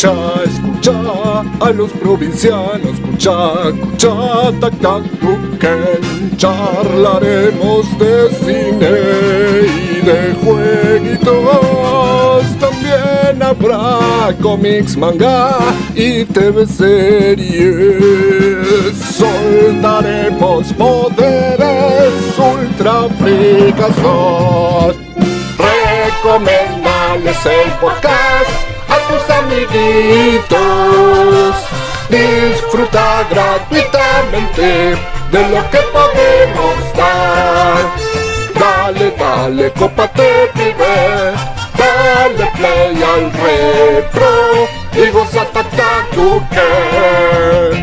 escucha a los provincianos, escucha, tac, tac, tuquen. Charlaremos de cine y de jueguitos. También habrá cómics, manga y TV series. Soltaremos poderes ultra fricazos. Recomendales el podcast a tus amiguitos. Disfruta gratuitamente de lo que podemos dar. Dale, cópate, pibe. Dale play al retro y goza Tuken.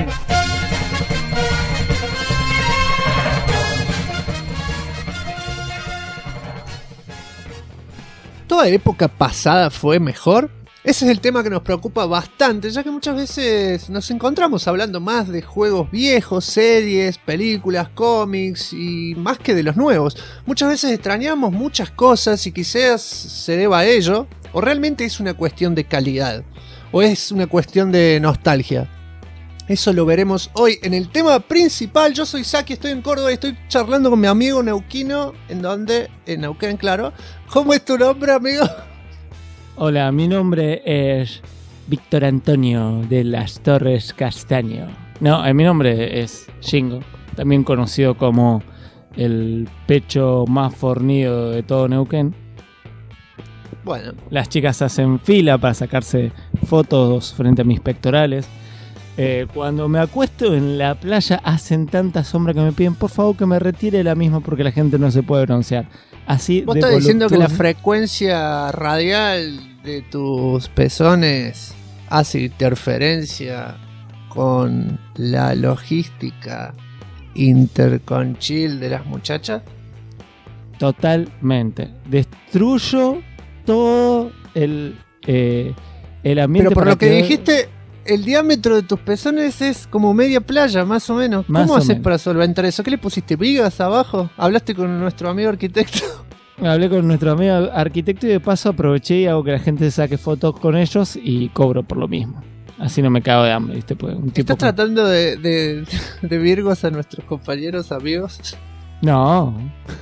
¿Toda época pasada fue mejor? Ese es el tema que nos preocupa bastante, ya que muchas veces nos encontramos hablando más de juegos viejos, series, películas, cómics y más que de los nuevos. Muchas veces extrañamos muchas cosas y quizás se deba a ello, o realmente es una cuestión de calidad, o es una cuestión de nostalgia. Eso lo veremos hoy en el tema principal. Yo soy Saki, estoy en Córdoba y estoy charlando con mi amigo neuquino, en Neuquén, claro. ¿Cómo es tu nombre, amigo? Hola, mi nombre es Víctor Antonio de las Torres Castaño. No, mi nombre es Shingo, también conocido como el pecho más fornido de todo Neuquén. Bueno. Las chicas hacen fila para sacarse fotos frente a mis pectorales. Cuando me acuesto en la playa hacen tanta sombra que me piden por favor que me retire la misma porque la gente no se puede broncear. Así ¿Vos estás diciendo que la frecuencia radial de tus pezones hace interferencia con la logística interconchil de las muchachas? Totalmente. Destruyo todo el ambiente. Pero por lo que dijiste, el diámetro de tus pezones es como media playa, más o menos. ¿Cómo haces para solventar eso? ¿Qué le pusiste? ¿Vigas abajo? ¿Hablaste con nuestro amigo arquitecto? Hablé con nuestro amigo arquitecto y de paso aproveché y hago que la gente saque fotos con ellos y cobro por lo mismo. Así no me cago de hambre, ¿viste? Pues un tipo ¿Estás tratando de virgos a nuestros compañeros amigos? No.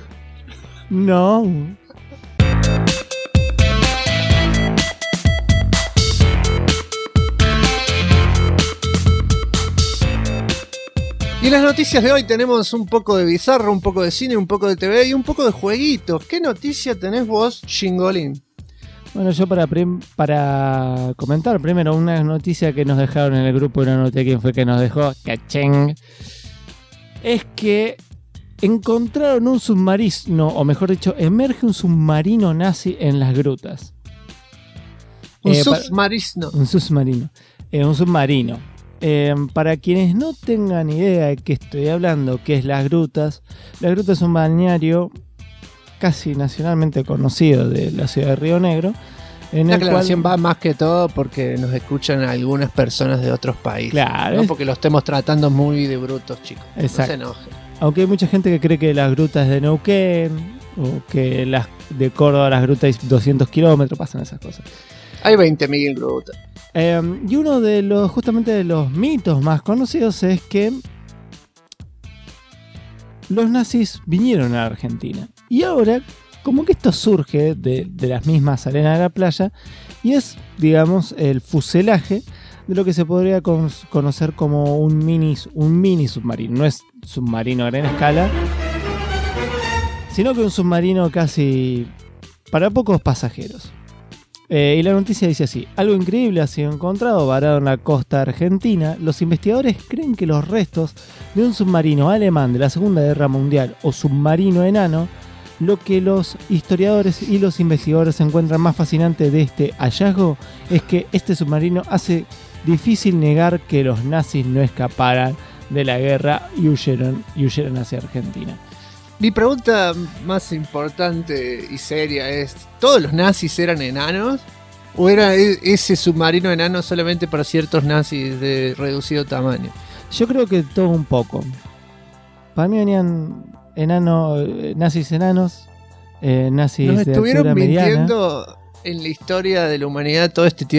No. Y en las noticias de hoy tenemos un poco de bizarro, un poco de cine, un poco de TV y un poco de jueguitos. ¿Qué noticia tenés vos, Chingolín? Bueno, yo para comentar primero una noticia que nos dejaron en el grupo, no noté quién fue que nos dejó, ¡cacheng! Es que encontraron un submarino, o mejor dicho, emerge un submarino nazi en las grutas. Un submarino. Un submarino. Para quienes no tengan idea de qué estoy hablando, que es Las Grutas es un balneario casi nacionalmente conocido de la ciudad de Río Negro. La aclaración va más que todo porque nos escuchan algunas personas de otros países. Claro. ¿No? Porque lo estemos tratando muy de brutos, chicos. Exacto. No se enojen. Aunque hay mucha gente que cree que Las Grutas es de Neuquén o que de Córdoba a Las Grutas hay 200 kilómetros, pasan esas cosas. Hay 20.000 grutas. Y uno de los mitos más conocidos es que los nazis vinieron a Argentina. Y ahora, como que esto surge de las mismas arenas de la playa, y es, digamos, el fuselaje de lo que se podría conocer como un mini submarino. No es submarino a gran escala, sino que un submarino casi para pocos pasajeros. Y la noticia dice así: algo increíble ha sido encontrado varado en la costa argentina. Los investigadores creen que los restos de un submarino alemán de la Segunda Guerra Mundial o submarino enano. Lo que los historiadores y los investigadores encuentran más fascinante de este hallazgo es que este submarino hace difícil negar que los nazis no escaparan de la guerra y huyeron hacia Argentina. Mi pregunta más importante y seria es: ¿todos los nazis eran enanos? ¿O era ese submarino enano solamente para ciertos nazis de reducido tamaño? Yo creo que todo un poco. Para mí venían nazis enanos, nazis ¿Nos de estuvieron altura mediana. mintiendo en la historia de la humanidad todo este tiempo?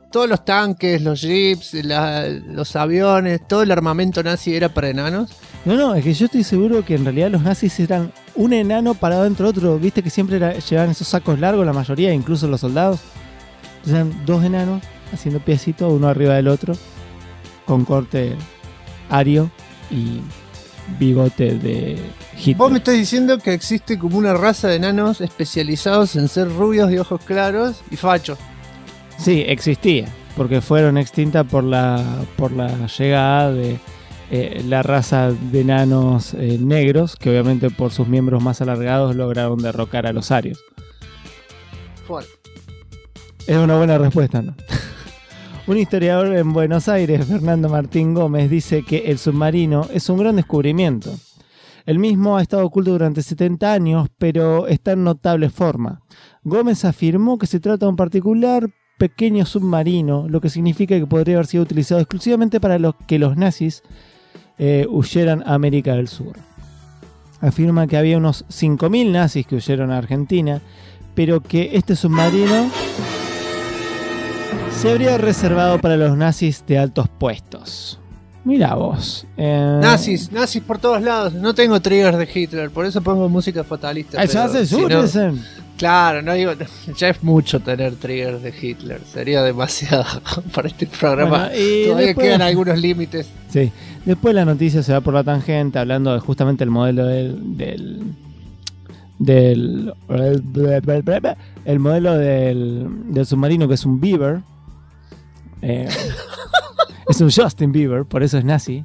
todos los tanques, los jeeps, los aviones, todo el armamento nazi era para enanos. No, es que yo estoy seguro que en realidad los nazis eran un enano parado dentro de otro. Viste que siempre llevaban esos sacos largos, la mayoría, incluso los soldados. Entonces eran dos enanos haciendo piecitos, uno arriba del otro, con corte ario y bigote de Hitler. Vos me estás diciendo que existe como una raza de enanos especializados en ser rubios de ojos claros y fachos. Sí, existía, porque fueron extintas por la llegada de la raza de enanos negros, que obviamente por sus miembros más alargados lograron derrocar a los arios. Fuerte. Es una buena respuesta, ¿no? Un historiador en Buenos Aires, Fernando Martín Gómez, dice que el submarino es un gran descubrimiento. El mismo ha estado oculto durante 70 años, pero está en notable forma. Gómez afirmó que se trata de un particular pequeño submarino, lo que significa que podría haber sido utilizado exclusivamente para que los nazis huyeran a América del Sur. Afirma que había unos 5.000 nazis que huyeron a Argentina, pero que este submarino se habría reservado para los nazis de altos puestos. Mirá vos. Nazis por todos lados. No tengo triggers de Hitler, por eso pongo música fatalista. Eso hace claro, no digo, ya es mucho tener triggers de Hitler. Sería demasiado para este programa. Bueno, y todavía después quedan algunos límites. Sí. Después la noticia se va por la tangente hablando de justamente el modelo del modelo del submarino, que es un Beaver. Es un Justin Bieber, por eso es nazi.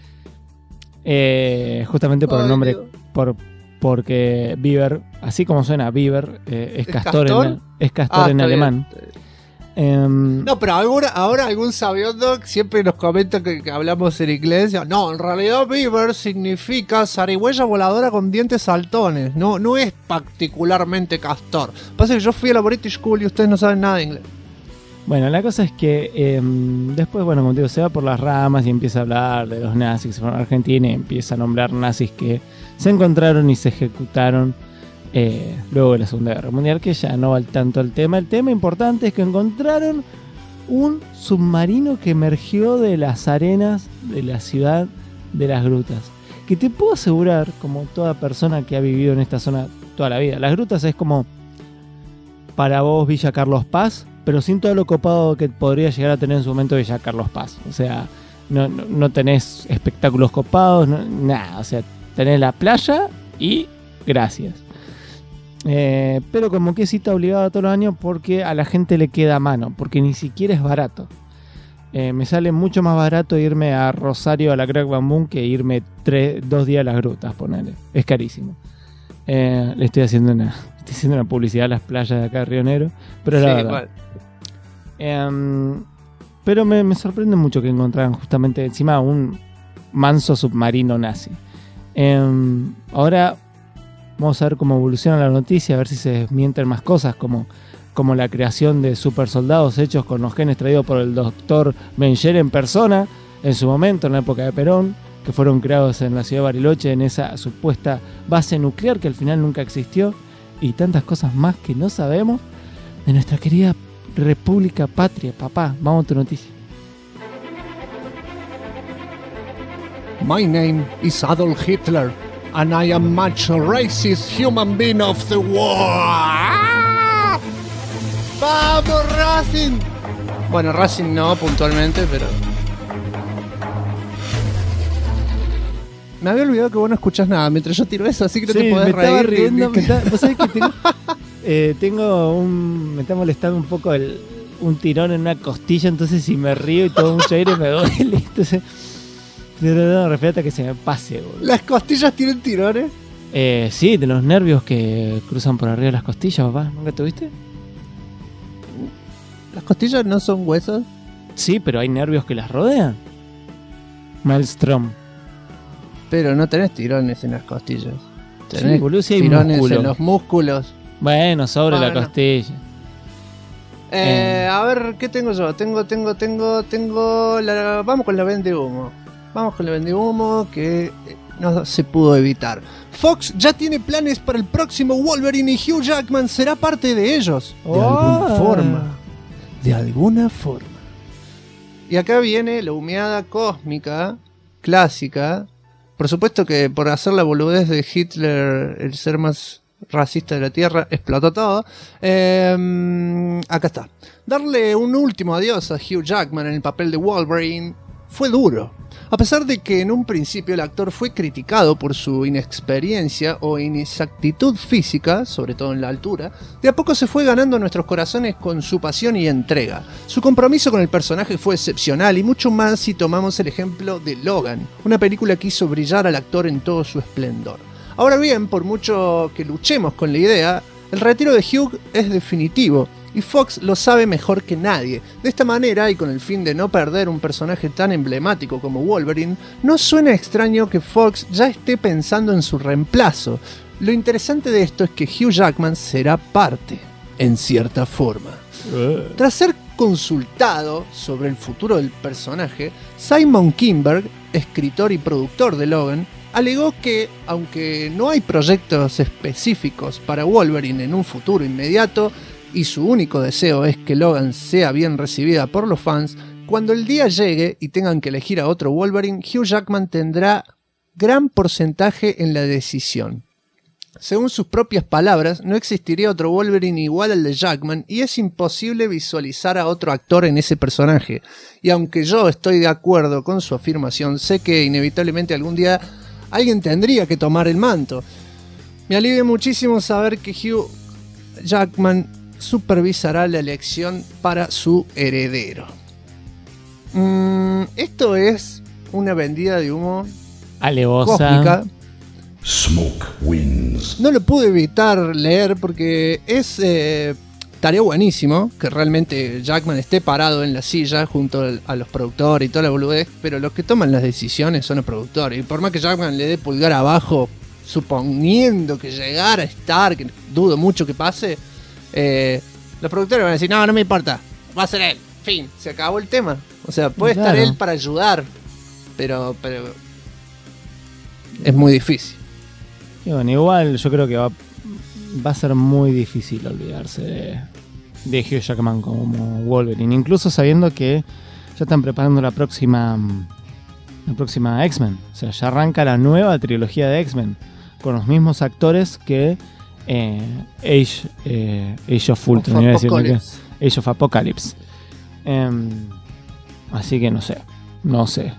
Justamente por el nombre, porque Bieber, así como suena Bieber, es castor en alemán. No, pero ahora algún sabiondo siempre nos comenta que hablamos en inglés. No, en realidad Beaver significa zarigüeya voladora con dientes saltones. No es particularmente castor. Pasa que yo fui a la British School y ustedes no saben nada de inglés. Bueno, la cosa es que después, bueno, como te digo, se va por las ramas y empieza a hablar de los nazis que se fueron a Argentina y empieza a nombrar nazis que se encontraron y se ejecutaron luego de la Segunda Guerra Mundial, que ya no va tanto al tema. El tema importante es que encontraron un submarino que emergió de las arenas de la ciudad de Las Grutas. Que te puedo asegurar, como toda persona que ha vivido en esta zona toda la vida, Las Grutas es como para vos Villa Carlos Paz, pero sin todo lo copado que podría llegar a tener en su momento Villa Carlos Paz. O sea, no tenés espectáculos copados, nada. O sea, tenés la playa y gracias. Pero como que cita obligada todos los años porque a la gente le queda a mano, porque ni siquiera es barato. Me sale mucho más barato irme a Rosario a la Crack Bamboo que irme 2 días a Las Grutas, ponele. Es carísimo. Le estoy haciendo una publicidad a las playas de acá de Río Negro, pero la verdad. Pero me sorprende mucho que encontraran justamente encima un manso submarino nazi. Ahora vamos a ver cómo evoluciona la noticia, a ver si se desmienten más cosas, como la creación de super soldados hechos con los genes traídos por el doctor Mencher en persona en su momento, en la época de Perón, que fueron creados en la ciudad de Bariloche, en esa supuesta base nuclear que al final nunca existió, y tantas cosas más que no sabemos de nuestra querida República Patria. Papá, vamos a tu noticia. My name is Adolf Hitler, and I am much racist human being of the world. ¡Vamos, Racing! Bueno, Racing no puntualmente, pero... Me había olvidado que vos no escuchás nada mientras yo tiro eso, así que no te podés reír. ¿Vos sabés que me está molestando un poco un tirón en una costilla, entonces si me río y todo mucho aire me duele. Entonces, no, reférate a que se me pase, boludo. ¿Las costillas tienen tirones? Sí, de los nervios que cruzan por arriba de las costillas, papá. ¿Nunca tuviste? ¿Las costillas no son huesos? Sí, pero hay nervios que las rodean. Maelstrom. Pero no tenés tirones en las costillas. Tenés sí, boludo, si hay tirones músculo en los músculos. Bueno, sobre la costilla. A ver, ¿qué tengo yo? Vamos con la vende humo. Vamos con la vende humo que no se pudo evitar. Fox ya tiene planes para el próximo Wolverine y Hugh Jackman será parte de ellos. De alguna forma. de alguna forma. Y acá viene la humeada cósmica, clásica. Por supuesto que por hacer la boludez de Hitler, el ser más racista de la Tierra, explotó todo. Acá está. Darle un último adiós a Hugh Jackman en el papel de Wolverine fue duro. A pesar de que en un principio el actor fue criticado por su inexperiencia o inexactitud física, sobre todo en la altura, de a poco se fue ganando nuestros corazones con su pasión y entrega. Su compromiso con el personaje fue excepcional y mucho más si tomamos el ejemplo de Logan, una película que hizo brillar al actor en todo su esplendor. Ahora bien, por mucho que luchemos con la idea, el retiro de Hugh es definitivo. Y Fox lo sabe mejor que nadie. De esta manera, y con el fin de no perder un personaje tan emblemático como Wolverine, no suena extraño que Fox ya esté pensando en su reemplazo. Lo interesante de esto es que Hugh Jackman será parte, en cierta forma. Tras ser consultado sobre el futuro del personaje, Simon Kinberg, escritor y productor de Logan, alegó que, aunque no hay proyectos específicos para Wolverine en un futuro inmediato, y su único deseo es que Logan sea bien recibida por los fans, cuando el día llegue y tengan que elegir a otro Wolverine, Hugh Jackman tendrá gran porcentaje en la decisión. Según sus propias palabras, no existiría otro Wolverine igual al de Jackman y es imposible visualizar a otro actor en ese personaje. Y aunque yo estoy de acuerdo con su afirmación, sé que inevitablemente algún día alguien tendría que tomar el manto. Me alivia muchísimo saber que Hugh Jackman supervisará la elección para su heredero. Esto es una vendida de humo alevosa. Cósmica. Smoke wins. No lo pude evitar leer porque es tarea buenísimo que realmente Jackman esté parado en la silla junto a los productores y toda la boludez, pero los que toman las decisiones son los productores. Y por más que Jackman le dé pulgar abajo, suponiendo que llegara a estar, que dudo mucho que pase, los productores van a decir, no me importa, va a ser él, fin, se acabó el tema. O sea, puede estar él para ayudar, pero es muy difícil. Y bueno, igual yo creo que va a ser muy difícil olvidarse de Hugh Jackman como Wolverine, incluso sabiendo que ya están preparando la próxima X-Men. O sea, ya arranca la nueva trilogía de X-Men con los mismos actores que Age of Ultron, iba a decir, Age of Apocalypse. Así que no sé.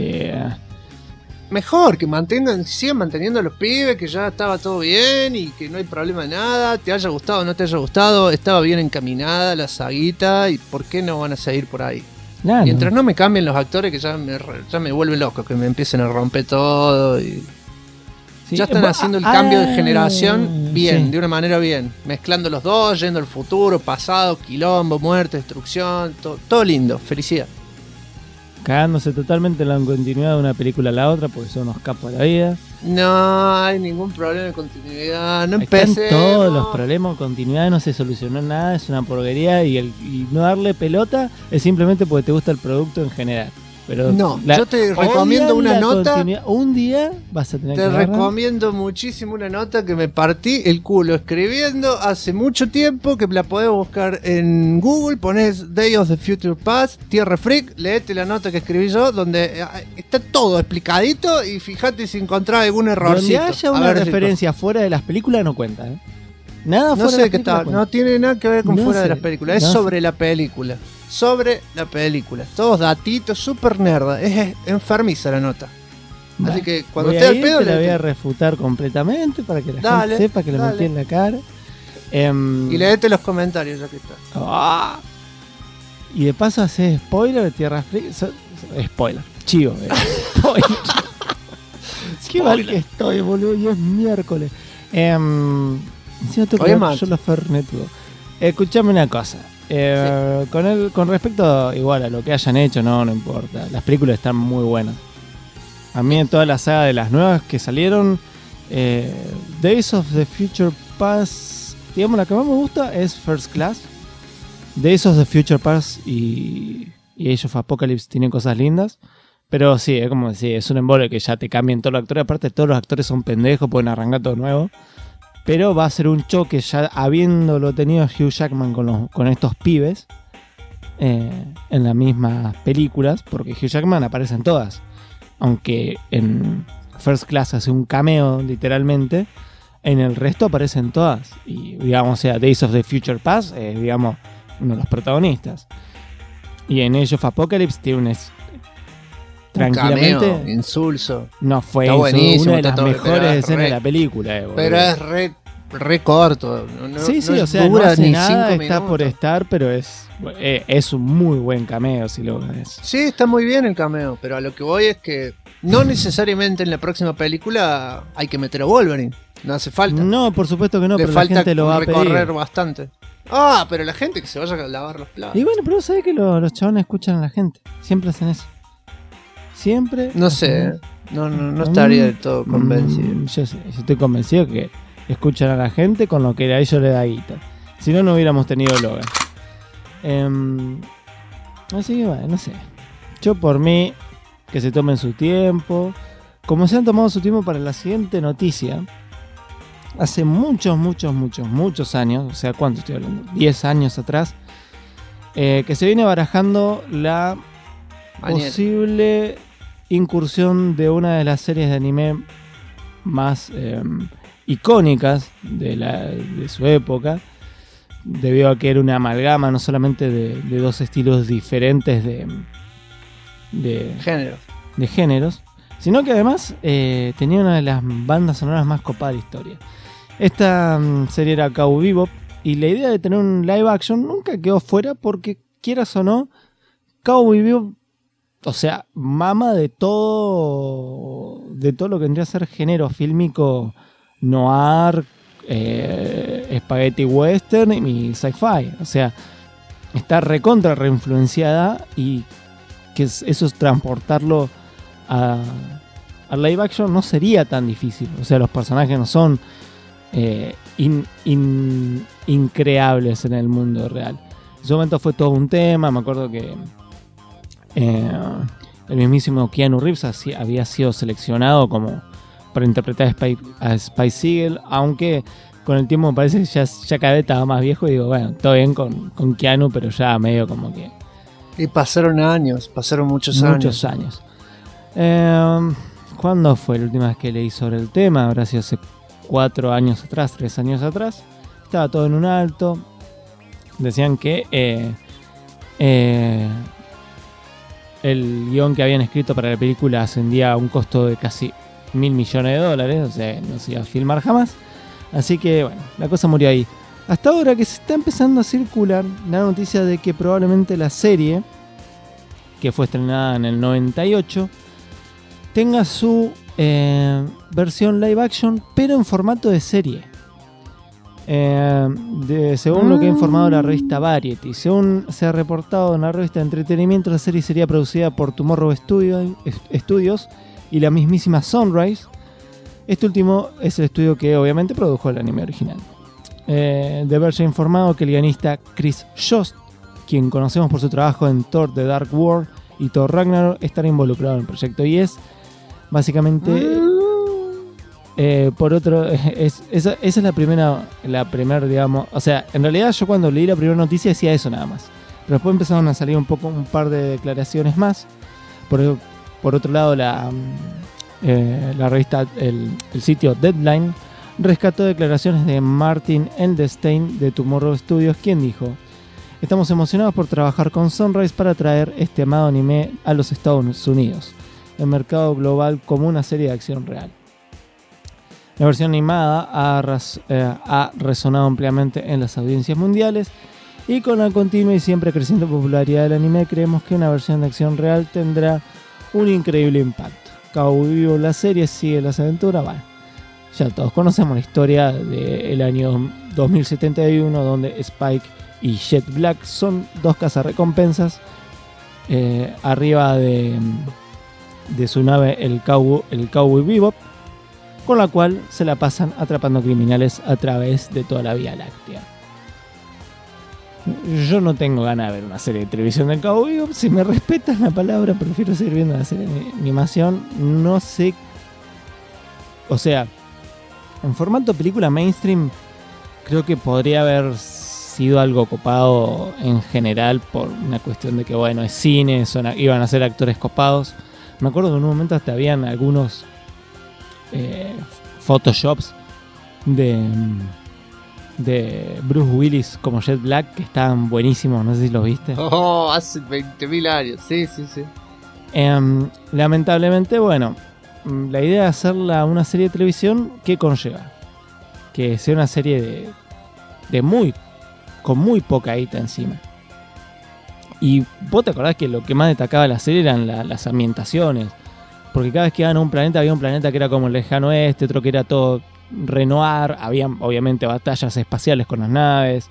Mejor que sigan manteniendo a los pibes, que ya estaba todo bien y que no hay problema de nada, te haya gustado o no te haya gustado, estaba bien encaminada la saguita y ¿por qué no van a seguir por ahí? Claro. Mientras no me cambien los actores que ya me vuelve loco, que me empiecen a romper todo y... Sí, ya están haciendo el cambio de generación bien, sí, de una manera bien, mezclando los dos, yendo al futuro, pasado, quilombo, muerte, destrucción, todo lindo, felicidad. Cagándose totalmente en la continuidad de una película a la otra porque son unos capos de la vida. No hay ningún problema de continuidad, no empecé. Están todos los problemas de continuidad, no se solucionó nada, es una porquería y no darle pelota es simplemente porque te gusta el producto en general. Pero no, yo te recomiendo una nota. Un día vas a tener que recomiendo muchísimo una nota que me partí el culo escribiendo hace mucho tiempo, que la podés buscar en Google, ponés Day of the Future Past, Tierra Freak, leete la nota que escribí yo, donde está todo explicadito y fíjate si encontrás algún errorcito. Donde haya una referencia fuera de las películas no cuenta, ¿eh? Nada fuera de las películas. No tiene nada que ver con fuera de las películas, es sobre la película. Sobre la película. Todos datitos, super nerda. Es enfermiza la nota. Así que cuando esté al pedo... la voy a refutar completamente para que la gente sepa que le metí en la cara. Y leete los comentarios ya que está. Y de paso hace spoiler de Tierra Fría. Spoiler. Chivo. Spoiler. Qué mal que estoy, boludo. Y es miércoles. Yo lo fernetudo. Escuchame una cosa. Sí. Con respecto igual a lo que hayan hecho, no importa. Las películas están muy buenas. A mí en toda la saga de las nuevas que salieron, Days of the Future Past, digamos, la que más me gusta es First Class. Days of the Future Past y Age of Apocalypse tienen cosas lindas. Pero sí, es como decir, es un embole que ya te cambien todos los actores. Aparte todos los actores son pendejos, pueden arrancar todo nuevo. Pero va a ser un choque ya habiéndolo tenido Hugh Jackman con estos pibes. en las mismas películas, porque Hugh Jackman aparece en todas. Aunque en First Class hace un cameo, literalmente, en el resto aparecen todas. Y, digamos, o sea, Days of the Future Past es, digamos, uno de los protagonistas. Y en Age of Apocalypse tiene un tranquilamente. Cameo, insulso. No fue Está buenísimo, una de las está todo, mejores pero es escenas re- de la película. Pero es re corto. Sí, no o sea, no dura hace ni nada, 5 está por minutos. estar, pero es un muy buen cameo si lo ves. Sí, está muy bien el cameo, pero a lo que voy es que no necesariamente en la próxima película hay que meter a Wolverine. No hace falta. No, por supuesto que no, Le pero la falta gente lo va a recorrer pedir. bastante. Ah, pero la gente que se vaya a lavar los platos. Y bueno, pero vos sabés que los chabones escuchan a la gente. Siempre hacen eso. Siempre. No hacen sé, eso. no estaría del todo convencido. Yo sé, yo estoy convencido que escuchan a la gente con lo que a ellos les da guita. Si no, no hubiéramos tenido Logan. Así que bueno, no sé. Yo por mí, que se tomen su tiempo. Como se han tomado su tiempo para la siguiente noticia. Hace muchos años, o sea, ¿cuánto estoy hablando? 10 años atrás, que se viene barajando la Mañana. posible incursión de una de las series de anime más icónicas de su época, debido a que era una amalgama no solamente de dos estilos diferentes de Género. géneros, sino que además tenía una de las bandas sonoras más copadas de la historia. Esta serie era Cowboy Bebop, y la idea de tener un live action nunca quedó fuera porque, quieras o no, Cowboy Bebop, o sea, mama de todo lo que vendría a ser género fílmico noir, spaghetti western y sci-fi. O sea, está recontra reinfluenciada, y que eso es transportarlo al live action no sería tan difícil. O sea, los personajes no son increables en el mundo real. En su momento fue todo un tema. Me acuerdo que el mismísimo Keanu Reeves había sido seleccionado como para interpretar a Spike Siegel, aunque con el tiempo me parece que ya cada vez estaba más viejo, y digo, bueno, todo bien con Keanu, pero ya medio como que Y pasaron muchos años. ¿Cuándo fue la última vez que leí sobre el tema? Habrá sido hace 4 años atrás, 3 años atrás. Estaba todo en un alto. Decían que el guión que habían escrito para la película ascendía a un costo de casi $1.000 millones, o sea, no se iba a filmar jamás. Así que bueno, la cosa murió ahí. Hasta ahora que se está empezando a circular la noticia de que probablemente la serie, que fue estrenada en el 98, tenga su versión live action, pero en formato de serie. Según lo que ha informado la revista Variety, según se ha reportado en la revista de entretenimiento, la serie sería producida por Tomorrow Studios y la mismísima Sunrise. Este último es el estudio que obviamente produjo el anime original. The Verge ha informado que el guionista Chris Yost, quien conocemos por su trabajo en Thor The Dark World y Thor Ragnarok, estará involucrado en el proyecto, y es básicamente por otro, esa es la primera, digamos, o sea, en realidad yo cuando leí la primera noticia decía eso nada más, pero después empezaron a salir un par de declaraciones más. Por otro lado, la revista, el sitio Deadline rescató declaraciones de Martin Edelstein de Tomorrow Studios, quien dijo: "Estamos emocionados por trabajar con Sunrise para traer este amado anime a los Estados Unidos, el mercado global, como una serie de acción real". La versión animada ha resonado ampliamente en las audiencias mundiales, y con la continua y siempre creciente popularidad del anime, creemos que una versión de acción real tendrá un increíble impacto. Cowboy Bebop, la serie, sigue las aventuras. Bueno, ya todos conocemos la historia del año 2071, donde Spike y Jet Black son dos cazarrecompensas arriba de su nave, el Cowboy Bebop, con la cual se la pasan atrapando criminales a través de toda la Vía Láctea. Yo no tengo ganas de ver una serie de televisión del Cowboy Bebop. Si me respetan la palabra, prefiero seguir viendo la serie de animación. No sé, o sea, en formato película mainstream creo que podría haber sido algo copado en general por una cuestión de que, bueno, es cine, iban a ser actores copados. Me acuerdo que en un momento hasta habían algunos photoshops de Bruce Willis como Jet Black que estaban buenísimos, no sé si los viste. Oh, hace 20.000 años, sí. Lamentablemente, bueno, la idea de hacerla una serie de televisión, ¿qué conlleva? Que sea una serie con muy poca guita encima. Y vos te acordás que lo que más destacaba la serie eran las ambientaciones, porque cada vez que iban a un planeta había un planeta que era como el lejano oeste, otro que era todo Renoir, había obviamente batallas espaciales con las naves,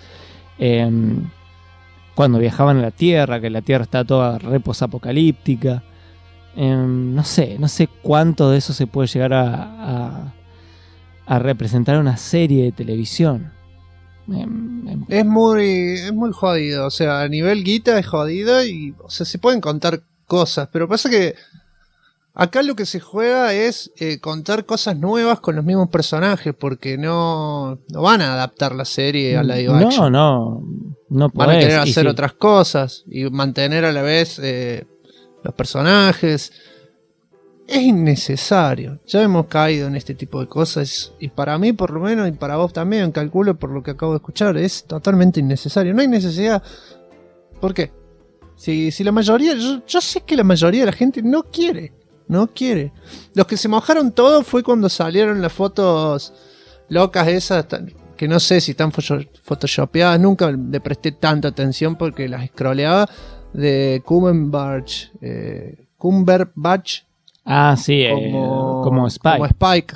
cuando viajaban a la Tierra, que la Tierra está toda reposapocalíptica. No sé cuánto de eso se puede llegar a representar una serie de televisión. Es muy jodido, o sea, a nivel guita es jodido y, o sea, se pueden contar cosas, pero pasa que acá lo que se juega es contar cosas nuevas con los mismos personajes, porque no van a adaptar la serie a la live action. No van a querer hacer otras cosas y mantener a la vez los personajes. Es innecesario. Ya hemos caído en este tipo de cosas y para mí por lo menos y para vos también, calculo por lo que acabo de escuchar, es totalmente innecesario. No hay necesidad. ¿Por qué? Si la mayoría, yo sé que la mayoría de la gente no quiere. Los que se mojaron todo fue cuando salieron las fotos locas esas, que no sé si están photoshopeadas. Nunca le presté tanta atención porque las scrolleaba, de Cumberbatch. Ah, sí, como Spike. Como Spike.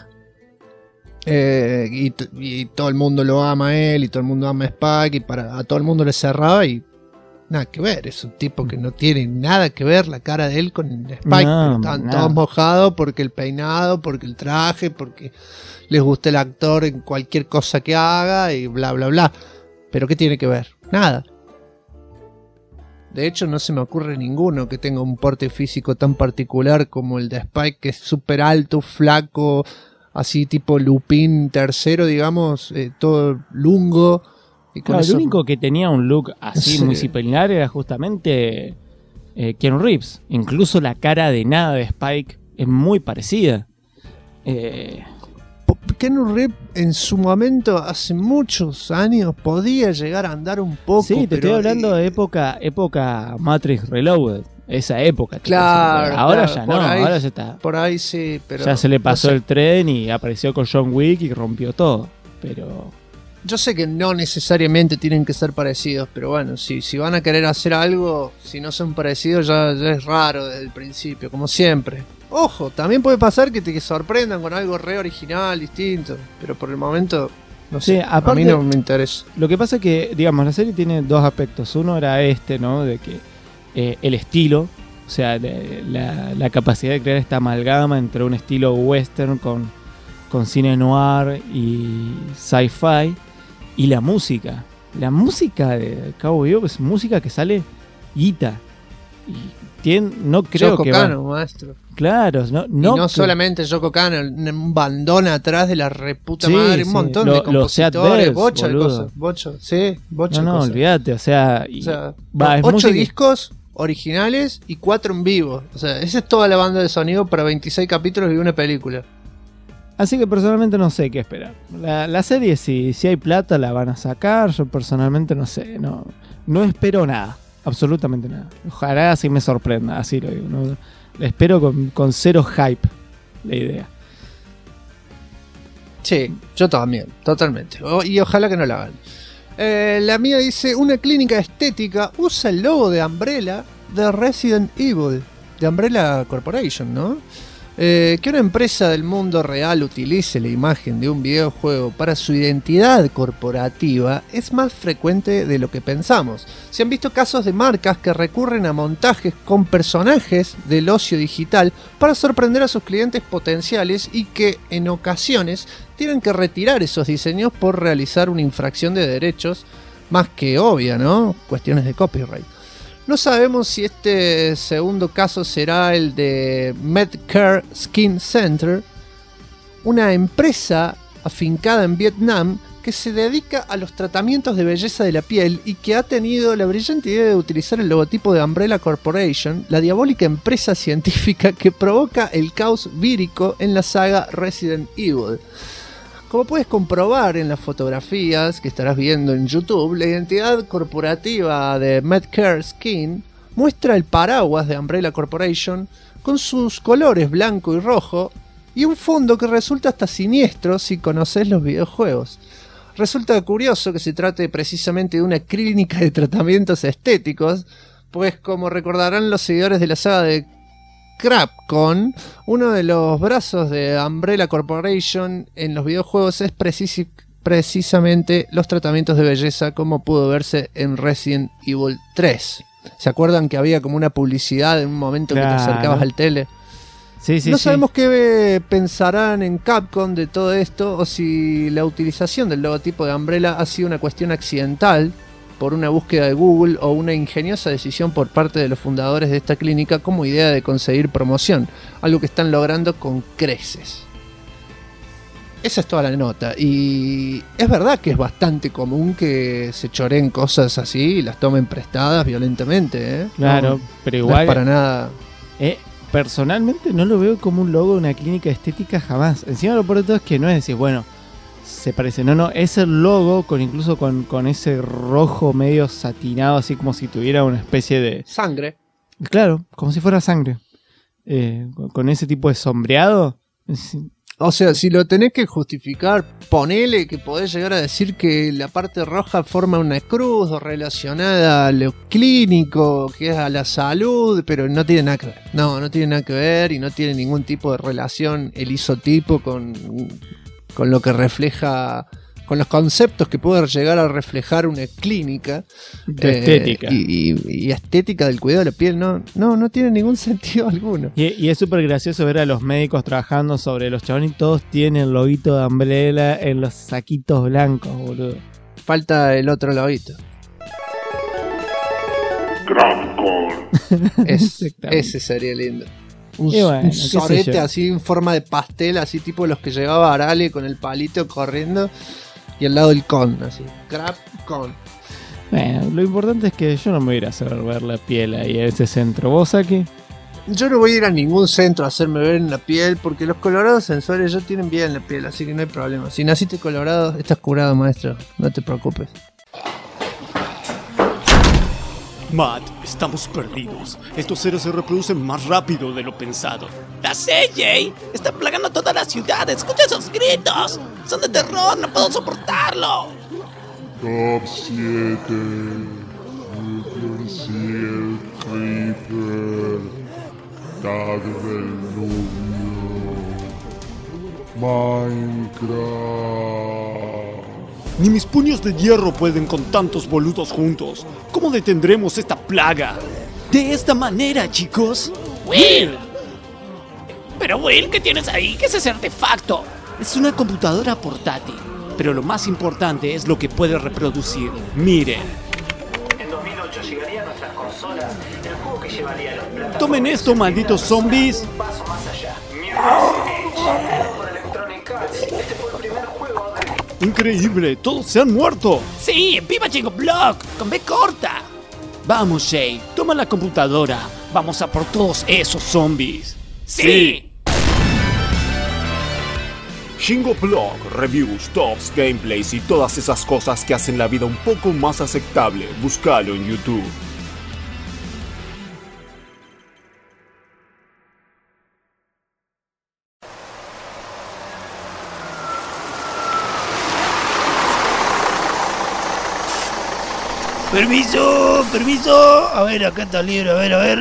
Y todo el mundo lo ama a él y todo el mundo ama a Spike y a todo el mundo le cerraba y nada que ver. Es un tipo que no tiene nada que ver la cara de él con el Spike. Pero estaban todos mojados porque el peinado, porque el traje, porque les gusta el actor en cualquier cosa que haga y bla bla bla. Pero ¿qué tiene que ver? Nada. De hecho, no se me ocurre ninguno que tenga un porte físico tan particular como el de Spike, que es súper alto, flaco, así tipo Lupin III, digamos, todo lungo. Y con el único que tenía un look así muy similar era justamente Keanu Reeves. Incluso la cara de nada de Spike es muy parecida. Keanu Reeves en su momento, hace muchos años, podía llegar a andar un poco. Sí, te estoy hablando de época Matrix Reloaded. Esa época. Claro. Ahora claro, ya no, ahí, ahora ya está. Por ahí sí, pero. Ya se le pasó el tren y apareció con John Wick y rompió todo. Pero. Yo sé que no necesariamente tienen que ser parecidos, pero bueno, si van a querer hacer algo, si no son parecidos ya es raro desde el principio, como siempre. Ojo, también puede pasar que te sorprendan con algo re original, distinto, pero por el momento, no sé, aparte, a mí no me interesa. Lo que pasa es que, digamos, la serie tiene dos aspectos. Uno era ¿no? De que el estilo, o sea, la capacidad de crear esta amalgama entre un estilo western con cine noir y sci-fi. Y la música. La música de Cowboy Bebop es música que sale guita. Y no creo Yoko que Kanno, maestro. Claro, no solamente Yoko Kanno, un bandón atrás de la reputa madre, un montón de compositores, bocha de cosas. Bocha de cosas. No, olvídate, o sea, 8 discos originales y 4 en vivo. O sea, esa es toda la banda de sonido para 26 capítulos y una película. Así que personalmente no sé qué esperar. La serie, si hay plata, la van a sacar. Yo personalmente no sé. No espero nada. Absolutamente nada. Ojalá así me sorprenda. Así lo digo. ¿No? La espero con cero hype. La idea. Sí, yo también. Totalmente. Y ojalá que no la hagan. La mía dice: una clínica estética usa el logo de Umbrella de Resident Evil. De Umbrella Corporation, ¿no? Que una empresa del mundo real utilice la imagen de un videojuego para su identidad corporativa es más frecuente de lo que pensamos. Se han visto casos de marcas que recurren a montajes con personajes del ocio digital para sorprender a sus clientes potenciales y que en ocasiones tienen que retirar esos diseños por realizar una infracción de derechos más que obvia, ¿no? Cuestiones de copyright. No sabemos si este segundo caso será el de Medcare Skin Center, una empresa afincada en Vietnam que se dedica a los tratamientos de belleza de la piel y que ha tenido la brillante idea de utilizar el logotipo de Umbrella Corporation, la diabólica empresa científica que provoca el caos vírico en la saga Resident Evil. Como puedes comprobar en las fotografías que estarás viendo en YouTube, la identidad corporativa de Medcare Skin muestra el paraguas de Umbrella Corporation con sus colores blanco y rojo y un fondo que resulta hasta siniestro si conoces los videojuegos. Resulta curioso que se trate precisamente de una clínica de tratamientos estéticos, pues como recordarán los seguidores de la saga de Capcom, uno de los brazos de Umbrella Corporation en los videojuegos es precisamente los tratamientos de belleza, como pudo verse en Resident Evil 3. ¿Se acuerdan que había como una publicidad en un momento que te acercabas al tele? Sí, no sabemos qué pensarán en Capcom de todo esto, o si la utilización del logotipo de Umbrella ha sido una cuestión accidental por una búsqueda de Google o una ingeniosa decisión por parte de los fundadores de esta clínica como idea de conseguir promoción, algo que están logrando con creces. Esa es toda la nota, y es verdad que es bastante común que se choreen cosas así y las tomen prestadas violentamente, ¿eh? Claro, no, pero igual no es para nada. Personalmente no lo veo como un logo de una clínica estética jamás. Encima lo peor de todo es que no es decir, bueno, se parece, no, es el logo incluso con ese rojo medio satinado, así como si tuviera una especie de sangre. Claro, como si fuera sangre. Con ese tipo de sombreado. O sea, si lo tenés que justificar, ponele que podés llegar a decir que la parte roja forma una cruz o relacionada a lo clínico, que es a la salud, pero no tiene nada que ver. No tiene nada que ver y no tiene ningún tipo de relación el isotipo con lo que refleja, con los conceptos que puede llegar a reflejar una clínica de estética y estética del cuidado de la piel. No tiene ningún sentido alguno. Y es súper gracioso ver a los médicos trabajando sobre los chabones y todos tienen el loguito de Umbrella en los saquitos blancos, boludo. Falta el otro loguito. Ese sería lindo. Un sorete así en forma de pastel, así tipo los que llevaba Arale con el palito corriendo. Y al lado el con, así. Capcom. Bueno, lo importante es que yo no me voy a ir a hacer ver la piel ahí en ese centro. ¿Vos, Aki? Yo no voy a ir a ningún centro a hacerme ver en la piel, porque los colorados sensuales ya tienen vida en la piel, así que no hay problema. Si naciste colorado, estás curado, maestro. No te preocupes. Matt, estamos perdidos. Estos seres se reproducen más rápido de lo pensado. ¡La sé, Jay! ¡Están plagando toda la ciudad! ¡Escucha esos gritos! ¡Son de terror! ¡No puedo soportarlo! Top 7. Ciel Creeper. Tag del novio. Minecraft. Ni mis puños de hierro pueden con tantos boludos juntos. ¿Cómo detendremos esta plaga? De esta manera, chicos. ¡Will! Pero Will, ¿qué tienes ahí? ¿Qué es ese artefacto? Es una computadora portátil, pero lo más importante es lo que puede reproducir. Miren. En 2008 llegaría a nuestras consolas el juego que llevaría a los platos. Tomen esto, malditos zombies. Un paso más allá. Mirror's Edge, por Electronic Arts. Este fue el primer juego a ver. Increíble, todos se han muerto. Sí, ¡viva Chico Block! ¡Con B corta! Vamos, Jay, toma la computadora. Vamos a por todos esos zombies. ¡Sí! Shingo Blog, reviews, tops, gameplays y todas esas cosas que hacen la vida un poco más aceptable. Búscalo en YouTube. Permiso. A ver, acá está el libro, a ver.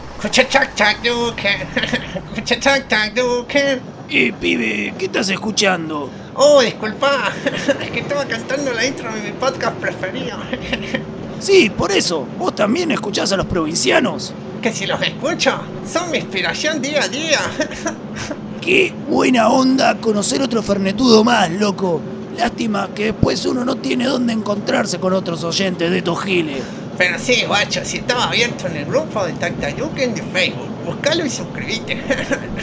Pibe, ¿qué estás escuchando? Oh, disculpa. Es que estaba cantando la intro de mi podcast preferido. Sí, por eso. ¿Vos también escuchás a los provincianos? Que si los escucho, son mi inspiración día a día. Qué buena onda conocer otro fernetudo más, loco. Lástima que después uno no tiene dónde encontrarse con otros oyentes de estos giles. Pero sí, guacho, si estaba abierto en el grupo de Tactayuken de Facebook. Buscalo y suscríbete.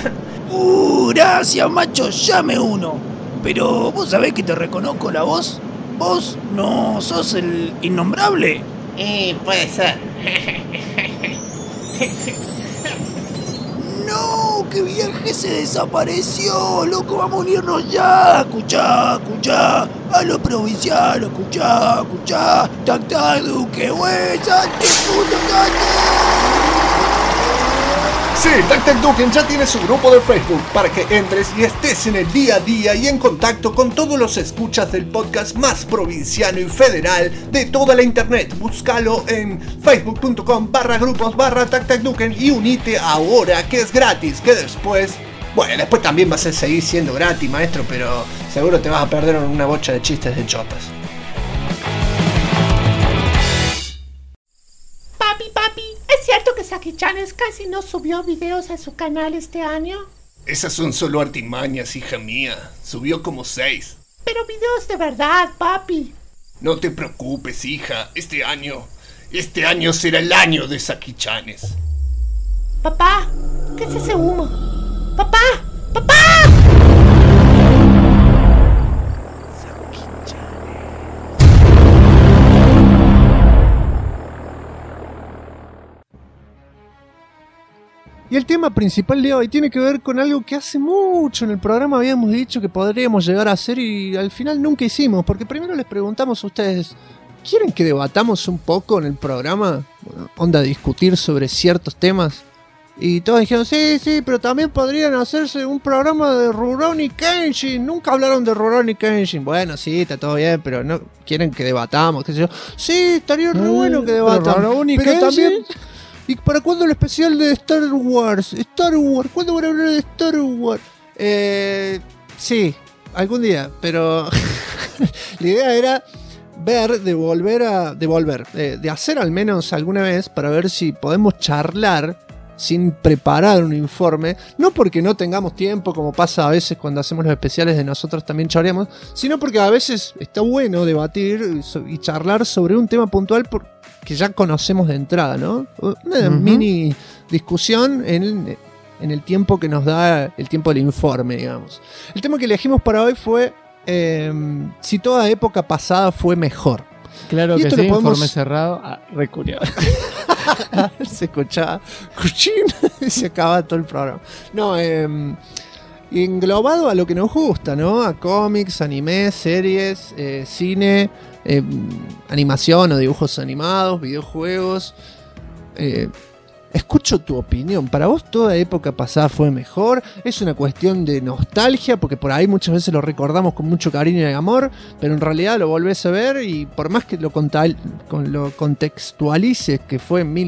Gracias, macho, llame uno. Pero, ¿vos sabés que te reconozco la voz? ¿Vos no sos el innombrable? Puede ser. ¡No! ¡Que viaje se desapareció! ¡Loco, vamos a unirnos ya! Escuchá. A lo provincial, escuchá. Tac, Duque, güey, salte, puto, Sí, Tac Duken ya tiene su grupo de Facebook para que entres y estés en el día a día y en contacto con todos los escuchas del podcast más provinciano y federal de toda la internet. Búscalo en facebook.com/grupos/Tac Duken y unite ahora, que es gratis, que después también vas a seguir siendo gratis, maestro, pero seguro te vas a perder una bocha de chistes de chotas. Papi, ¿es cierto que Saki Chanes casi no subió videos a su canal este año? Esas son solo artimañas, hija mía. Subió como 6. Pero videos de verdad, papi. No te preocupes, hija. Este año será el año de Saki Chanes. Papá, ¿qué es ese humo? ¡Papá! Y el tema principal de hoy tiene que ver con algo que hace mucho en el programa habíamos dicho que podríamos llegar a hacer y al final nunca hicimos, porque primero les preguntamos a ustedes, ¿quieren que debatamos un poco en el programa? Onda, discutir sobre ciertos temas. Y todos dijeron, sí, pero también podrían hacerse un programa de Rurouni Kenshin. Nunca hablaron de Rurouni Kenshin. Bueno, sí, está todo bien, pero no quieren que debatamos, qué sé yo. Sí, estaría re bueno que debatamos. Pero también... ¿Y para cuándo el especial de Star Wars? ¿Cuándo van a hablar de Star Wars? Sí, algún día, pero la idea era de hacer al menos alguna vez para ver si podemos charlar sin preparar un informe, no porque no tengamos tiempo, como pasa a veces cuando hacemos los especiales de nosotros también choreamos, sino porque a veces está bueno debatir y charlar sobre un tema puntual que ya conocemos de entrada, ¿no? Una mini discusión en el tiempo que nos da el tiempo del informe, digamos. El tema que elegimos para hoy fue si toda época pasada fue mejor. Claro y que esto sí, lo podemos... informe cerrado, re curioso. Se escuchaba cuchín y se acaba todo el programa. No, englobado a lo que nos gusta, ¿no? A cómics, anime, series, cine, animación o dibujos animados, videojuegos. Escucho tu opinión. ¿Para vos toda época pasada fue mejor? ¿Es una cuestión de nostalgia? Porque por ahí muchas veces lo recordamos con mucho cariño y amor, pero en realidad lo volvés a ver y por más que lo contextualices que fue en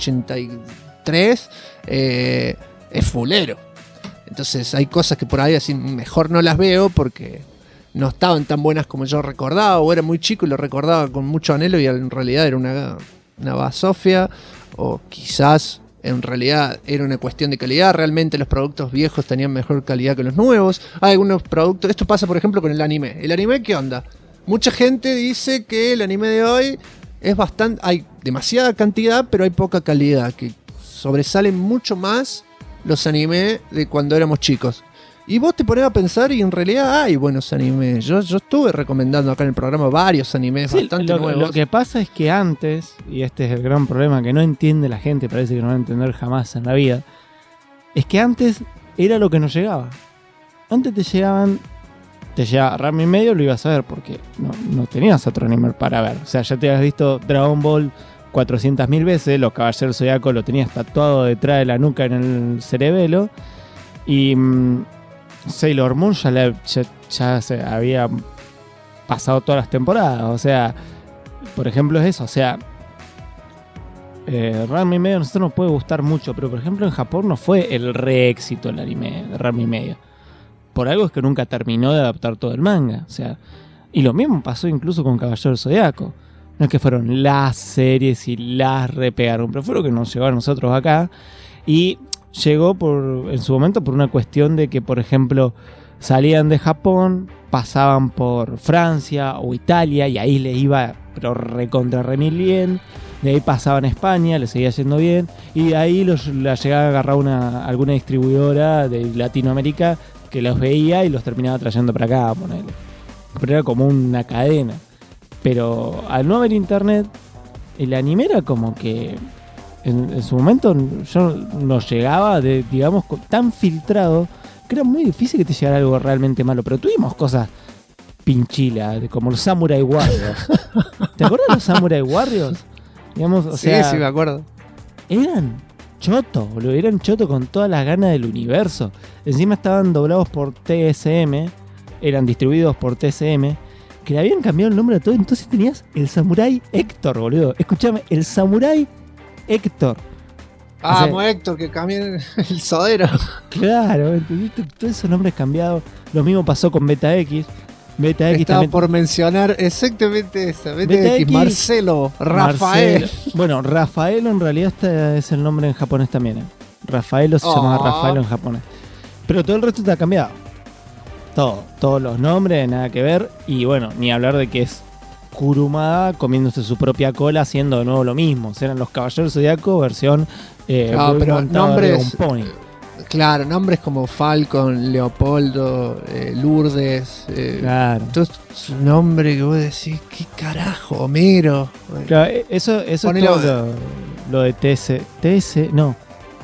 1983, es fulero. Entonces hay cosas que por ahí así mejor no las veo porque no estaban tan buenas como yo recordaba, o era muy chico y lo recordaba con mucho anhelo y en realidad era una basofia, o quizás en realidad era una cuestión de calidad. Realmente los productos viejos tenían mejor calidad que los nuevos. Hay algunos productos, esto pasa por ejemplo con el anime. ¿El anime qué onda? Mucha gente dice que el anime de hoy es bastante, hay demasiada cantidad pero hay poca calidad, que sobresalen mucho más los animes de cuando éramos chicos. Y vos te pones a pensar y en realidad hay buenos animes. Yo estuve recomendando acá en el programa varios animes bastante nuevos. Lo que pasa es que antes, y este es el gran problema que no entiende la gente, parece que no va a entender jamás en la vida, es que antes era lo que nos llegaba. Antes te llegaba Ranma y medio, lo ibas a ver porque no tenías otro anime para ver. O sea, ya te habías visto Dragon Ball 400.000 veces, los Caballeros Zodiaco lo tenías tatuado detrás de la nuca en el cerebelo, y Sailor Moon ya se había pasado todas las temporadas. O sea, por ejemplo es eso. O sea, Ranma y medio a nosotros nos puede gustar mucho, pero por ejemplo en Japón no fue el re éxito el anime de Ranma y medio. Por algo es que nunca terminó de adaptar todo el manga. O sea, y lo mismo pasó incluso con Caballero Zodiaco. No es que fueron las series y las repegaron, pero fue lo que nos llegó a nosotros acá. Y llegó en su momento por una cuestión de que, por ejemplo, salían de Japón, pasaban por Francia o Italia y ahí les iba pero recontra remil bien. De ahí pasaban a España, les seguía yendo bien, y de ahí la llegaba a agarrar alguna distribuidora de Latinoamérica que los veía y los terminaba trayendo para acá, ponele. Pero era como una cadena. Pero al no haber internet, el anime era como que en su momento yo no llegaba digamos, tan filtrado que era muy difícil que te llegara algo realmente malo. Pero tuvimos cosas pinchilas, como los Samurai Warriors. ¿Te acuerdas de los Samurai Warriors? Digamos, o sea, sí, me acuerdo. Eran chotos, boludo. Eran chotos con todas las ganas del universo. Encima estaban doblados por TSM. Eran distribuidos por TSM. Que le habían cambiado el nombre a todo. Entonces tenías el Samurai Héctor, boludo. Escúchame, el Samurai Héctor. Vamos, Héctor, que cambien el sodero. Claro, ¿entendiste? Todos esos nombres cambiados. Lo mismo pasó con Beta X. Beta X estaba también... por mencionar exactamente esa. Beta X, Marcelo, Rafael. Bueno, Rafael en realidad es el nombre en japonés también. Rafaelo se llama Rafael en japonés. Pero todo el resto está cambiado. Todos los nombres, nada que ver. Y bueno, ni hablar de que es Kurumada comiéndose su propia cola haciendo de nuevo lo mismo. Eran los Caballeros Zodiaco versión pero nombres, un pony. Claro, nombres como Falcon, Leopoldo, Lourdes. Claro. Todo su nombre que vos decís, ¿qué carajo? Homero. Claro, eso es todo lo de TSM.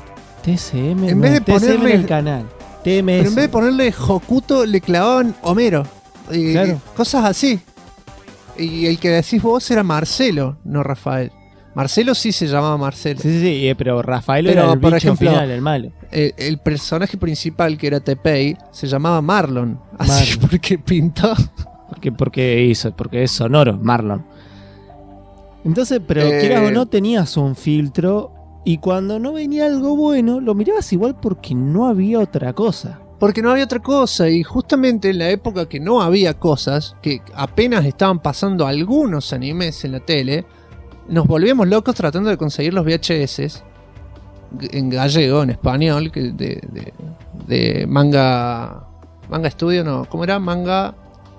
En vez de ponerle el canal. TMS. Pero en vez de ponerle Hokuto, le clavaban Homero. Claro. Cosas así. Y el que decís vos era Marcelo, no Rafael. Marcelo sí se llamaba Marcelo. Sí, pero Rafael era el por bicho ejemplo, final, el malo. El personaje principal, que era Tepei, se llamaba Marlon. Así porque pintó. Porque es sonoro, Marlon. Entonces, pero quieras o no, tenías un filtro. Y cuando no venía algo bueno, lo mirabas igual porque no había otra cosa. Porque no había otra cosa. Y justamente en la época que no había cosas, que apenas estaban pasando algunos animes en la tele, nos volvíamos locos tratando de conseguir los VHS en gallego, en español, que de manga Studio, no, ¿cómo era? Manga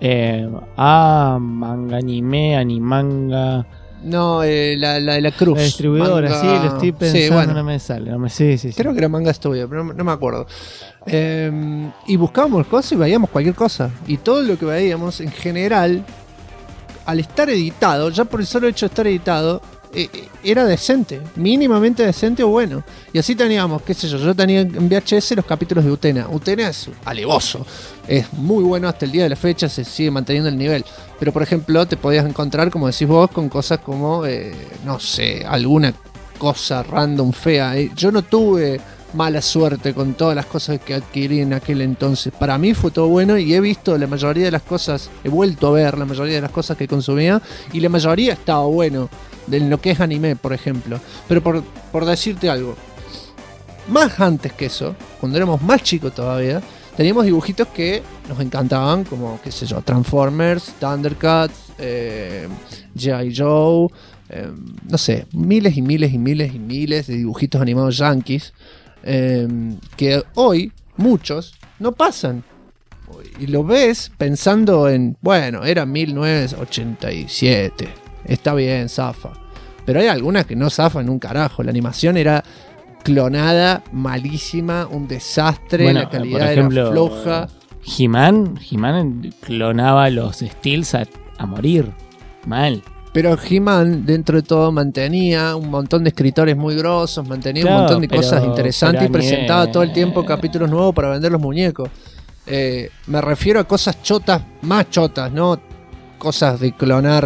anime, animanga. No, la de la Cruz. La distribuidora, manga... sí, lo estoy pensando, sí, bueno. no me sale. Sí. Creo que era Manga Studio, pero no me acuerdo. Y buscábamos cosas y veíamos cualquier cosa. Y todo lo que veíamos, en general, al estar editado, ya por el solo hecho de estar editado, era decente, mínimamente decente o bueno. Y así teníamos, qué sé yo tenía en VHS los capítulos de Utena. Utena es alevoso, es muy bueno hasta el día de la fecha, se sigue manteniendo el nivel. Pero por ejemplo te podías encontrar, como decís vos, con cosas como, no sé, alguna cosa random fea. Yo no tuve mala suerte con todas las cosas que adquirí en aquel entonces. Para mí fue todo bueno y he visto la mayoría de las cosas, he vuelto a ver la mayoría de las cosas que consumía y la mayoría estaba bueno, de lo que es anime, por ejemplo. Pero por decirte algo, más antes que eso, cuando éramos más chicos todavía, teníamos dibujitos que nos encantaban, como, qué sé yo, Transformers, Thundercats, G.I. Joe, no sé, miles y miles y miles y miles de dibujitos animados yankees, que hoy muchos no pasan. Y lo ves pensando en, bueno, era 1987, está bien, zafa. Pero hay algunas que no zafan un carajo. La animación era clonada, malísima, un desastre, bueno, la calidad por ejemplo, era floja. He-Man clonaba los Steels a morir, mal. Pero He-Man, dentro de todo, mantenía un montón de escritores muy grosos, mantenía un montón de cosas interesantes y presentaba todo el tiempo capítulos nuevos para vender los muñecos. Me refiero a cosas chotas, más chotas, ¿no? Cosas de clonar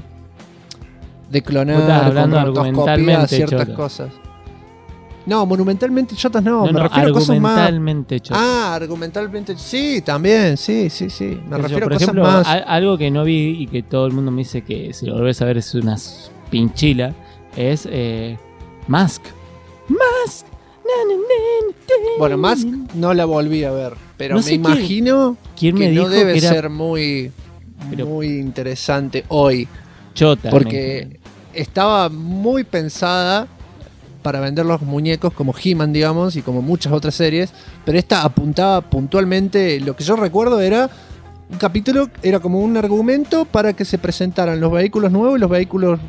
hablando con rotoscopía ciertas chotas. Cosas. No, monumentalmente chotas no, me refiero a cosas más... Argumentalmente chotas. Argumentalmente, sí, también, sí. Me refiero a cosas ejemplo, más... Algo que no vi y que todo el mundo me dice que si lo volvés a ver es una pinchila, es Mask. Bueno, Mask no la volví a ver, pero no me imagino quién que me dijo no debe que era... ser muy interesante hoy. Chota. Porque estaba muy pensada para vender los muñecos como He-Man, digamos, y como muchas otras series, pero esta apuntaba puntualmente, lo que yo recuerdo era un capítulo, era como un argumento para que se presentaran los vehículos nuevos y los vehículos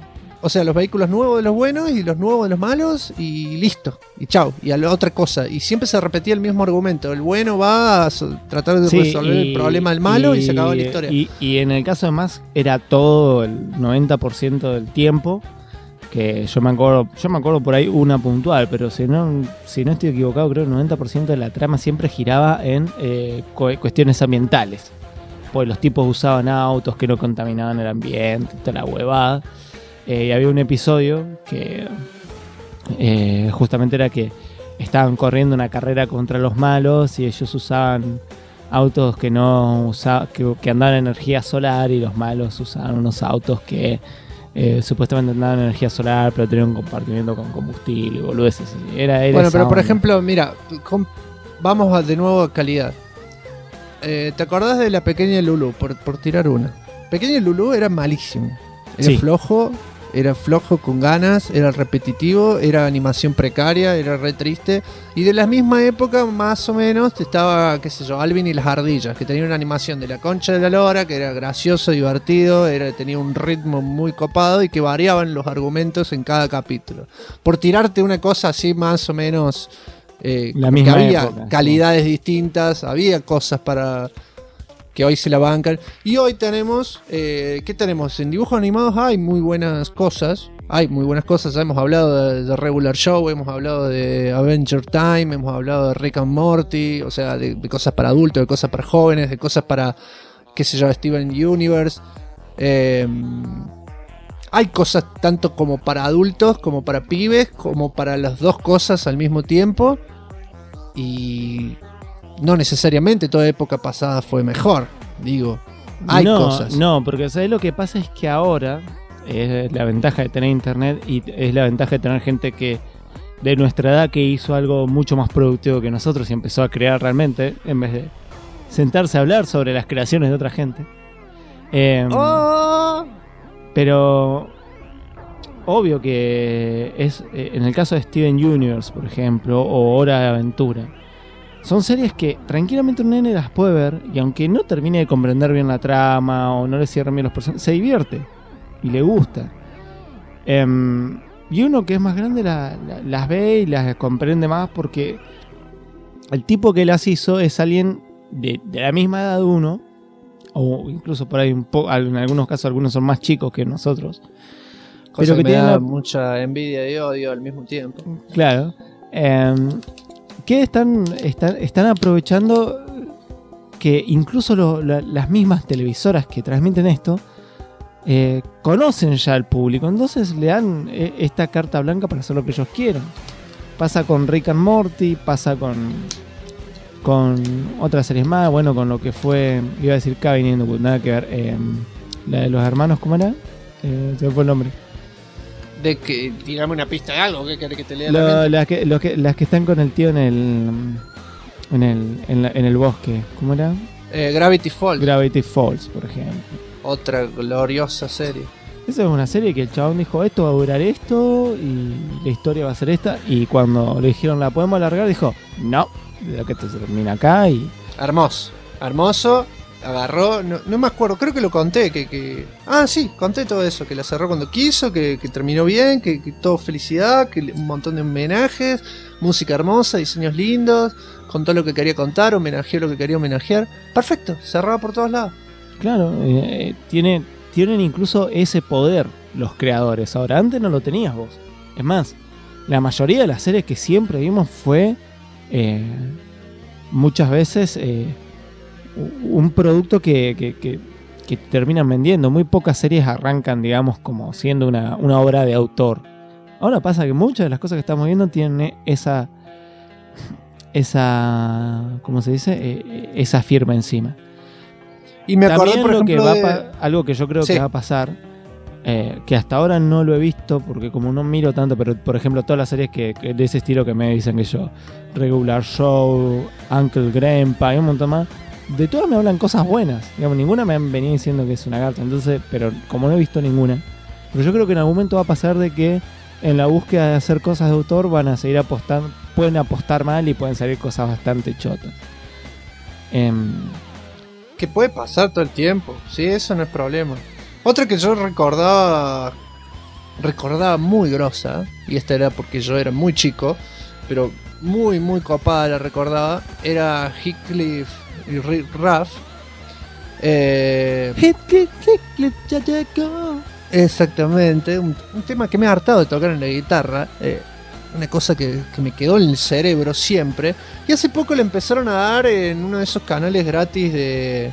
O sea, los vehículos nuevos de los buenos y los nuevos de los malos y listo. Y chau. Y a la otra cosa. Y siempre se repetía el mismo argumento. El bueno va a tratar de resolver el problema del malo y se acabó la historia. Y en el caso de Mask era todo el 90% del tiempo. Que yo me acuerdo por ahí una puntual, pero si no estoy equivocado, creo que el 90% de la trama siempre giraba en cuestiones ambientales. Pues los tipos usaban autos que no contaminaban el ambiente, toda la huevada. Y había un episodio que justamente era que estaban corriendo una carrera contra los malos y ellos usaban autos que que andaban en energía solar, y los malos usaban unos autos que supuestamente andaban en energía solar pero tenían un compartimiento con combustible y boludeces. Era bueno, pero por ejemplo, mira, vamos de nuevo a calidad. ¿Te acordás de la pequeña Lulú? Por tirar una. Pequeña Lulú era malísimo. Era flojo con ganas, era repetitivo, era animación precaria, era re triste. Y de la misma época, más o menos, estaba, qué sé yo, Alvin y las ardillas, que tenía una animación de la concha de la lora, que era gracioso, divertido, tenía un ritmo muy copado y que variaban los argumentos en cada capítulo. Por tirarte una cosa así más o menos, la misma había época, calidades distintas, había cosas para... que hoy se la bancan. Y hoy tenemos, ¿qué tenemos? En dibujos animados hay muy buenas cosas. Hemos hablado de Regular Show, hemos hablado de Adventure Time, hemos hablado de Rick and Morty, o sea, de cosas para adultos, de cosas para jóvenes, de cosas para, qué sé yo, Steven Universe. Hay cosas tanto como para adultos, como para pibes, como para las dos cosas al mismo tiempo. Y... no necesariamente toda época pasada fue mejor, digo, hay cosas. No, porque ¿sabes? Lo que pasa es que ahora es la ventaja de tener internet y es la ventaja de tener gente que de nuestra edad que hizo algo mucho más productivo que nosotros y empezó a crear realmente, en vez de sentarse a hablar sobre las creaciones de otra gente. Pero obvio que es en el caso de Steven Universe, por ejemplo, o Hora de Aventura, son series que tranquilamente un nene las puede ver y aunque no termine de comprender bien la trama o no le cierren bien los personajes, se divierte y le gusta. Y uno que es más grande las ve y las comprende más porque el tipo que las hizo es alguien de la misma edad de uno, o incluso por ahí en algunos casos algunos son más chicos que nosotros. Cosa que me da mucha envidia y odio al mismo tiempo. Claro. Que están aprovechando que incluso las mismas televisoras que transmiten esto conocen ya al público, entonces le dan esta carta blanca para hacer lo que ellos quieran. Pasa con Rick and Morty, pasa con otras series más, bueno, con lo que fue, iba a decir Cabin in the Woods, nada que ver, la de los hermanos, ¿cómo era? Se me fue el nombre. De que, dígame una pista de algo, ¿qué querés que te lea la mente? Las que están con el tío en el bosque, ¿cómo era? Gravity Falls. Gravity Falls, por ejemplo. Otra gloriosa serie. Esa es una serie que el chabón dijo, esto va a durar esto y la historia va a ser esta, y cuando le dijeron la podemos alargar, dijo, no, que esto se termina acá. Y hermoso. Agarró, no me acuerdo, creo que lo conté, sí, conté todo eso, que la cerró cuando quiso, que terminó bien, que todo felicidad, que un montón de homenajes, música hermosa, diseños lindos, contó lo que quería contar, homenajeó lo que quería homenajear, perfecto, cerraba por todos lados. Claro, tienen incluso ese poder los creadores, ahora antes no lo tenías vos. Es más, la mayoría de las series que siempre vimos fue muchas veces un producto que terminan vendiendo. Muy pocas series arrancan, digamos, como siendo una obra de autor. Ahora pasa que muchas de las cosas que estamos viendo tienen esa ¿cómo se dice? Esa firma encima. Y me acordé, también por ejemplo, algo que yo creo que va a pasar, que hasta ahora no lo he visto porque como no miro tanto, pero por ejemplo todas las series que de ese estilo que me dicen que yo, Regular Show, Uncle Grandpa y un montón más, de todas me hablan cosas buenas, digamos, ninguna me han venido diciendo que es una garza, entonces, pero como no he visto ninguna, pero yo creo que en algún momento va a pasar de que en la búsqueda de hacer cosas de autor van a seguir apostando, pueden apostar mal y pueden salir cosas bastante chotas. Que puede pasar todo el tiempo, sí, eso no es problema. Otra que yo recordaba recordaba muy grosa, y esta era porque yo era muy chico, pero muy muy copada la recordaba, era Heathcliff y Ruff. Exactamente, un tema que me ha hartado de tocar en la guitarra, una cosa que me quedó en el cerebro siempre, y hace poco le empezaron a dar en uno de esos canales gratis de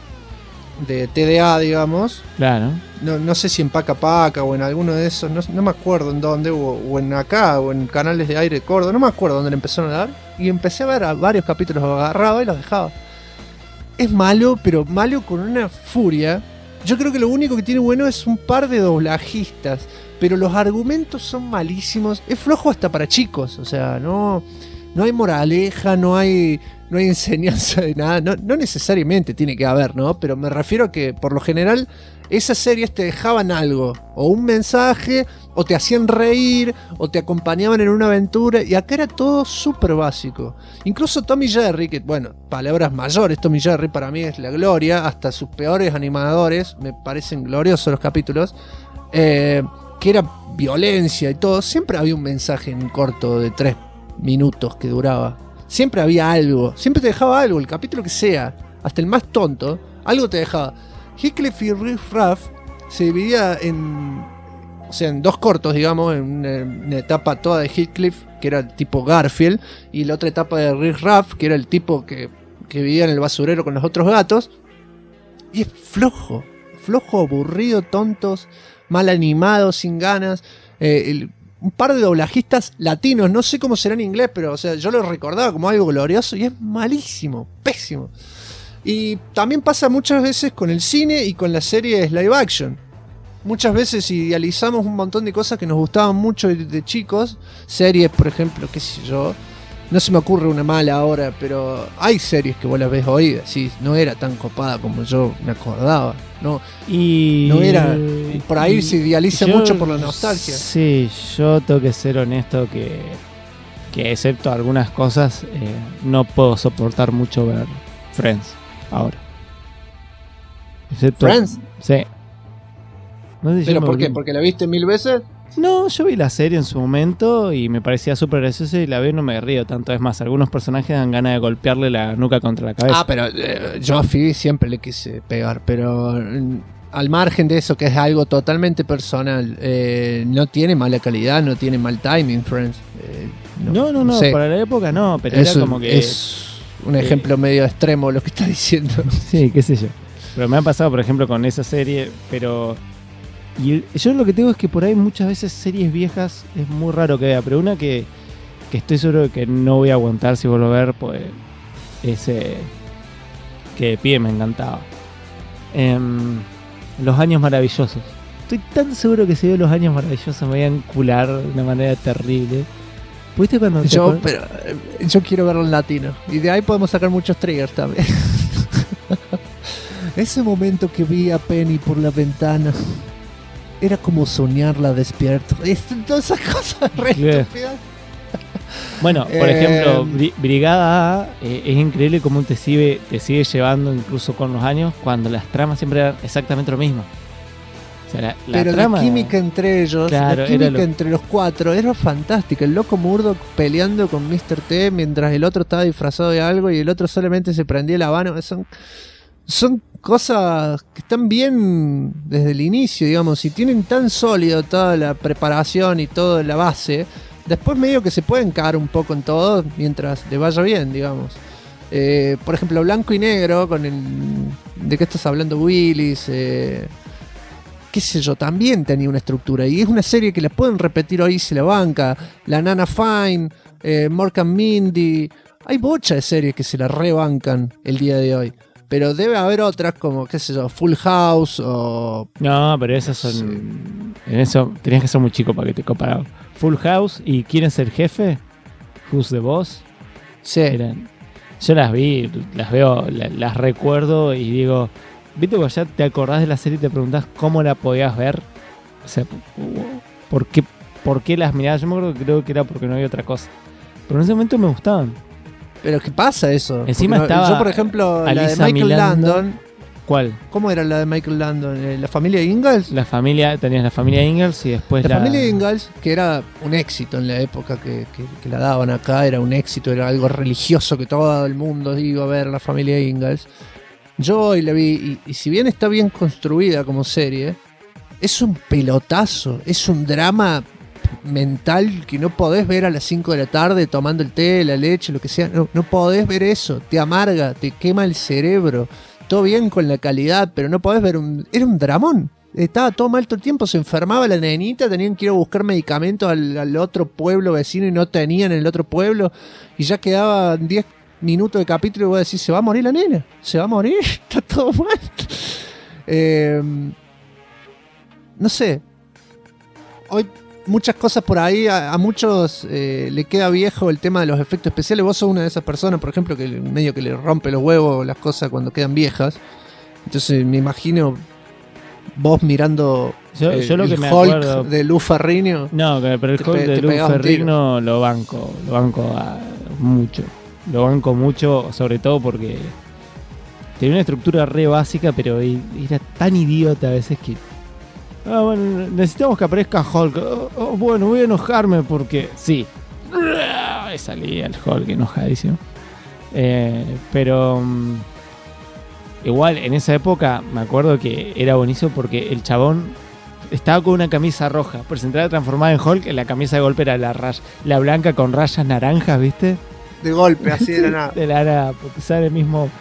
TDA, digamos. Claro. No sé si en Paca Paca o en alguno de esos, no me acuerdo en dónde, o en acá, o en canales de aire de Córdoba, no me acuerdo dónde le empezaron a dar, y empecé a ver a varios capítulos, los agarraba y los dejaba. Es malo, pero malo con una furia. Yo creo que lo único que tiene bueno es un par de doblajistas, pero los argumentos son malísimos. Es flojo hasta para chicos, o sea, no hay moraleja, no hay enseñanza de nada. No necesariamente tiene que haber, ¿no? Pero me refiero a que por lo general esas series te dejaban algo, o un mensaje, o te hacían reír, o te acompañaban en una aventura, y acá era todo súper básico. Incluso Tom y Jerry, que bueno, palabras mayores, Tom y Jerry para mí es la gloria, hasta sus peores animadores me parecen gloriosos los capítulos, que era violencia y todo, siempre había un mensaje en corto de 3 minutos que duraba. Siempre había algo, siempre te dejaba algo, el capítulo que sea, hasta el más tonto, algo te dejaba. Heathcliff y Ruff se dividía en 2 cortos, digamos, en una etapa toda de Heathcliff, que era el tipo Garfield, y la otra etapa de Rick Ruff, que era el tipo que vivía en el basurero con los otros gatos. Y es flojo, aburrido, tontos, mal animados, sin ganas. Un par de doblajistas latinos, no sé cómo será en inglés, pero o sea, yo lo recordaba como algo glorioso y es malísimo, pésimo. Y también pasa muchas veces con el cine y con las series live action. Muchas veces idealizamos un montón de cosas que nos gustaban mucho de chicos. Series, por ejemplo, qué sé yo. No se me ocurre una mala ahora, pero hay series que vos las ves hoy, sí, no era tan copada como yo me acordaba. No era. Por ahí se idealiza mucho por la nostalgia. Sí, yo tengo que ser honesto que excepto algunas cosas, no puedo soportar mucho ver Friends ahora. Excepto, ¿Friends? Sí. No sé si ¿Pero por qué? ¿Porque la viste 1000 veces? No, yo vi la serie en su momento y me parecía súper graciosa y la veo y no me río tanto. Es más, algunos personajes dan ganas de golpearle la nuca contra la cabeza. Pero yo a Phoebe siempre le quise pegar, pero al margen de eso, que es algo totalmente personal, no tiene mala calidad, no tiene mal timing, Friends. No sé. Para la época no, pero eso era como que... Es un ejemplo medio extremo lo que está diciendo. Sí, qué sé yo. Pero me ha pasado, por ejemplo, con esa serie, pero... Y yo lo que tengo es que por ahí muchas veces series viejas es muy raro que vea, pero una que estoy seguro de que no voy a aguantar si vuelvo a ver, pues ese que de pie me encantaba. Los Años Maravillosos. Estoy tan seguro que si veo Los Años Maravillosos me voy a encular de una manera terrible. ¿Viste cuando yo quiero verlo en latino y de ahí podemos sacar muchos triggers también. Ese momento que vi a Penny por la ventana era como soñarla despierto. Todas esas cosas re estúpidas. Bueno, por ejemplo, Brigada A es increíble cómo te sigue llevando incluso con los años, cuando las tramas siempre eran exactamente lo mismo. O sea, pero trama, la química entre ellos, claro, la química entre los 4 era fantástica. El loco Murdoch peleando con Mr. T mientras el otro estaba disfrazado de algo y el otro solamente se prendía la mano. Son cosas que están bien desde el inicio, digamos, y tienen tan sólido toda la preparación y toda la base. Después medio que se pueden caer un poco en todo mientras le vaya bien, digamos. Por ejemplo, Blanco y Negro, ¿de qué estás hablando, Willis? Qué sé yo, también tenía una estructura. Y es una serie que la pueden repetir hoy, se la banca. La Nana Fine, Mork and Mindy. Hay bocha de series que se la rebancan el día de hoy. Pero debe haber otras como, qué sé yo, Full House o... No, pero esas son... Sí. En eso tenías que ser muy chico para que te comparara. Full House y ¿Quién es el jefe? Who's the Boss. Sí. Yo las vi, las veo, las recuerdo y digo... ¿Viste cuando ya te acordás de la serie y te preguntás cómo la podías ver? O sea, ¿por qué las mirabas? Yo me acuerdo que creo que era porque no había otra cosa. Pero en ese momento me gustaban. Pero ¿qué pasa eso? Encima estaba yo, por ejemplo, Alisa la de Michael Milando. Landon, ¿Cuál? ¿Cómo era la de Michael Landon? ¿La familia Ingalls? Tenías la familia Ingalls y después La familia Ingalls, que era un éxito en la época que la daban acá, era un éxito, era algo religioso que todo el mundo iba a ver la familia Ingalls. Yo hoy la vi y si bien está bien construida como serie, es un pelotazo, es un drama mental que no podés ver a las 5 de la tarde tomando el té, la leche, lo que sea. No podés ver eso, te amarga, te quema el cerebro. Todo bien con la calidad, pero no podés ver era un dramón. Estaba todo mal todo el tiempo, se enfermaba la nenita, tenían que ir a buscar medicamentos al otro pueblo vecino y no tenían en el otro pueblo, y ya quedaban 10 minutos de capítulo y vos decís, se va a morir la nena, se va a morir, está todo mal. No sé, hoy muchas cosas por ahí, a muchos le queda viejo el tema de los efectos especiales. Vos sos una de esas personas, por ejemplo, que medio que le rompe los huevos las cosas cuando quedan viejas. Entonces me imagino vos mirando yo lo que el me Hulk acuerdo de Lou Ferrigno. No, pero el Hulk de Lou Ferrigno lo banco mucho. Lo banco mucho, sobre todo porque tenía una estructura re básica, pero era tan idiota a veces que... bueno, necesitamos que aparezca Hulk. Bueno, voy a enojarme porque... Sí. Salía el Hulk enojadísimo. Pero... igual, en esa época me acuerdo que era buenísimo porque el chabón estaba con una camisa roja. Por si entraba transformada en Hulk, la camisa de golpe era la blanca con rayas naranjas, ¿viste? De golpe, así de la nada. De la nada, porque sale el mismo...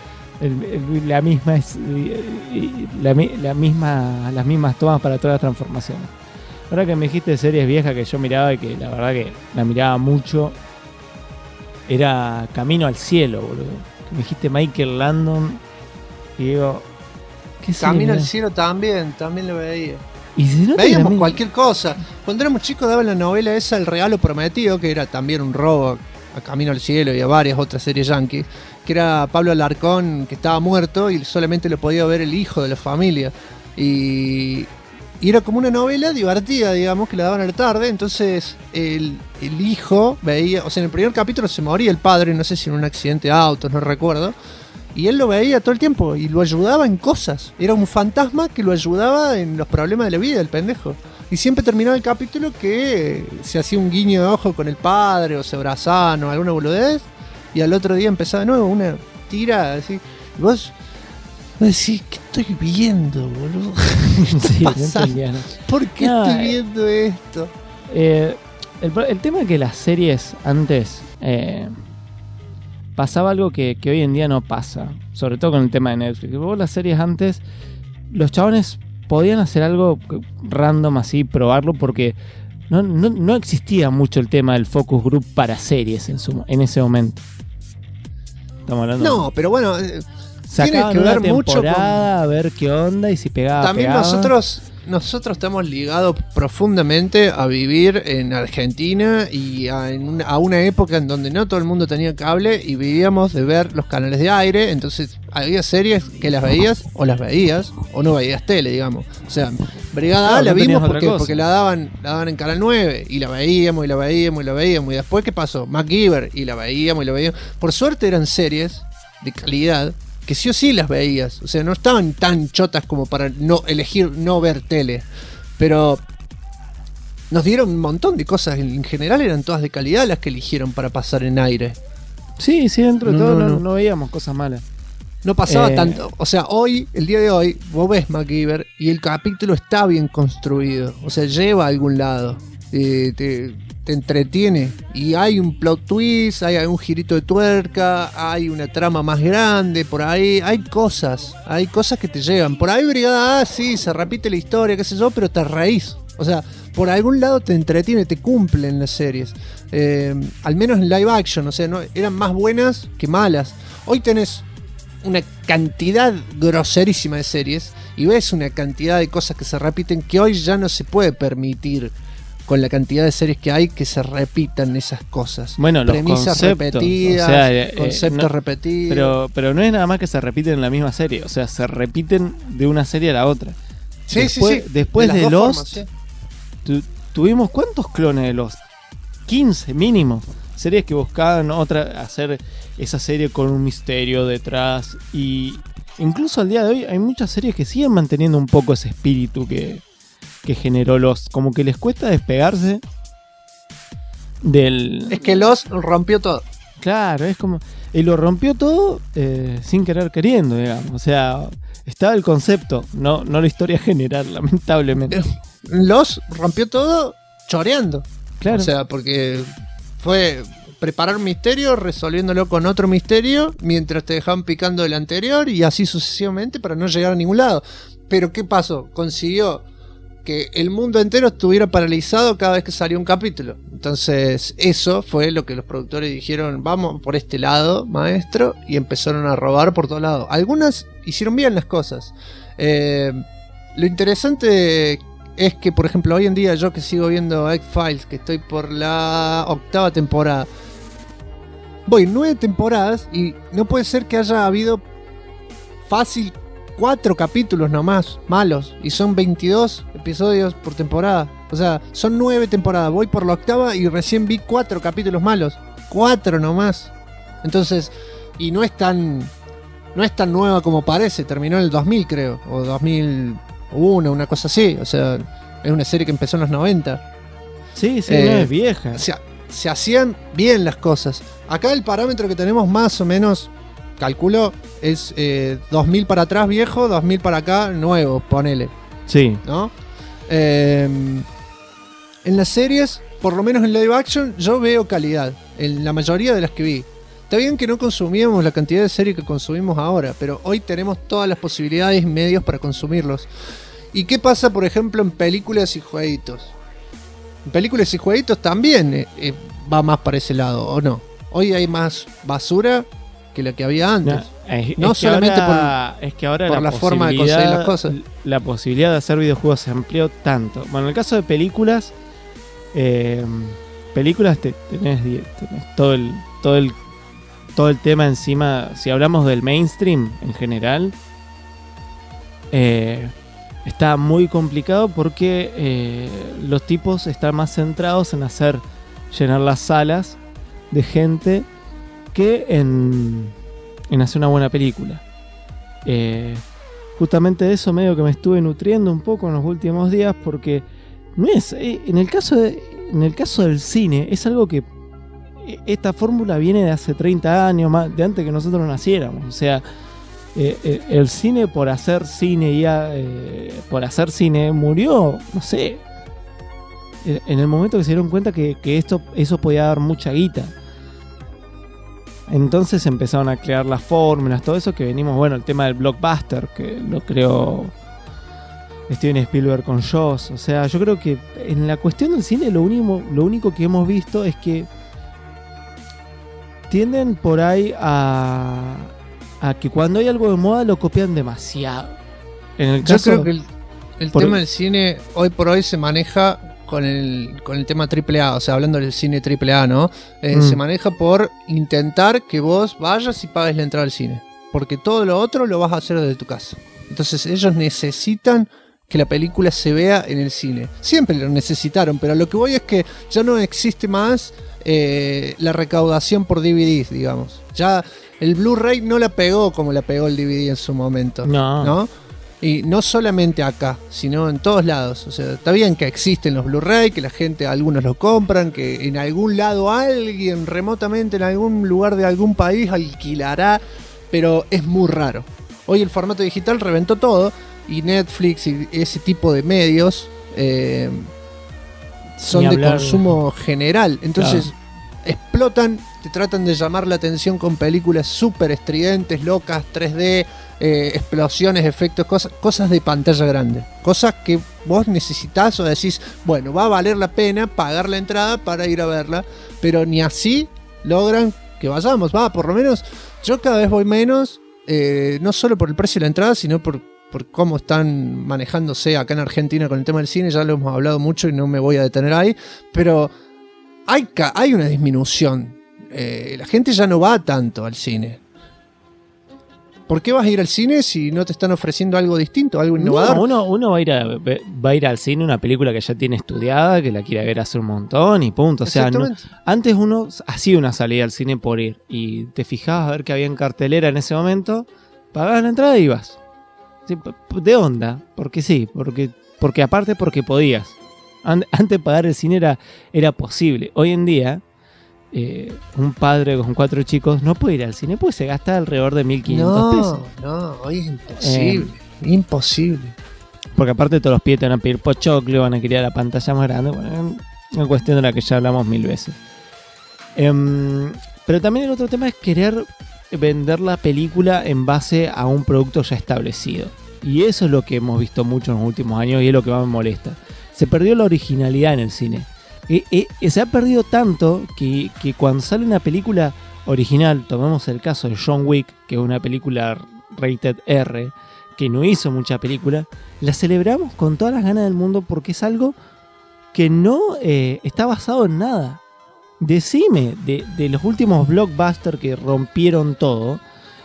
las mismas tomas para todas las transformaciones. Ahora que me dijiste de series viejas que yo miraba y que la verdad que la miraba mucho, era Camino al Cielo, boludo. Que me dijiste Michael Landon y digo, ¿qué serie? Camino al Cielo también lo veía. ¿Y si no veíamos cualquier cosa? Cuando éramos chicos daban la novela esa El Regalo Prometido, que era también un robo a Camino al Cielo y a varias otras series yankees, que era Pablo Alarcón, que estaba muerto y solamente lo podía ver el hijo de la familia. Y era como una novela divertida, digamos, que la daban a la tarde. Entonces el hijo veía, o sea, en el primer capítulo se moría el padre, no sé si en un accidente de autos, no recuerdo. Y él lo veía todo el tiempo y lo ayudaba en cosas. Era un fantasma que lo ayudaba en los problemas de la vida, el pendejo. Y siempre terminaba el capítulo que se hacía un guiño de ojo con el padre o se abrazaban o alguna boludez. Y al otro día empezaba de nuevo una tira así. Y vos decís, ¿qué estoy viendo, boludo? Sí, ¿Por qué estoy viendo esto? El tema es que las series antes pasaba algo que hoy en día no pasa. Sobre todo con el tema de Netflix. Vos las series antes, los chabones podían hacer algo random así, probarlo, porque no existía mucho el tema del focus group para series en ese momento. Estamos hablando. No, pero bueno, sacaban tiene que ver una mucho temporada a ver qué onda y si pegaba. También nosotros estamos ligados profundamente a vivir en Argentina y a una época en donde no todo el mundo tenía cable y vivíamos de ver los canales de aire. Entonces había series que las veías o no veías tele, digamos. O sea, Brigada A la vimos porque la daban en Canal 9 y la veíamos y después ¿qué pasó? MacGyver y la veíamos. Por suerte eran series de calidad que sí o sí las veías, o sea, no estaban tan chotas como para no elegir no ver tele, pero nos dieron un montón de cosas, en general eran todas de calidad las que eligieron para pasar en aire. Sí, dentro de todo no veíamos cosas malas. No pasaba tanto, o sea, el día de hoy, vos ves MacGyver y el capítulo está bien construido, o sea, lleva a algún lado, te entretiene y hay un plot twist, hay un girito de tuerca, hay una trama más grande por ahí, hay cosas que te llevan. Por ahí Brigada A, sí, se repite la historia, qué sé yo, pero te reís. O sea, por algún lado te entretiene, te cumplen las series. Al menos en live action, o sea, no, eran más buenas que malas. Hoy tenés una cantidad groserísima de series y ves una cantidad de cosas que se repiten que hoy ya no se puede permitir. Con la cantidad de series que hay que se repitan esas cosas. Bueno, los premisas conceptos, repetidas, o sea, conceptos repetidos. Pero no es nada más que se repiten en la misma serie. O sea, se repiten de una serie a la otra. Sí. Después de Lost, tuvimos ¿cuántos clones de Lost? 15 mínimo. Series que buscaban hacer esa serie con un misterio detrás y incluso al día de hoy hay muchas series que siguen manteniendo un poco ese espíritu que generó Lost. Como que les cuesta despegarse del... Es que Lost rompió todo. Claro, es como... Y lo rompió todo sin querer queriendo, digamos. O sea, estaba el concepto, no la historia general, lamentablemente. Lost rompió todo choreando. Claro. O sea, porque fue preparar un misterio, resolviéndolo con otro misterio, mientras te dejaban picando el anterior y así sucesivamente para no llegar a ningún lado. Pero ¿qué pasó? Consiguió que el mundo entero estuviera paralizado cada vez que salía un capítulo. Entonces eso fue lo que los productores dijeron, vamos por este lado, maestro, y empezaron a robar por todos lados. Algunas hicieron bien las cosas. Lo interesante es que, por ejemplo, hoy en día yo que sigo viendo X-Files, que estoy por la 8ª temporada, voy 9 temporadas y no puede ser que haya habido fácil 4 capítulos nomás malos, y son 22 episodios por temporada. O sea, son 9 temporadas, voy por la 8ª y recién vi 4 capítulos malos. 4 nomás. Entonces, y no es tan nueva como parece, terminó en el 2000 creo, o 2001, una cosa así. O sea, es una serie que empezó en los 90. Sí, no es vieja. O sea, se hacían bien las cosas. Acá el parámetro que tenemos más o menos, calculo, es 2000 para atrás viejo, 2000 para acá nuevo, ponele. Sí. ¿No? En las series, por lo menos en live action, yo veo calidad en la mayoría de las que vi. Está bien que no consumíamos la cantidad de series que consumimos ahora, pero hoy tenemos todas las posibilidades y medios para consumirlos. ¿Y qué pasa, por ejemplo, en películas y jueguitos? En películas y jueguitos también va más para ese lado, ¿o no? Hoy hay más basura que la que había antes. No solamente por la forma de conseguir las cosas. La posibilidad de hacer videojuegos se amplió tanto. Bueno, en el caso de películas, tenés todo el tema encima. Si hablamos del mainstream en general, está muy complicado porque los tipos están más centrados en llenar las salas de gente que en hacer una buena película. Justamente de eso medio que me estuve nutriendo un poco en los últimos días, porque no es en el caso del cine es algo que esta fórmula viene de hace 30 años más, de antes que nosotros naciéramos. O sea, el cine por hacer cine murió, no sé, en el momento que se dieron cuenta que eso podía dar mucha guita. Entonces empezaron a crear las fórmulas, todo eso que venimos, bueno, el tema del blockbuster, que lo creó Steven Spielberg con Jaws. O sea, yo creo que en la cuestión del cine lo único que hemos visto es que tienden por ahí a que cuando hay algo de moda lo copian demasiado. Yo creo que el tema del cine hoy por hoy se maneja con el tema AAA, o sea, hablando del cine AAA, ¿no? Se maneja por intentar que vos vayas y pagues la entrada al cine, porque todo lo otro lo vas a hacer desde tu casa. Entonces ellos necesitan que la película se vea en el cine. Siempre lo necesitaron, pero lo que voy es que ya no existe más la recaudación por DVDs, digamos. Ya el Blu-ray no la pegó como la pegó el DVD en su momento, ¿no? Y no solamente acá, sino en todos lados. O sea, está bien que existen los Blu-ray, que la gente, algunos lo compran, que en algún lado alguien remotamente en algún lugar de algún país alquilará, pero es muy raro. Hoy el formato digital reventó todo y Netflix y ese tipo de medios son de consumo general. Entonces explotan, te tratan de llamar la atención con películas súper estridentes, locas, 3D, explosiones, efectos, cosas de pantalla grande, cosas que vos necesitás o decís, bueno, va a valer la pena pagar la entrada para ir a verla, pero ni así logran que vayamos. Por lo menos yo cada vez voy menos, no solo por el precio de la entrada, sino por cómo están manejándose acá en Argentina con el tema del cine. Ya lo hemos hablado mucho y no me voy a detener ahí, pero hay una disminución. La gente ya no va tanto al cine. ¿Por qué vas a ir al cine si no te están ofreciendo algo distinto, algo innovador? No, uno va a ir al cine una película que ya tiene estudiada, que la quiere ver hace un montón y punto. O sea, antes uno hacía una salida al cine por ir y te fijabas a ver qué había en cartelera en ese momento pagabas la entrada y ibas. Sí, de onda, porque sí, porque aparte porque podías. Antes pagar el cine era posible. Hoy en día, un padre con 4 chicos no puede ir al cine porque se gasta alrededor de 1.500 pesos. No, hoy es imposible. Imposible. Porque aparte todos los pibes te van a pedir pochoclo, van a querer la pantalla más grande. Bueno, es una cuestión de la que ya hablamos 1000 veces. Pero también el otro tema es querer vender la película en base a un producto ya establecido. Y eso es lo que hemos visto mucho en los últimos años y es lo que más me molesta. Se perdió la originalidad en el cine. Se ha perdido tanto que cuando sale una película original, tomemos el caso de John Wick, que es una película rated R, que no hizo mucha película, la celebramos con todas las ganas del mundo porque es algo que no está basado en nada. Decime, de los últimos blockbusters que rompieron todo,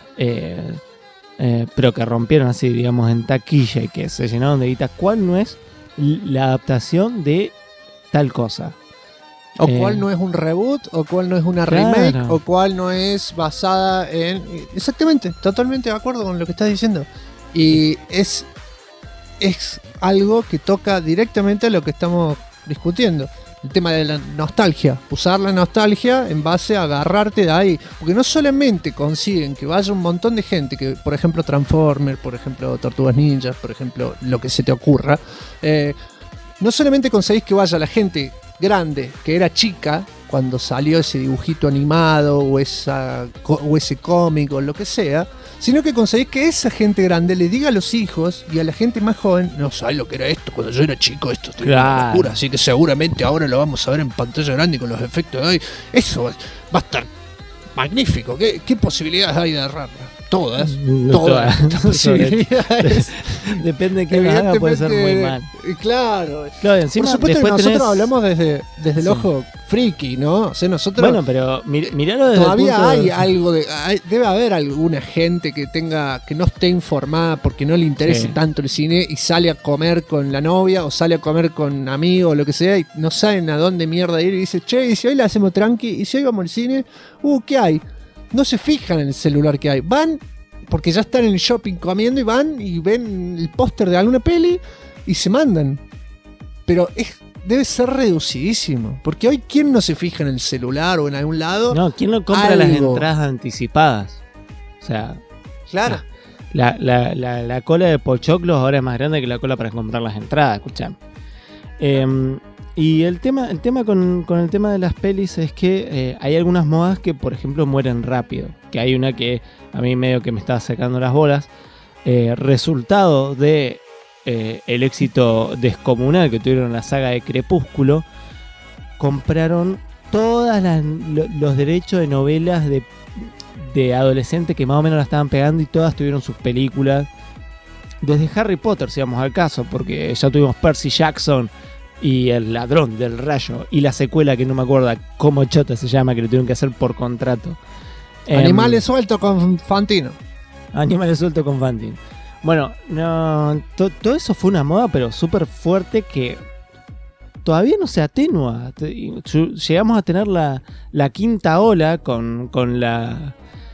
pero que rompieron así, digamos, en taquilla y que se llenaron de guita, ¿cuál no es la adaptación de tal cosa? O cuál no es un reboot, o cuál no es una remake, o cuál no es basada en... Exactamente, totalmente de acuerdo con lo que estás diciendo. Y es algo que toca directamente a lo que estamos discutiendo. El tema de la nostalgia, usar la nostalgia en base a agarrarte de ahí, porque no solamente consiguen que vaya un montón de gente, que por ejemplo Transformers, por ejemplo Tortugas Ninjas, por ejemplo lo que se te ocurra, no solamente conseguís que vaya la gente grande, que era chica cuando salió ese dibujito animado o ese cómic o lo que sea, sino que conseguís que esa gente grande le diga a los hijos y a la gente más joven, no sabes lo que era esto, cuando yo era chico esto era una locura, así que seguramente ahora lo vamos a ver en pantalla grande con los efectos de hoy, eso va a estar magnífico. ¿Qué posibilidades hay de errarla? Todas las posibilidades. Depende de qué lo haga, puede ser muy mal. Claro, encima, por supuesto que nosotros hablamos desde el ojo ojo friki, ¿no? O sea, nosotros... Bueno, pero miralo desde todavía hay algo debe haber alguna gente que no esté informada porque no le interese tanto el cine y sale a comer con la novia o sale a comer con amigos o lo que sea y no saben a dónde mierda ir y dice, che, y si hoy la hacemos tranqui, y si hoy vamos al cine, ¿qué hay? No se fijan en el celular que hay, van porque ya están en el shopping comiendo y van y ven el póster de alguna peli y se mandan. Pero debe ser reducidísimo, porque hoy ¿quién no se fija en el celular o en algún lado? No, ¿quién no compra las entradas anticipadas? O sea, claro. La cola de pochoclos ahora es más grande que la cola para comprar las entradas, escuchame. Y el tema con el tema de las pelis es que hay algunas modas que, por ejemplo, mueren rápido. Que hay una que a mí medio que me está sacando las bolas. Resultado de el éxito descomunal que tuvieron la saga de Crepúsculo, compraron todos los derechos de novelas de adolescentes que más o menos la estaban pegando y todas tuvieron sus películas. Desde Harry Potter, si vamos al caso, porque ya tuvimos Percy Jackson y el ladrón del rayo y la secuela que no me acuerdo cómo chota se llama, que lo tuvieron que hacer por contrato. Animales sueltos con Fantino. Animales sueltos con Fantino. Bueno, no, todo eso fue una moda, pero súper fuerte que todavía no se atenúa. Llegamos a tener la quinta ola con la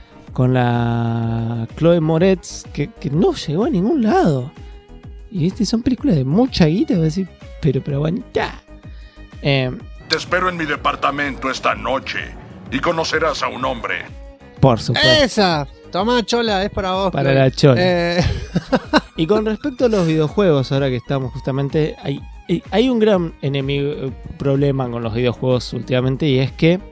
Chloe Moretz que no llegó a ningún lado. Y son películas de mucha guita, voy a decir, pero aguantá. Te espero en mi departamento esta noche y conocerás a un hombre. Por supuesto. ¡Esa! Toma, Chola, es para vos. Para la Chola. Y con respecto a los videojuegos, ahora que estamos justamente... Hay un gran problema con los videojuegos últimamente, y es que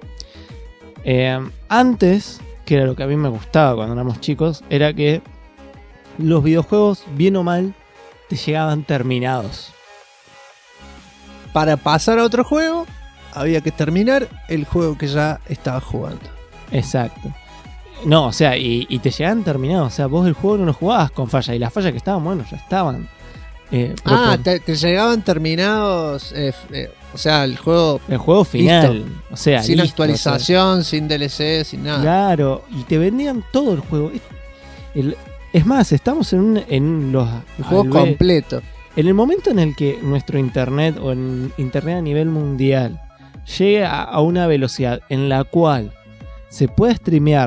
antes, que era lo que a mí me gustaba cuando éramos chicos, era que los videojuegos, bien o mal, te llegaban terminados. Para pasar a otro juego, había que terminar el juego que ya estabas jugando. Exacto. No, o sea, y te llegaban terminados. O sea, vos el juego no lo jugabas con fallas. Y las fallas que estaban, bueno, ya estaban. Te llegaban terminados. O sea, el juego final. Listo. O sea, sin listo, actualización, sin DLC, sin nada. Claro, y te vendían todo el juego. Es más, estamos en los... El juego completo. En el momento en el que nuestro internet o en internet a nivel mundial llegue a una velocidad en la cual se puede streamear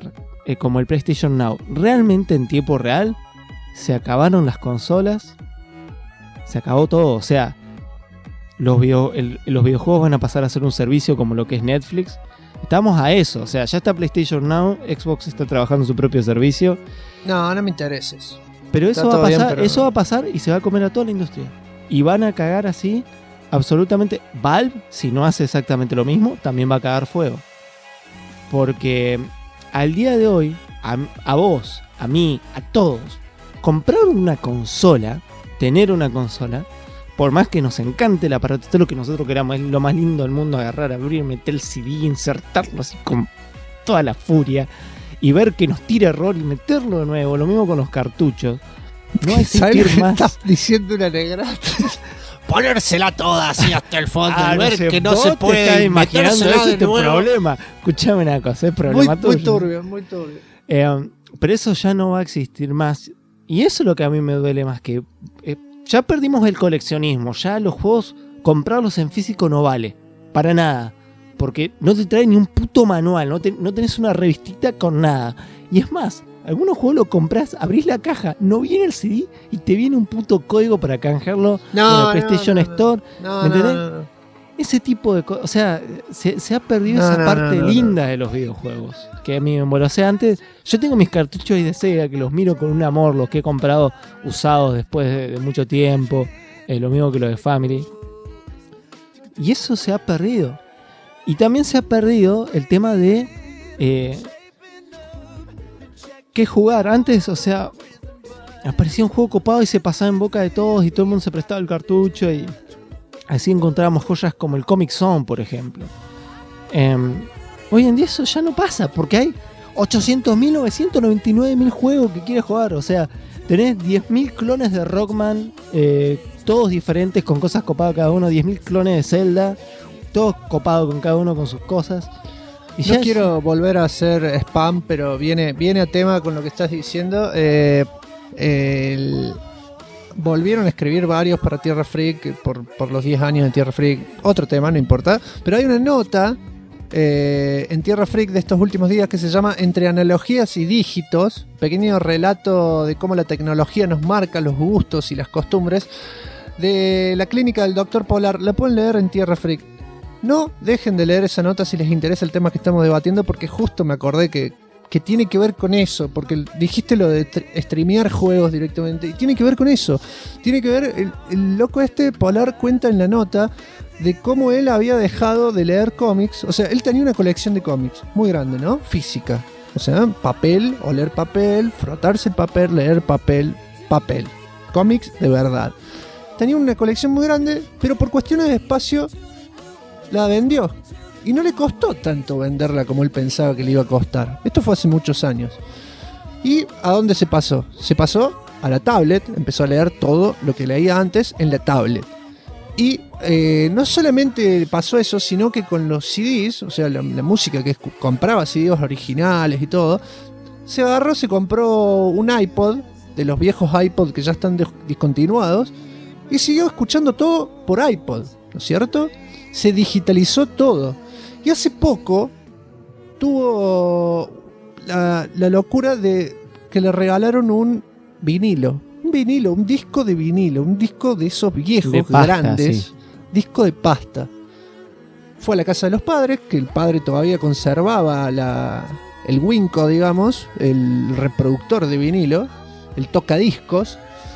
como el PlayStation Now, realmente en tiempo real, se acabaron las consolas, se acabó todo. O sea, los videojuegos van a pasar a ser un servicio como lo que es Netflix. Estamos a eso, o sea, ya está PlayStation Now, Xbox está trabajando en su propio servicio. No, no me intereses. Pero Está eso va a todo bien, pasar, pero eso va a pasar y se va a comer a toda la industria. Y van a cagar así, absolutamente. Valve, si no hace exactamente lo mismo, también va a cagar fuego. Porque al día de hoy, a vos, a mí, a todos, comprar una consola, tener una consola, por más que nos encante el aparato, esto es lo que nosotros queramos, es lo más lindo del mundo, agarrar, abrir, meter el CD, insertarlo así con toda la furia y ver que nos tira error y meterlo de nuevo, lo mismo con los cartuchos. No hay ¿Sabes sentir más. Estás diciendo una negrata. Ponérsela toda así hasta el fondo y ver sé, que no vos se te puede. estás imaginando, metérsela ese de es tu nuevo. problema. Escuchame una cosa, es problema tuyo. Muy turbio, muy turbio. Pero eso ya no va a existir más. Y eso es lo que a mí me duele más, que ya perdimos el coleccionismo. Ya los juegos, comprarlos en físico no vale. Para nada. Porque no te trae ni un puto manual. No tenés una revistita con nada. Y es más, algunos juegos lo compras, abrís la caja, no viene el CD y te viene un puto código para canjearlo en la PlayStation Store. ¿Me entendés? No. Ese tipo de cosas. O sea, se ha perdido esa parte linda de los videojuegos. Que a mí me moló. O sea, antes yo tengo mis cartuchos de Sega que los miro con un amor, los que he comprado usados después de mucho tiempo. Lo mismo que los de Family. Y eso se ha perdido. Y también se ha perdido el tema de qué jugar. Antes, o sea, aparecía un juego copado y se pasaba en boca de todos y todo el mundo se prestaba el cartucho y así encontrábamos joyas como el Comic Zone, por ejemplo. Hoy en día eso ya no pasa porque hay 800.000, 999.000 juegos que quieres jugar. O sea, tenés 10.000 clones de Rockman, todos diferentes con cosas copadas cada uno, 10.000 clones de Zelda, todos copados con cada uno con sus cosas. Y no quiero volver a hacer spam, pero viene a tema con lo que estás diciendo. Volvieron a escribir varios para Tierra Freak por los 10 años de Tierra Freak. Otro tema, no importa. Pero hay una nota en Tierra Freak de estos últimos días que se llama Entre analogías y dígitos. Pequeño relato de cómo la tecnología nos marca los gustos y las costumbres. De la clínica del Dr. Polar. La pueden leer en Tierra Freak. No dejen de leer esa nota si les interesa el tema que estamos debatiendo, porque justo me acordé que tiene que ver con eso, porque dijiste lo de streamear juegos directamente, y tiene que ver con eso. Tiene que ver, el loco Polar cuenta en la nota de cómo él había dejado de leer cómics. O sea, él tenía una colección de cómics muy grande, ¿no? Física. O sea, papel, oler papel, frotarse el papel, leer papel. Cómics de verdad. Tenía una colección muy grande, pero por cuestiones de espacio la vendió. Y no le costó tanto venderla como él pensaba que le iba a costar. Esto fue hace muchos años. ¿Y a dónde se pasó? Se pasó a la tablet. Empezó a leer todo lo que leía antes en la tablet. Y no solamente pasó eso, sino que con los CDs, o sea, la música que compraba CDs originales y todo, se agarró, se compró un iPod, de los viejos iPod que ya están discontinuados, y siguió escuchando todo por iPod, ¿no es cierto? Se digitalizó todo. Y hace poco tuvo la locura de que le regalaron un vinilo. Un disco de vinilo. Un disco de esos viejos, de pasta, grandes. Sí. Disco de pasta. Fue a la casa de los padres, que el padre todavía conservaba el Winco, digamos, el reproductor de vinilo, el tocadiscos.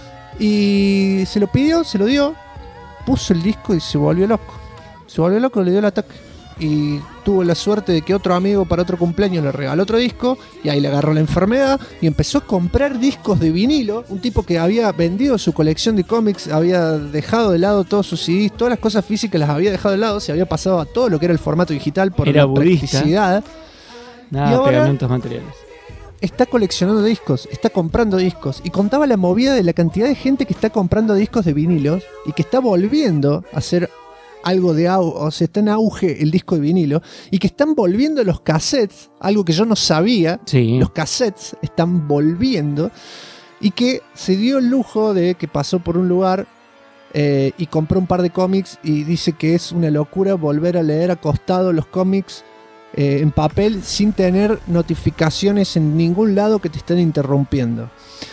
Y se lo pidió, se lo dio, puso el disco y se volvió loco. Le dio el ataque. Y tuvo la suerte de que otro amigo para otro cumpleaños le regaló otro disco. Y ahí le agarró la enfermedad y empezó a comprar discos de vinilo. Un tipo que había vendido su colección de cómics, había dejado de lado todos sus CDs, todas las cosas físicas las había dejado de lado. Se había pasado a todo lo que era el formato digital por la practicidad. Nada, pegamentos materiales. Está coleccionando discos, está comprando discos. Y contaba la movida de la cantidad de gente que está comprando discos de vinilos y que está volviendo a hacer algo de auge, o sea, está en auge el disco de vinilo, y que están volviendo los cassettes, algo que yo no sabía. Sí. Los cassettes están volviendo, y que se dio el lujo de que pasó por un lugar y compró un par de cómics, y dice que es una locura volver a leer acostado los cómics en papel sin tener notificaciones en ningún lado que te estén interrumpiendo.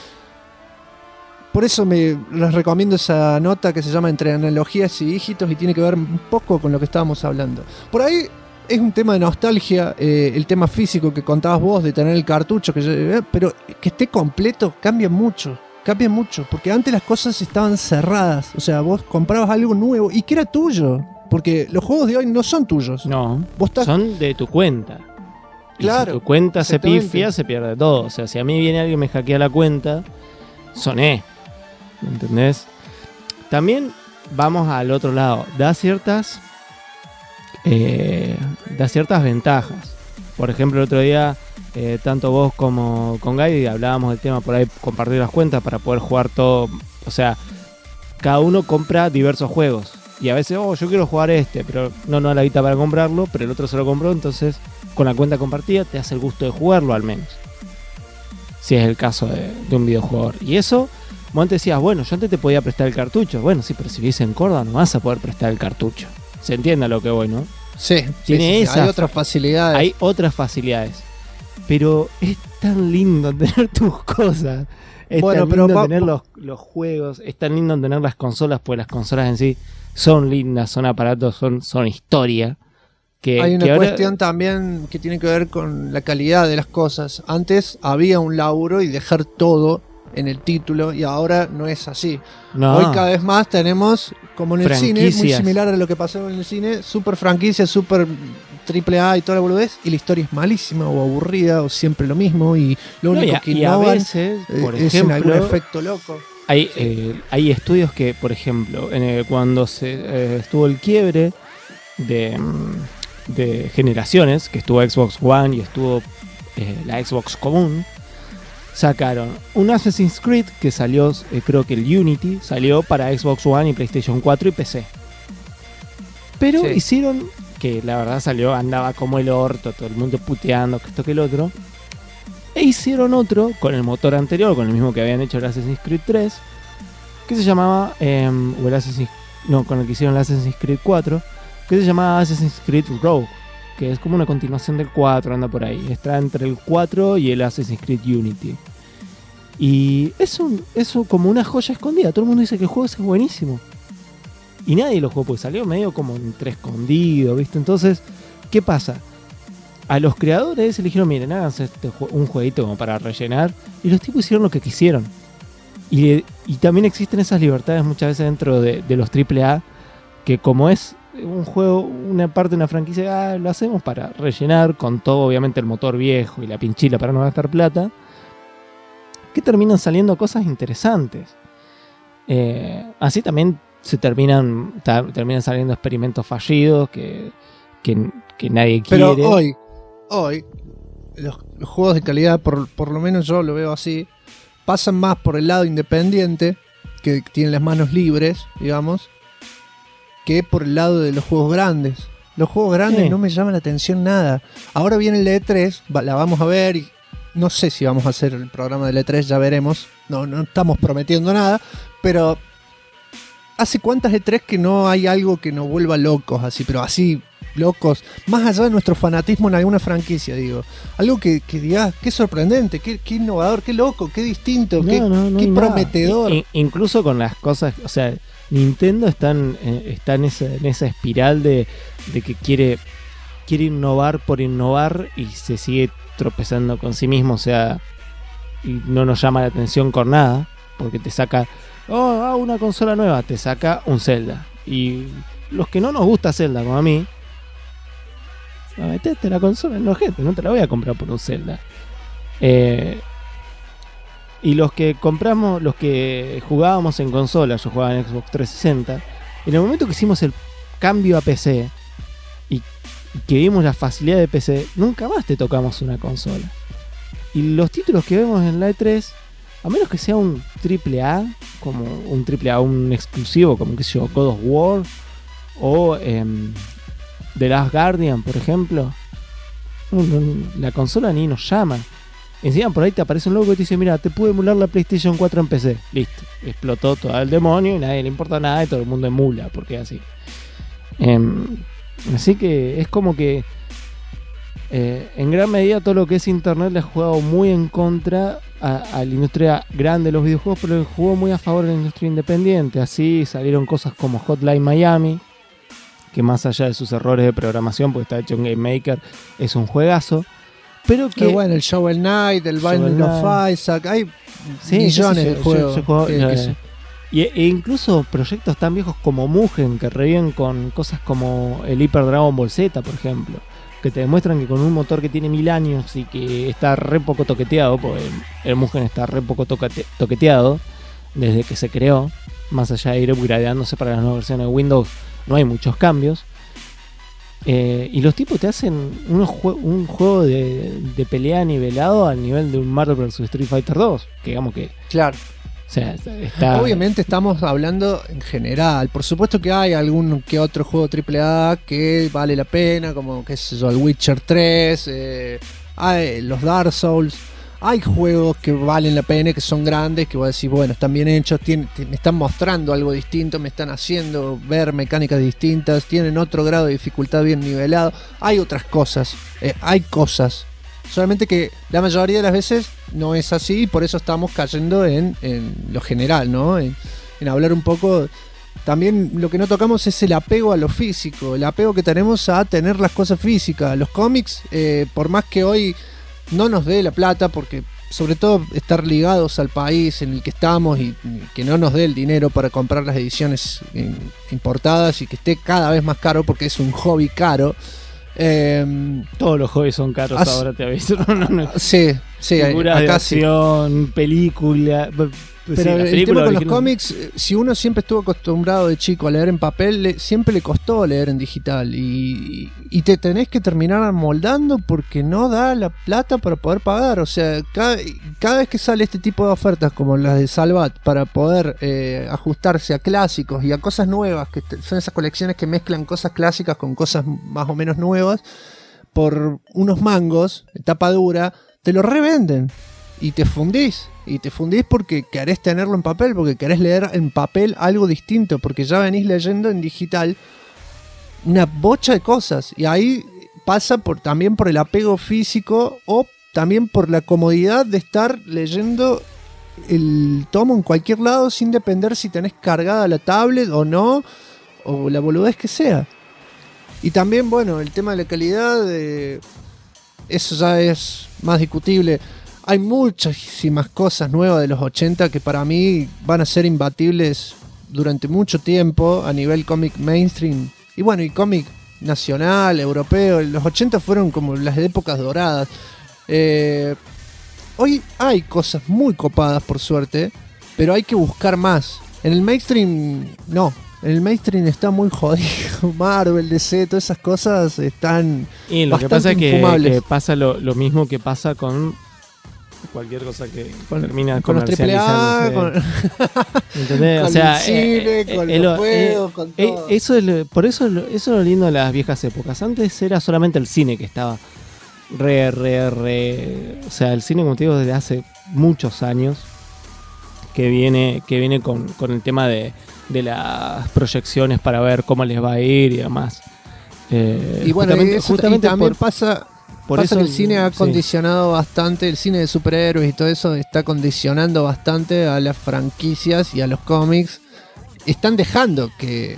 Por eso les recomiendo esa nota que se llama Entre analogías y dígitos y tiene que ver un poco con lo que estábamos hablando. Por ahí es un tema de nostalgia, el tema físico que contabas vos de tener el cartucho, pero que esté completo cambia mucho, porque antes las cosas estaban cerradas, o sea, vos comprabas algo nuevo y que era tuyo, porque los juegos de hoy no son tuyos. No, vos son de tu cuenta. Claro. Y si tu cuenta se pifia, se pierde todo. O sea, si a mí viene alguien y me hackea la cuenta, soné. ¿Entendés? También vamos al otro lado. Da ciertas ventajas. Por ejemplo, el otro día, tanto vos como con Guy hablábamos del tema por ahí, compartir las cuentas para poder jugar todo. O sea, cada uno compra diversos juegos. Y a veces, yo quiero jugar pero no da la guita para comprarlo, pero el otro se lo compró, entonces con la cuenta compartida te hace el gusto de jugarlo al menos. Si es el caso de un videojugador. Y eso, vos antes decías, bueno, yo antes te podía prestar el cartucho. Bueno, sí, pero si vives en Córdoba no vas a poder prestar el cartucho. Se entiende a lo que voy, ¿no? Sí, hay otras facilidades. Hay otras facilidades. Pero es tan lindo tener tus cosas. Es tan lindo tener los juegos. Es tan lindo tener las consolas, pues las consolas en sí son lindas, son aparatos, son historia. Hay una cuestión también que tiene que ver con la calidad de las cosas. Antes había un laburo y dejar todo en el título y ahora no es así. No. Hoy cada vez más tenemos, como en el cine, muy similar a lo que pasó en el cine, super franquicias, super AAA y toda la boludez, y la historia es malísima o aburrida o siempre lo mismo y lo único que innovan a veces, por es ejemplo, en algún efecto loco. Hay estudios que, por ejemplo, cuando estuvo el quiebre de generaciones, que estuvo Xbox One y estuvo la Xbox común, sacaron un Assassin's Creed que salió, creo que el Unity salió para Xbox One y PlayStation 4 y PC. Pero hicieron, que la verdad andaba como el orto, todo el mundo puteando, que esto que el otro. E hicieron otro con el motor anterior, con el mismo que habían hecho el Assassin's Creed 3, que se llamaba, con el que hicieron el Assassin's Creed 4, que se llamaba Assassin's Creed Rogue, que es como una continuación del 4, anda por ahí. Está entre el 4 y el Assassin's Creed Unity. Y es como una joya escondida. Todo el mundo dice que el juego es buenísimo. Y nadie lo jugó porque salió medio como entre escondido, ¿viste? Entonces, ¿qué pasa? A los creadores les dijeron, miren, háganse un jueguito como para rellenar. Y los tipos hicieron lo que quisieron. Y también existen esas libertades muchas veces dentro de los AAA, que como es un juego, una parte de una franquicia, lo hacemos para rellenar con todo, obviamente el motor viejo y la pinchila para no gastar plata, que terminan saliendo cosas interesantes. Así también terminan saliendo experimentos fallidos que nadie quiere. Pero hoy los juegos de calidad, por lo menos yo lo veo así, pasan más por el lado independiente, que tiene las manos libres, digamos, que por el lado de los juegos grandes. Los juegos grandes no me llaman la atención nada. Ahora viene el E3, la vamos a ver y no sé si vamos a hacer el programa del E3, ya veremos. No estamos prometiendo nada, pero ¿hace cuántas E3 que no hay algo que nos vuelva locos así, pero así locos, más allá de nuestro fanatismo en alguna franquicia, digo? Algo que digas, qué sorprendente, qué innovador, qué loco, qué distinto, qué prometedor. Incluso con las cosas, o sea, Nintendo está en esa espiral de que quiere innovar por innovar y se sigue tropezando con sí mismo, o sea, y no nos llama la atención con nada, porque te saca una consola nueva, te saca un Zelda, y los que no nos gusta Zelda, como a mí, metete la consola en los ojete, no te la voy a comprar por un Zelda. Y los que jugábamos en consola, yo jugaba en Xbox 360, en el momento que hicimos el cambio a PC y que vimos la facilidad de PC, nunca más te tocamos una consola. Y los títulos que vemos en la E3, a menos que sea un AAA, como un AAA, un exclusivo, como que sé yo, God of War o The Last Guardian, por ejemplo, la consola ni nos llama. Encima por ahí te aparece un logo y te dice, mira, te puedo emular la PlayStation 4 en PC. Listo, explotó todo el demonio y nadie le importa nada y todo el mundo emula, porque es así. Así que es como que en gran medida todo lo que es internet le ha jugado muy en contra a la industria grande de los videojuegos, pero le jugó muy a favor de la industria independiente. Así salieron cosas como Hotline Miami, que más allá de sus errores de programación, porque está hecho en Game Maker, es un juegazo. Pero que bueno, el Shovel Knight, el Binding of Isaac, hay millones de juegos. E incluso proyectos tan viejos como Mugen, que reviven con cosas como el Hyper Dragon Ball Z, por ejemplo, que te demuestran que con un motor que tiene 1000 años y que está re poco toqueteado, porque el Mugen está re poco toqueteado desde que se creó, más allá de ir upgradeándose para las nuevas versiones de Windows, no hay muchos cambios. Y los tipos te hacen un juego de pelea nivelado al nivel de un Marvel vs Street Fighter 2, que digamos que... Claro. O sea, está... Obviamente estamos hablando en general. Por supuesto que hay algún que otro juego AAA que vale la pena, como qué sé yo, el Witcher 3, hay los Dark Souls. Hay juegos que valen la pena, que son grandes, que voy a decir, bueno, están bien hechos, me están mostrando algo distinto, me están haciendo ver mecánicas distintas, tienen otro grado de dificultad bien nivelado. Hay otras cosas, hay cosas. Solamente que la mayoría de las veces no es así y por eso estamos cayendo en lo general, ¿no? En hablar un poco. También lo que no tocamos es el apego a lo físico, el apego que tenemos a tener las cosas físicas. Los cómics, por más que hoy no nos dé la plata, porque sobre todo estar ligados al país en el que estamos y que no nos dé el dinero para comprar las ediciones importadas y que esté cada vez más caro porque es un hobby caro. Todos los hobbies son caros ahora, te aviso. No. Sí, figuras acá de acción, película. Pero el tema con los cómics, si uno siempre estuvo acostumbrado de chico a leer en papel, siempre le costó leer en digital y te tenés que terminar amoldando porque no da la plata para poder pagar. O sea, cada vez que sale este tipo de ofertas como las de Salvat para poder ajustarse a clásicos y a cosas nuevas, que son esas colecciones que mezclan cosas clásicas con cosas más o menos nuevas, por unos mangos, tapa dura, te lo revenden y te fundís. Y te fundís porque querés tenerlo en papel, porque querés leer en papel algo distinto, porque ya venís leyendo en digital una bocha de cosas. Y ahí pasa también por el apego físico o también por la comodidad de estar leyendo el tomo en cualquier lado sin depender si tenés cargada la tablet o no, o la boludez que sea. Y también, bueno, el tema de la calidad, eso ya es más discutible. Hay muchísimas cosas nuevas de los 80 que para mí van a ser imbatibles durante mucho tiempo a nivel cómic mainstream. Y bueno, y cómic nacional, europeo. Los 80 fueron como las épocas doradas. Hoy hay cosas muy copadas, por suerte, pero hay que buscar más. En el mainstream, no. En el mainstream está muy jodido. Marvel, DC, todas esas cosas están y lo que pasa es que pasa lo mismo que pasa con cualquier cosa que termina con los AAA, ¿entendés? Con o sea, el cine, con los juegos, con todo. Eso es lo lindo de las viejas épocas. Antes era solamente el cine que estaba o sea, el cine, como te digo, desde hace muchos años que viene con el tema de las proyecciones para ver cómo les va a ir y demás. Y bueno, justamente también pasa eso, que el cine ha condicionado bastante, el cine de superhéroes y todo eso está condicionando bastante a las franquicias y a los cómics. Están dejando que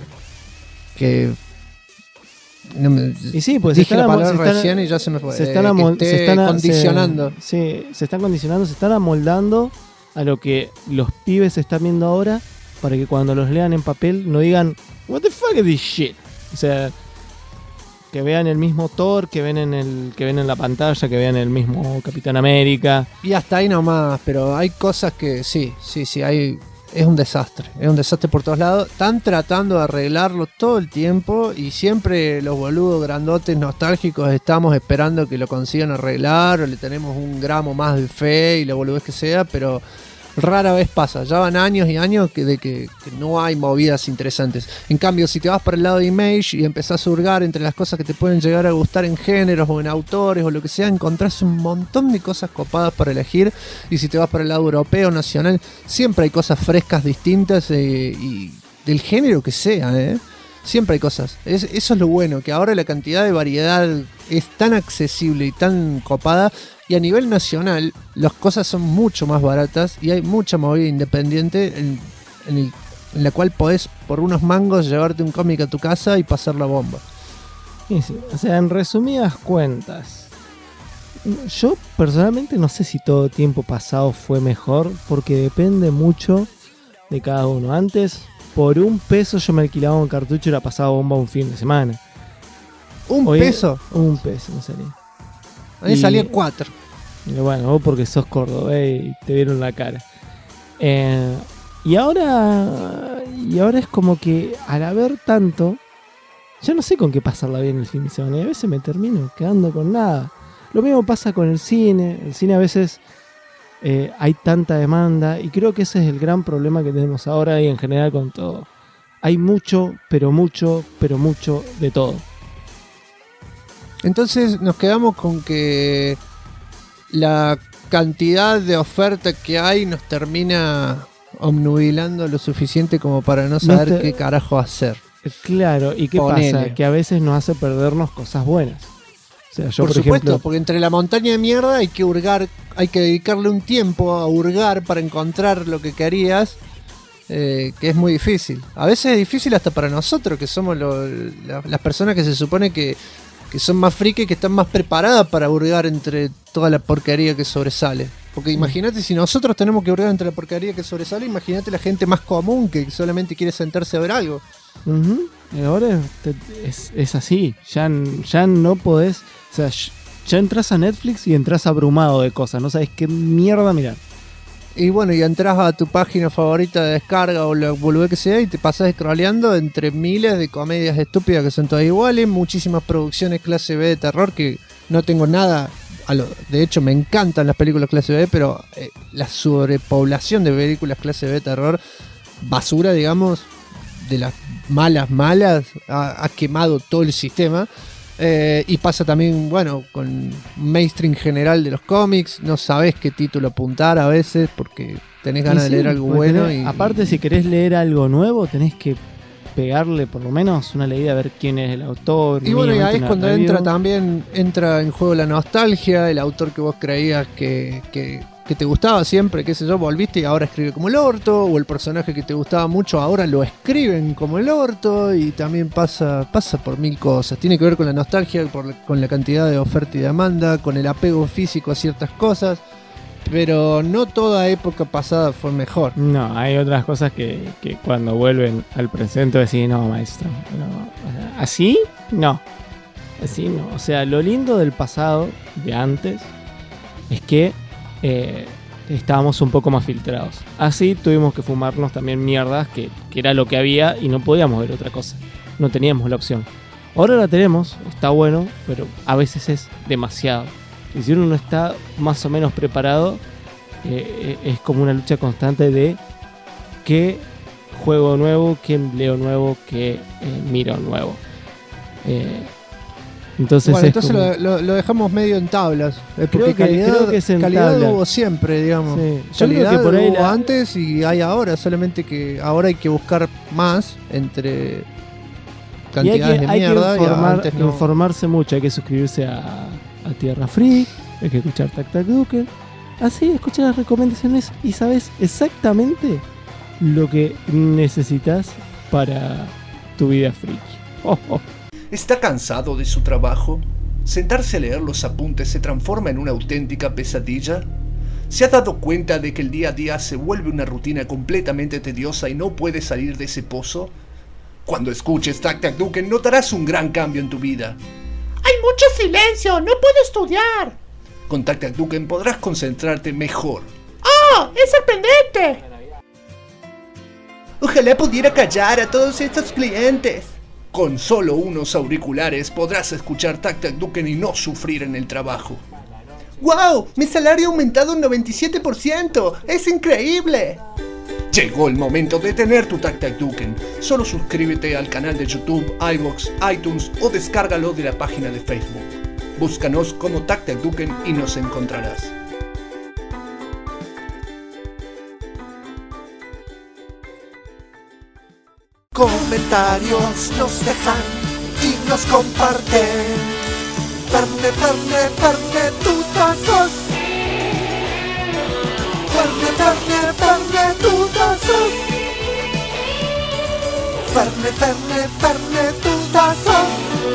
no me, y sí, pues dije la palabra recién y ya se me fue. Se están condicionando. Se están condicionando, se están amoldando a lo que los pibes están viendo ahora, para que cuando los lean en papel no digan what the fuck is this shit. O sea, que vean el mismo Thor, que ven en la pantalla, que vean el mismo Capitán América. Y hasta ahí nomás, pero hay cosas que sí, es un desastre por todos lados. Están tratando de arreglarlo todo el tiempo y siempre los boludos grandotes nostálgicos estamos esperando que lo consigan arreglar o le tenemos un gramo más de fe y la boludez que sea, pero rara vez pasa. Ya van años y años que no hay movidas interesantes. En cambio, si te vas para el lado de Image y empezás a hurgar entre las cosas que te pueden llegar a gustar en géneros o en autores o lo que sea, encontrás un montón de cosas copadas para elegir. Y si te vas para el lado europeo, nacional, siempre hay cosas frescas, distintas y del género que sea, Siempre hay cosas. Eso es lo bueno, que ahora la cantidad de variedad es tan accesible y tan copada. Y a nivel nacional, las cosas son mucho más baratas y hay mucha movida independiente en la cual podés por unos mangos llevarte un cómic a tu casa y pasar la bomba. Sí, sí. O sea, en resumidas cuentas, yo personalmente no sé si todo tiempo pasado fue mejor, porque depende mucho de cada uno. Antes, por $1 yo me alquilaba un cartucho y la pasaba bomba un fin de semana. ¿1 peso? $1 me salía. A mí salía 4. Bueno, vos porque sos cordobés y te vieron la cara. Y ahora es como que al haber tanto, ya no sé con qué pasarla bien el fin de semana. Y a veces me termino quedando con nada. Lo mismo pasa con el cine. El cine a veces hay tanta demanda. Y creo que ese es el gran problema que tenemos ahora y en general con todo. Hay mucho, pero mucho, pero mucho de todo. Entonces nos quedamos con que la cantidad de oferta que hay nos termina obnubilando lo suficiente como para no saber qué carajo hacer. Claro, ¿y qué pasa? Que a veces nos hace perdernos cosas bueas. O sea, yo, por supuesto, ejemplo, porque entre la montaña de mierda hay que hurgar, hay que dedicarle un tiempo a hurgar para encontrar lo que querías, que es muy difícil. A veces es difícil hasta para nosotros, que somos las personas que se supone que son más frikis, que están más preparadas para hurgar entre toda la porquería que sobresale. Porque imagínate, si nosotros tenemos que hurgar entre la porquería que sobresale, imagínate la gente más común que solamente quiere sentarse a ver algo. Y ahora es así, ya no podés, o sea, ya entras a Netflix y entras abrumado de cosas, no sabes qué mierda mirar. Y bueno, y entras a tu página favorita de descarga o lo boludez que sea y te pasas scrolleando entre miles de comedias estúpidas que son todas iguales, muchísimas producciones clase B de terror que no tengo nada, de hecho me encantan las películas clase B, pero la sobrepoblación de películas clase B de terror, basura digamos, de las malas, ha quemado todo el sistema. Y pasa también, bueno, con mainstream general de los cómics, no sabes qué título apuntar a veces porque tenés ganas de leer algo bueno. Aparte, si querés leer algo nuevo, tenés que pegarle por lo menos una leída a ver quién es el autor. Y bueno, y ahí es cuando entra en juego la nostalgia, el autor que vos creías que te gustaba siempre, qué sé yo, volviste y ahora escribe como el orto, o el personaje que te gustaba mucho ahora lo escriben como el orto, y también pasa por mil cosas. Tiene que ver con la nostalgia, con la cantidad de oferta y demanda, con el apego físico a ciertas cosas, pero no toda época pasada fue mejor. No, hay otras cosas que cuando vuelven al presente decís, no, maestro, no, o sea, así no, o sea, lo lindo del pasado, de antes, es que estábamos un poco más filtrados. Así tuvimos que fumarnos también mierdas que era lo que había y no podíamos ver otra cosa. No teníamos la opción. Ahora la tenemos, está bueno, pero a veces es demasiado. Y si uno no está más o menos preparado, es como una lucha constante de qué juego nuevo, qué leo nuevo, qué miro nuevo. Entonces, bueno, entonces lo dejamos medio en tablas. Porque creo que es en calidad tablas. Hubo siempre, digamos. Sí. Calidad que por ahí hubo antes y hay ahora, solamente que ahora hay que buscar más entre cantidades de mierda. Hay que informarse mucho, hay que suscribirse a Tierra Freak, hay que escuchar Tac Tac Duken. Así escuchar las recomendaciones y sabes exactamente lo que necesitas para tu vida freak. ¿Está cansado de su trabajo? ¿Sentarse a leer los apuntes se transforma en una auténtica pesadilla? ¿Se ha dado cuenta de que el día a día se vuelve una rutina completamente tediosa y no puede salir de ese pozo? Cuando escuches Tac Tac Duken notarás un gran cambio en tu vida. ¡Hay mucho silencio! ¡No puedo estudiar! Con Tac Tac Duken podrás concentrarte mejor. ¡Oh! ¡Es sorprendente! Ojalá pudiera callar a todos estos clientes. Con solo unos auriculares podrás escuchar Tac Tac Duken y no sufrir en el trabajo. ¡Wow! ¡Mi salario ha aumentado un 97%! ¡Es increíble! Llegó el momento de tener tu Tac Tac Duken. Solo suscríbete al canal de YouTube, iVoox, iTunes o descárgalo de la página de Facebook. Búscanos como Tac Tac Duken y nos encontrarás. Comenta comentarios nos dejan y nos comparten. Ferne, Ferne, Ferne, tutazos. Ferne, Ferne, Ferne, tutazos. Ferne, Ferne, Ferne, tutazos.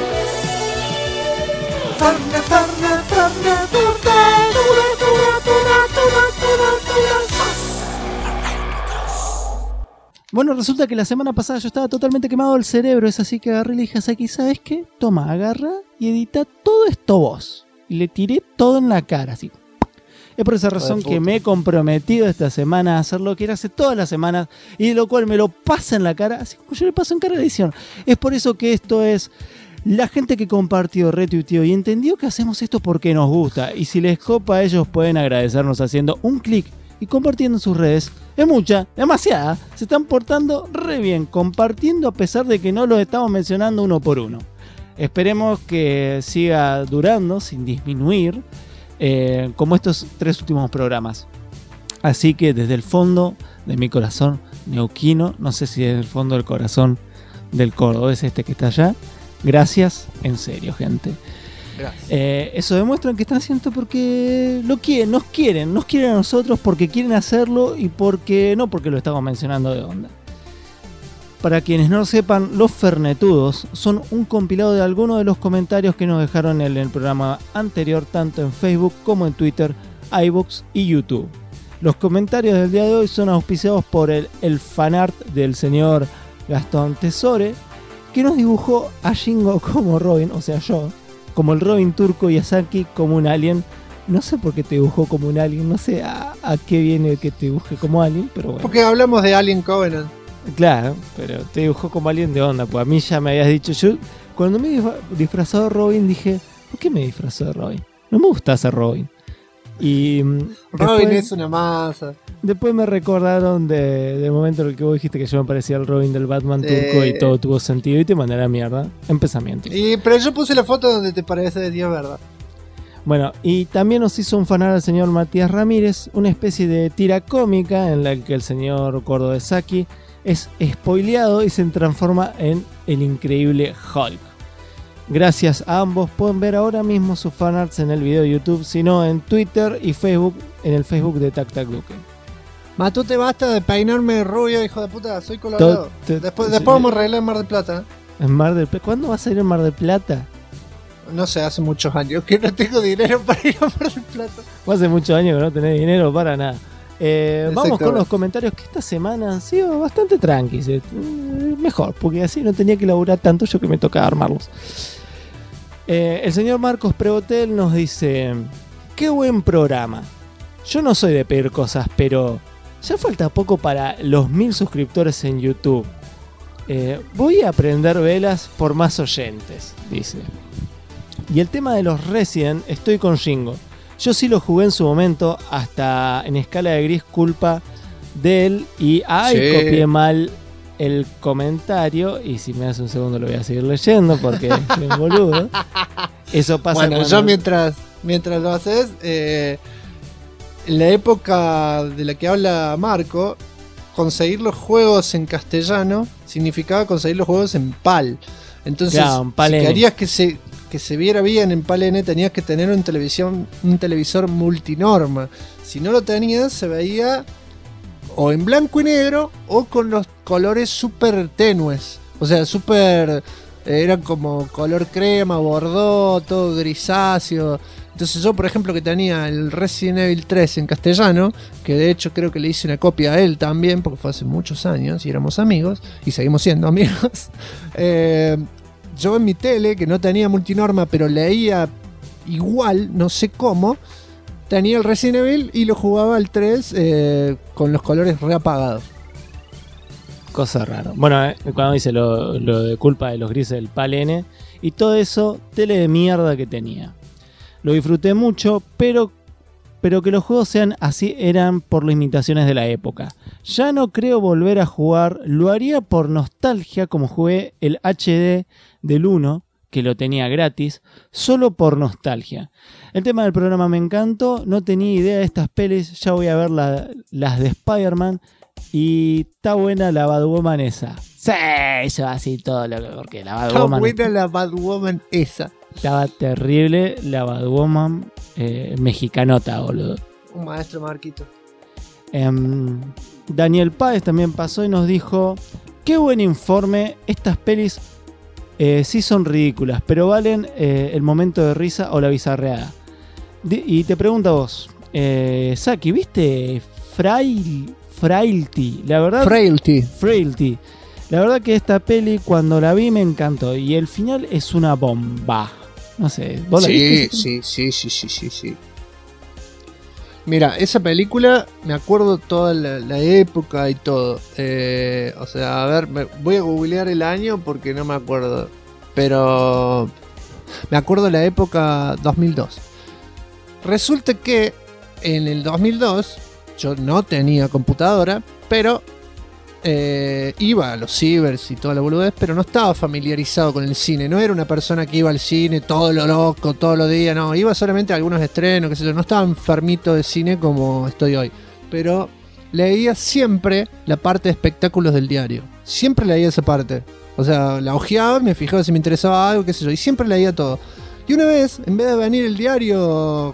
Ferne, Ferne, Ferne, Bueno, resulta que la semana pasada yo estaba totalmente quemado del cerebro. Es así que agarré y le dije a Saki, ¿sabes qué? Toma, agarra y edita todo esto vos. Y le tiré todo en la cara, así. Es por esa razón que me he comprometido esta semana a hacer lo que él hace todas las semanas y de lo cual me lo pasa en la cara, así como yo le paso en cara de edición. Es por eso que esto es la gente que compartió, retuiteó y entendió que hacemos esto porque nos gusta. Y si les copa, ellos pueden agradecernos haciendo un clic y compartiendo en sus redes. Es mucha, demasiada. Se están portando re bien, compartiendo a pesar de que no los estamos mencionando uno por uno. Esperemos que siga durando sin disminuir, como estos 3 últimos programas. Así que desde el fondo de mi corazón neuquino, no sé si desde el fondo del corazón del cordobés este que está allá, gracias, en serio, gente. Gracias. Eso demuestra que están haciendo porque lo quieren, nos quieren a nosotros porque quieren hacerlo y porque no porque lo estamos mencionando de onda. Para quienes no lo sepan, los fernetudos son un compilado de algunos de los comentarios que nos dejaron en el programa anterior, tanto en Facebook como en Twitter, iVoox y YouTube. Los comentarios del día de hoy son auspiciados por el fanart del señor Gastón Tesore, que nos dibujó a Shingo como Robin, o sea yo, como el Robin turco y a Saki como un alien. No sé por qué te dibujó como un alien, no sé a qué viene que te dibuje como alien, pero bueno. Porque hablamos de Alien Covenant. Claro, pero te dibujó como alien de onda, pues a mí ya me habías dicho, yo cuando me disfrazó de Robin dije, ¿por qué me disfrazó de Robin? No me gusta ser Robin. Y Robin después, es una masa. Después me recordaron del momento en el que vos dijiste que yo me parecía el Robin del Batman turco y todo tuvo sentido y te mandé a la mierda en pensamientos. Pero yo puse la foto donde te parece de Dios, ¿verdad? Bueno, y también nos hizo un fanart al señor Matías Ramírez, una especie de tira cómica en la que el señor cordobés Saki es spoileado y se transforma en el increíble Hulk. Gracias a ambos, pueden ver ahora mismo sus fanarts en el video de YouTube, sino en Twitter y Facebook, en el Facebook de Tac Tac Duque. Matute, basta de peinarme rubio, hijo de puta, soy colorado. Después vamos a arreglar en Mar del Plata. ¿En Mar del Plata? ¿Cuándo vas a ir en Mar del Plata? No sé, hace muchos años que no tengo dinero para ir a Mar del Plata. Hace muchos años que no tenés dinero para nada. Vamos con los comentarios que esta semana han sido bastante tranquis. Mejor, porque así no tenía que laburar tanto yo que me tocaba armarlos. El señor Marcos Prevotel nos dice: qué buen programa. Yo no soy de pedir cosas, pero ya falta poco para los 1000 suscriptores en YouTube. Voy a prender velas por más oyentes, dice. Y el tema de los Resident, estoy con Shingo. Yo sí lo jugué en su momento, hasta en escala de gris, culpa de él. Y copié mal el comentario. Y si me das un segundo lo voy a seguir leyendo porque soy un boludo. Eso pasa bueno, cuando... yo mientras lo haces, en la época de la que habla Marco, conseguir los juegos en castellano significaba conseguir los juegos en PAL. Entonces, claro, si querías que se viera bien en PAL N, tenías que tener un televisor multinorma. Si no lo tenías, se veía o en blanco y negro o con los colores súper tenues. O sea, eran como color crema, bordó, todo grisáceo. Entonces yo, por ejemplo, que tenía el Resident Evil 3 en castellano, que de hecho creo que le hice una copia a él también, porque fue hace muchos años y éramos amigos, y seguimos siendo amigos. Yo en mi tele, que no tenía multinorma, pero leía igual, no sé cómo, tenía el Resident Evil y lo jugaba al 3 con los colores reapagados. Cosa rara. Bueno, cuando dice lo de culpa de los grises del PAL N y todo eso, tele de mierda que tenía. Lo disfruté mucho, pero que los juegos sean así eran por limitaciones de la época. Ya no creo volver a jugar, lo haría por nostalgia como jugué el HD del 1, que lo tenía gratis, solo por nostalgia. El tema del programa me encantó, no tenía idea de estas pelis, ya voy a ver las de Spider-Man Y está buena la Batwoman esa. Sí, eso así todo lo que... Porque la Está Batwoman... buena la Batwoman esa. Estaba terrible la Batwoman mexicanota, boludo. Un maestro, Marquito. Daniel Páez también pasó y nos dijo: qué buen informe, estas pelis sí son ridículas, pero valen el momento de risa o la bizarreada. Y te pregunto a vos, Saki, ¿viste Frailty? La verdad, Frailty. La verdad que esta peli cuando la vi me encantó y el final es una bomba. No sé, ¿vos la viste? Sí. Mira, esa película me acuerdo toda la época y todo. O sea, a ver, voy a googlear el año porque no me acuerdo. Pero me acuerdo la época 2002. Resulta que en el 2002 yo no tenía computadora, pero iba a los cibers y toda la boludez, pero no estaba familiarizado con el cine. No era una persona que iba al cine todo lo loco, todos los días, no. Iba solamente a algunos estrenos, qué sé yo. No estaba enfermito de cine como estoy hoy. Pero leía siempre la parte de espectáculos del diario. Siempre leía esa parte. O sea, la hojeaba, me fijaba si me interesaba algo, qué sé yo. Y siempre leía todo. Y una vez, en vez de venir el diario...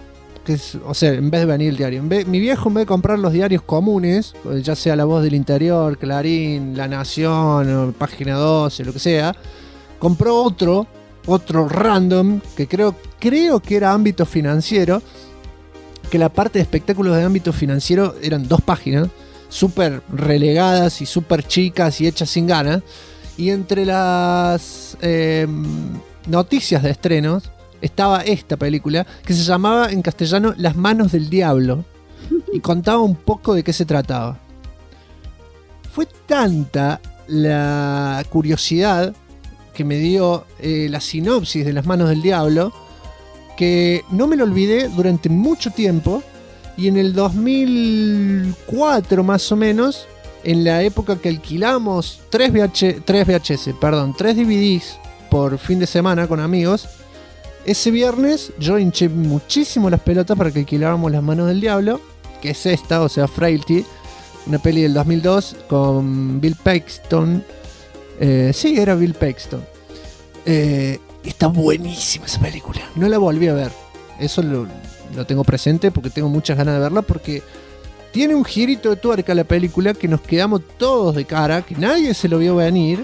mi viejo, en vez de comprar los diarios comunes, ya sea La Voz del Interior, Clarín, La Nación, o Página 12, lo que sea, compró otro random, que creo que era Ámbito Financiero, que la parte de espectáculos de Ámbito Financiero eran 2 páginas, súper relegadas y súper chicas y hechas sin ganas, y entre las noticias de estrenos estaba esta película que se llamaba en castellano Las Manos del Diablo y contaba un poco de qué se trataba. Fue tanta la curiosidad que me dio la sinopsis de Las Manos del Diablo que no me lo olvidé durante mucho tiempo, y en el 2004 más o menos, en la época que alquilamos 3 DVDs por fin de semana con amigos, ese viernes yo hinché muchísimo las pelotas para que alquiláramos Las Manos del Diablo, que es esta, o sea, Frailty, una peli del 2002 con Bill Paxton. Sí, era Bill Paxton. Está buenísima esa película. No la volví a ver. Eso lo tengo presente porque tengo muchas ganas de verla, porque tiene un girito de tuerca la película que nos quedamos todos de cara, que nadie se lo vio venir,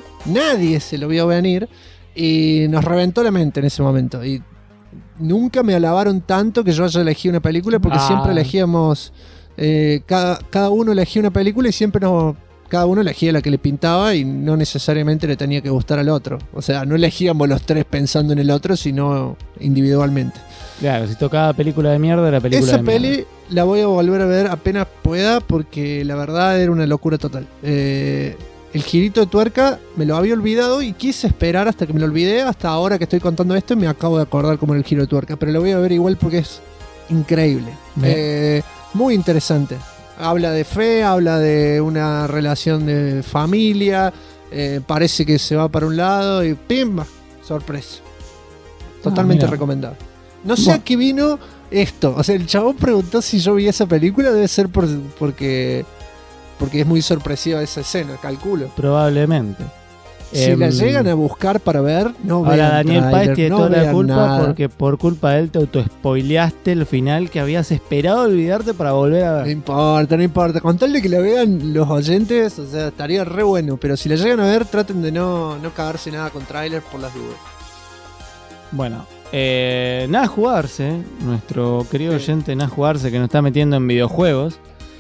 y nos reventó la mente en ese momento. Y nunca me alabaron tanto que yo haya elegido una película, porque siempre elegíamos, cada uno elegía una película y siempre cada uno elegía la que le pintaba y no necesariamente le tenía que gustar al otro. O sea, no elegíamos los 3 pensando en el otro, sino individualmente. Claro, si tocaba película de mierda, era película Esa de mierda. peli la voy a volver a ver apenas pueda, porque la verdad era una locura total. El girito de tuerca me lo había olvidado y quise esperar hasta que me lo olvidé. Hasta ahora que estoy contando esto y me acabo de acordar cómo era el giro de tuerca. Pero lo voy a ver igual porque es increíble. Muy interesante. Habla de fe, habla de una relación de familia. Parece que se va para un lado y ¡pimba! Sorpresa. Totalmente recomendado. No sé a qué vino esto. O sea, el chabón preguntó si yo vi esa película. Debe ser porque es muy sorpresiva esa escena, calculo. Probablemente. Si la llegan a buscar para ver, no vean. Ahora Daniel Páez tiene toda la culpa nada. porque por culpa de él te autospoileaste el final que habías esperado olvidarte para volver a ver. No importa. Con tal de que la vean los oyentes, o sea, estaría re bueno. Pero si la llegan a ver, traten de no cagarse nada con trailers por las dudas. Bueno, Nada Jugarse, nuestro querido oyente Nada Jugarse, que nos está metiendo en videojuegos,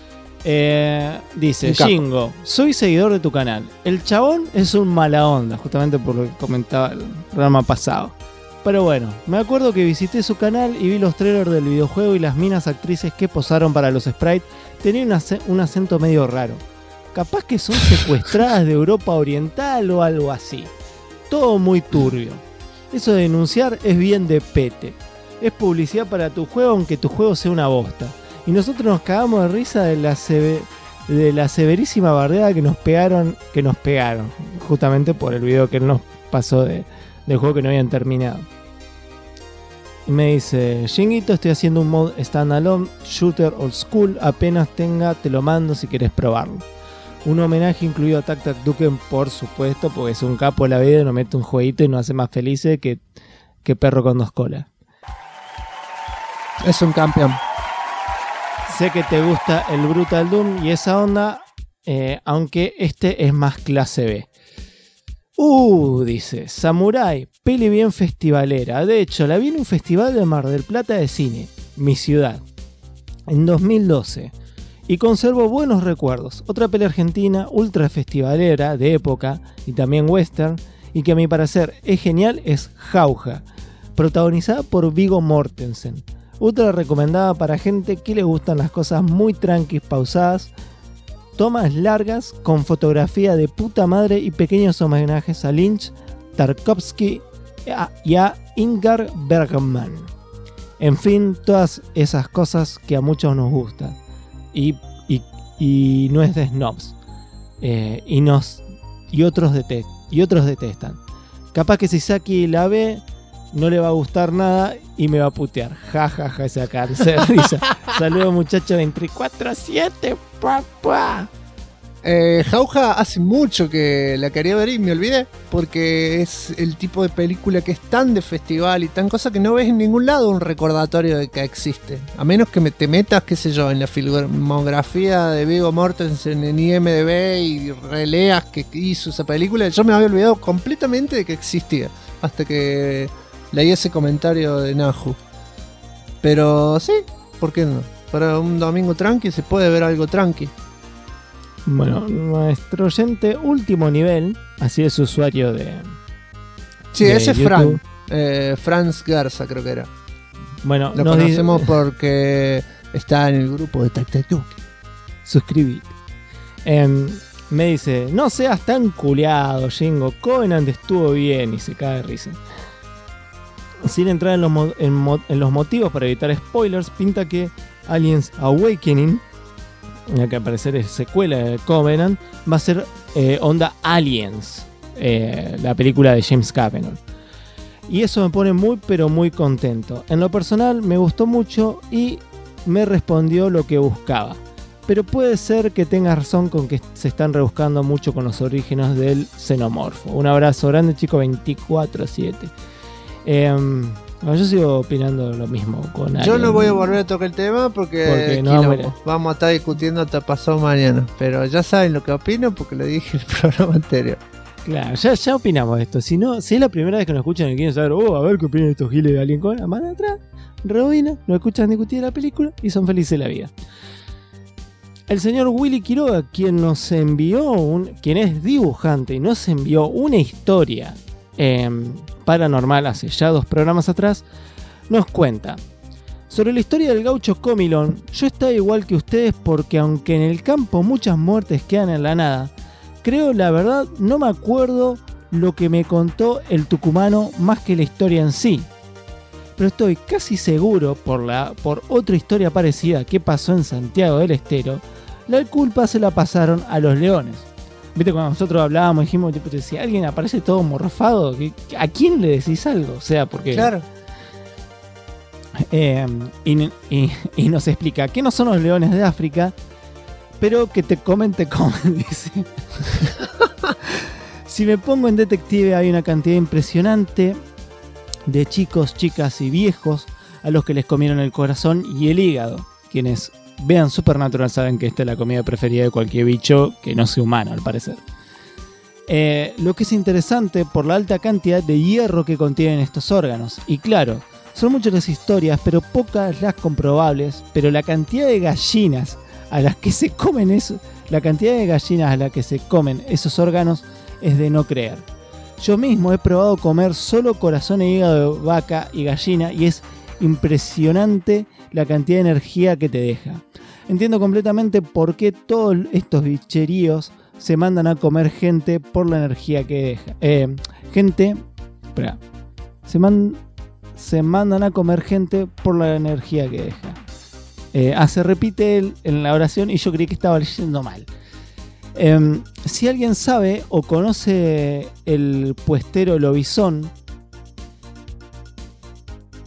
dice: Jingo, soy seguidor de tu canal. El chabón es un mala onda, justamente por lo que comentaba el programa pasado. Pero bueno, me acuerdo que visité su canal y vi los trailers del videojuego, y las minas actrices que posaron para los sprites tenían un acento medio raro. Capaz que son secuestradas de Europa Oriental o algo así. Todo muy turbio. Eso de denunciar es bien de pete. Es publicidad para tu juego, aunque tu juego sea una bosta. Y nosotros nos cagamos de risa de la severísima bardeada que nos pegaron, justamente por el video que él nos pasó del juego que no habían terminado. Y me dice: Jinguito, estoy haciendo un mod standalone shooter old school, apenas tenga te lo mando si querés probarlo. Un homenaje incluido a Tac Tac Duken, por supuesto, porque es un capo de la vida y nos mete un jueguito y nos hace más felices que perro con 2 colas. Es un campeón. Sé que te gusta el Brutal Doom y esa onda, aunque este es más clase B. Dice, Samurai, peli bien festivalera. De hecho, la vi en un festival de Mar del Plata de cine, mi ciudad, en 2012. Y conservo buenos recuerdos. Otra peli argentina, ultra festivalera, de época, y también western, y que a mi parecer es genial, es Jauja, protagonizada por Viggo Mortensen. Ultra recomendada para gente que le gustan las cosas muy tranquis, pausadas, tomas largas con fotografía de puta madre y pequeños homenajes a Lynch, Tarkovsky y a Ingmar Bergman. En fin, todas esas cosas que a muchos nos gustan y no es de snobs, y otros detestan. Capaz que si Saki la ve no le va a gustar nada y me va a putear. Ja, esa cárcel de risa. Saludos muchachos 24/7, papá. Jauja hace mucho que la quería ver y me olvidé, porque es el tipo de película que es tan de festival y tan cosa que no ves en ningún lado un recordatorio de que existe. A menos que te metas, qué sé yo, en la filmografía de Viggo Mortensen en IMDb y releas que hizo esa película. Yo me había olvidado completamente de que existía, hasta que leí ese comentario de Nahu. Pero sí, ¿por qué no? Para un domingo tranqui se puede ver algo tranqui. Bueno, nuestro oyente último nivel, así es usuario de... Sí, de ese es YouTube. Franz Garza creo que era. Bueno, lo conocemos porque está en el grupo de Tac Tac Duken. Suscribite. Me dice, no seas tan culeado, Jingo, Covenant estuvo bien, y se cae de risa. Sin entrar en los motivos para evitar spoilers, pinta que Aliens Awakening, la que al parecer es secuela de Covenant, va a ser onda Aliens, la película de James Cameron. Y eso me pone muy pero muy contento. En lo personal me gustó mucho y me respondió lo que buscaba. Pero puede ser que tengas razón con que se están rebuscando mucho con los orígenes del xenomorfo. Un abrazo grande, chico, 24/7. Yo sigo opinando lo mismo con Alien. Yo no voy a volver a tocar el tema porque no vamos a estar discutiendo hasta pasado mañana. Pero ya saben lo que opino porque lo dije en el programa anterior. Claro, ya opinamos esto. Si es la primera vez que nos escuchan y quieren saber, a ver qué opinan estos giles de Alien Covenant, van atrás, rebobina, nos escuchan discutir la película y son felices la vida. El señor Willy Quiroga, quien nos envió, quien es dibujante y nos envió una historia paranormal hace ya 2 programas atrás, nos cuenta sobre la historia del gaucho Comilón. Yo estaba igual que ustedes porque aunque en el campo muchas muertes quedan en la nada, creo la verdad no me acuerdo lo que me contó el tucumano más que la historia en sí, pero estoy casi seguro por otra historia parecida que pasó en Santiago del Estero, la culpa se la pasaron a los leones. Viste, cuando nosotros hablábamos, dijimos, si alguien aparece todo morfado, ¿a quién le decís algo? O sea, porque... Claro. Y nos explica que no son los leones de África, pero que te comen, dice. Si me pongo en detective, hay una cantidad impresionante de chicos, chicas y viejos a los que les comieron el corazón y el hígado. Quienes vean Supernatural saben que esta es la comida preferida de cualquier bicho que no sea humano, al parecer. Lo que es interesante por la alta cantidad de hierro que contienen estos órganos. Y claro, son muchas las historias, pero pocas las comprobables. Pero la cantidad de gallinas a las que se comen esos órganos es de no creer. Yo mismo he probado comer solo corazón e hígado de vaca y gallina y es impresionante la cantidad de energía que te deja. Entiendo completamente por qué todos estos bicheríos se mandan a comer gente por la energía que deja. Se mandan a comer gente por la energía que deja. Se repite en la oración y yo creí que estaba leyendo mal. Si alguien sabe o conoce el puestero Lobizón,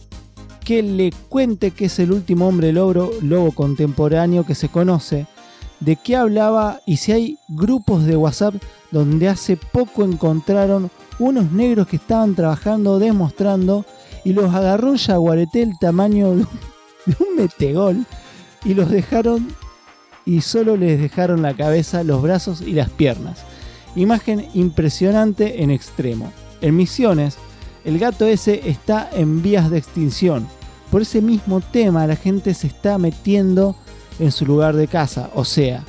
que le cuente que es el último hombre lobo contemporáneo que se conoce, de qué hablaba y si hay grupos de WhatsApp donde hace poco encontraron unos negros que estaban trabajando, demostrando, y los agarró un jaguarete del tamaño de un metegol y los dejaron, y solo les dejaron la cabeza, los brazos y las piernas. Imagen impresionante en extremo. En Misiones, el gato ese está en vías de extinción. Por ese mismo tema la gente se está metiendo en su lugar de casa. O sea,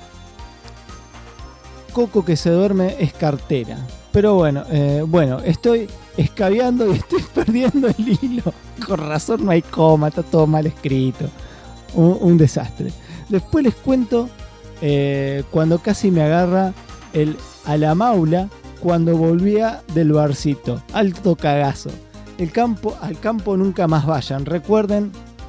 Coco que se duerme es cartera. Pero bueno, estoy escabeando y estoy perdiendo el hilo. Con razón no hay coma, está todo mal escrito. Un desastre. Después les cuento cuando casi me agarra el a la maula cuando volvía del barcito. Alto cagazo. Al campo nunca más vayan. Recuerden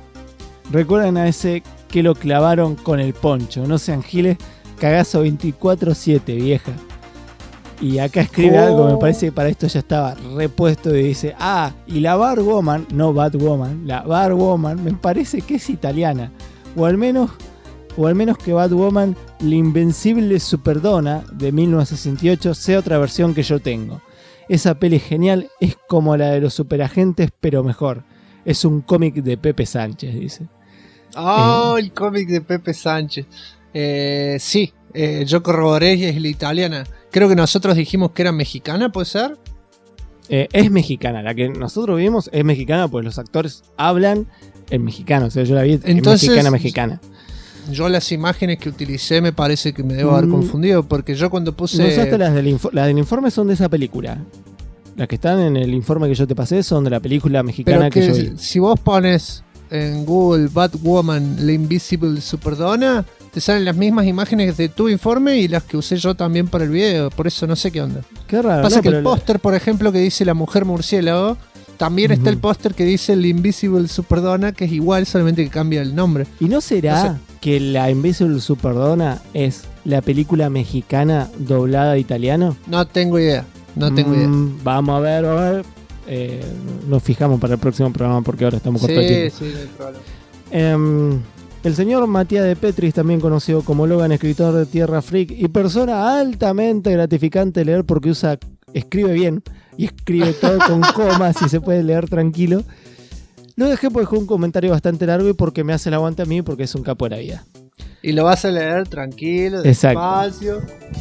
a ese que lo clavaron con el poncho. No sean giles. Cagazo 24/7, vieja. Y acá escribe algo, me parece que para esto ya estaba repuesto y dice, y la Barwoman, no Batwoman, la Barwoman me parece que es italiana. O al menos que Batwoman, la Invencible Superdonna de 1968, sea otra versión que yo tengo. Esa peli genial, es como la de los superagentes, pero mejor. Es un cómic de Pepe Sánchez, dice. El cómic de Pepe Sánchez. Sí, yo corroboré y es la italiana. Creo que nosotros dijimos que era mexicana, ¿puede ser? Es mexicana, la que nosotros vimos es mexicana, pues los actores hablan en mexicano, o sea, yo la vi en mexicana. Yo las imágenes que utilicé me parece que me debo haber confundido, porque yo cuando puse... No usaste las del informe, son de esa película. Las que están en el informe que yo te pasé son de la película mexicana que yo vi. Si vos pones en Google Batwoman, la Invisible Superdonna, te salen las mismas imágenes de tu informe y las que usé yo también para el video. Por eso no sé qué onda. Qué raro. Pasa que el póster, por ejemplo, que dice la mujer murciélago, también está el póster que dice la Invisible Superdonna, que es igual, solamente que cambia el nombre. ¿Y no será que la Invisible Superdonna es la película mexicana doblada a italiano? No tengo idea. Vamos a ver. Nos fijamos para el próximo programa porque ahora estamos cortos de tiempo. Sí, no hay problema. El señor Matías de Petris, también conocido como Logan, escritor de Tierra Freak y persona altamente gratificante de leer porque escribe bien y escribe todo con comas y se puede leer tranquilo. Lo dejé porque dejó un comentario bastante largo y porque me hace el aguante a mí porque es un capo de la vida. Y lo vas a leer tranquilo, despacio.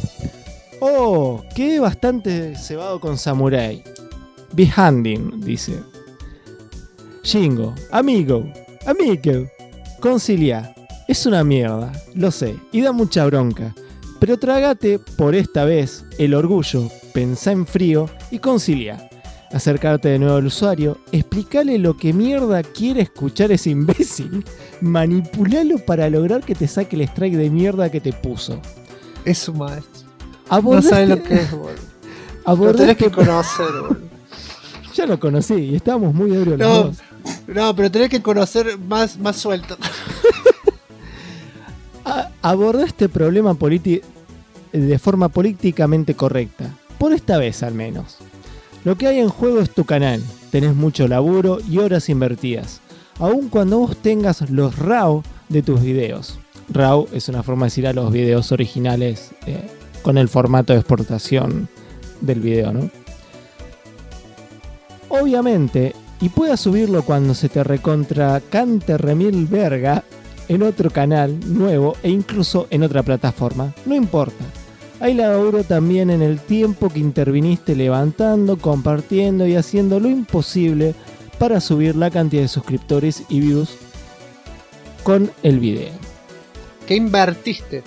Quedé bastante cebado con Samurai. Behanding, dice. Shingo, amigo, concilia. Es una mierda, lo sé, y da mucha bronca. Pero trágate, por esta vez, el orgullo, pensá en frío y concilia. Acercarte de nuevo al usuario, explícale lo que mierda quiere escuchar ese imbécil. Manipulalo para lograr que te saque el strike de mierda que te puso. Es su maestro. No sabes lo que es, boludo. Lo tenés que conocer, boludo. Ya lo conocí y estábamos muy ebrios los dos. No, pero tenés que conocer más suelto. Abordá este problema de forma políticamente correcta. Por esta vez al menos. Lo que hay en juego es tu canal. Tenés mucho laburo y horas invertidas. Aun cuando vos tengas los RAW de tus videos. RAW es una forma de decir a los videos originales con el formato de exportación del video, ¿no? Obviamente, y puedas subirlo cuando se te recontra cante remil verga en otro canal nuevo e incluso en otra plataforma, no importa. Hay laburo también en el tiempo que interviniste levantando, compartiendo y haciendo lo imposible para subir la cantidad de suscriptores y views con el video. ¿Qué invertiste?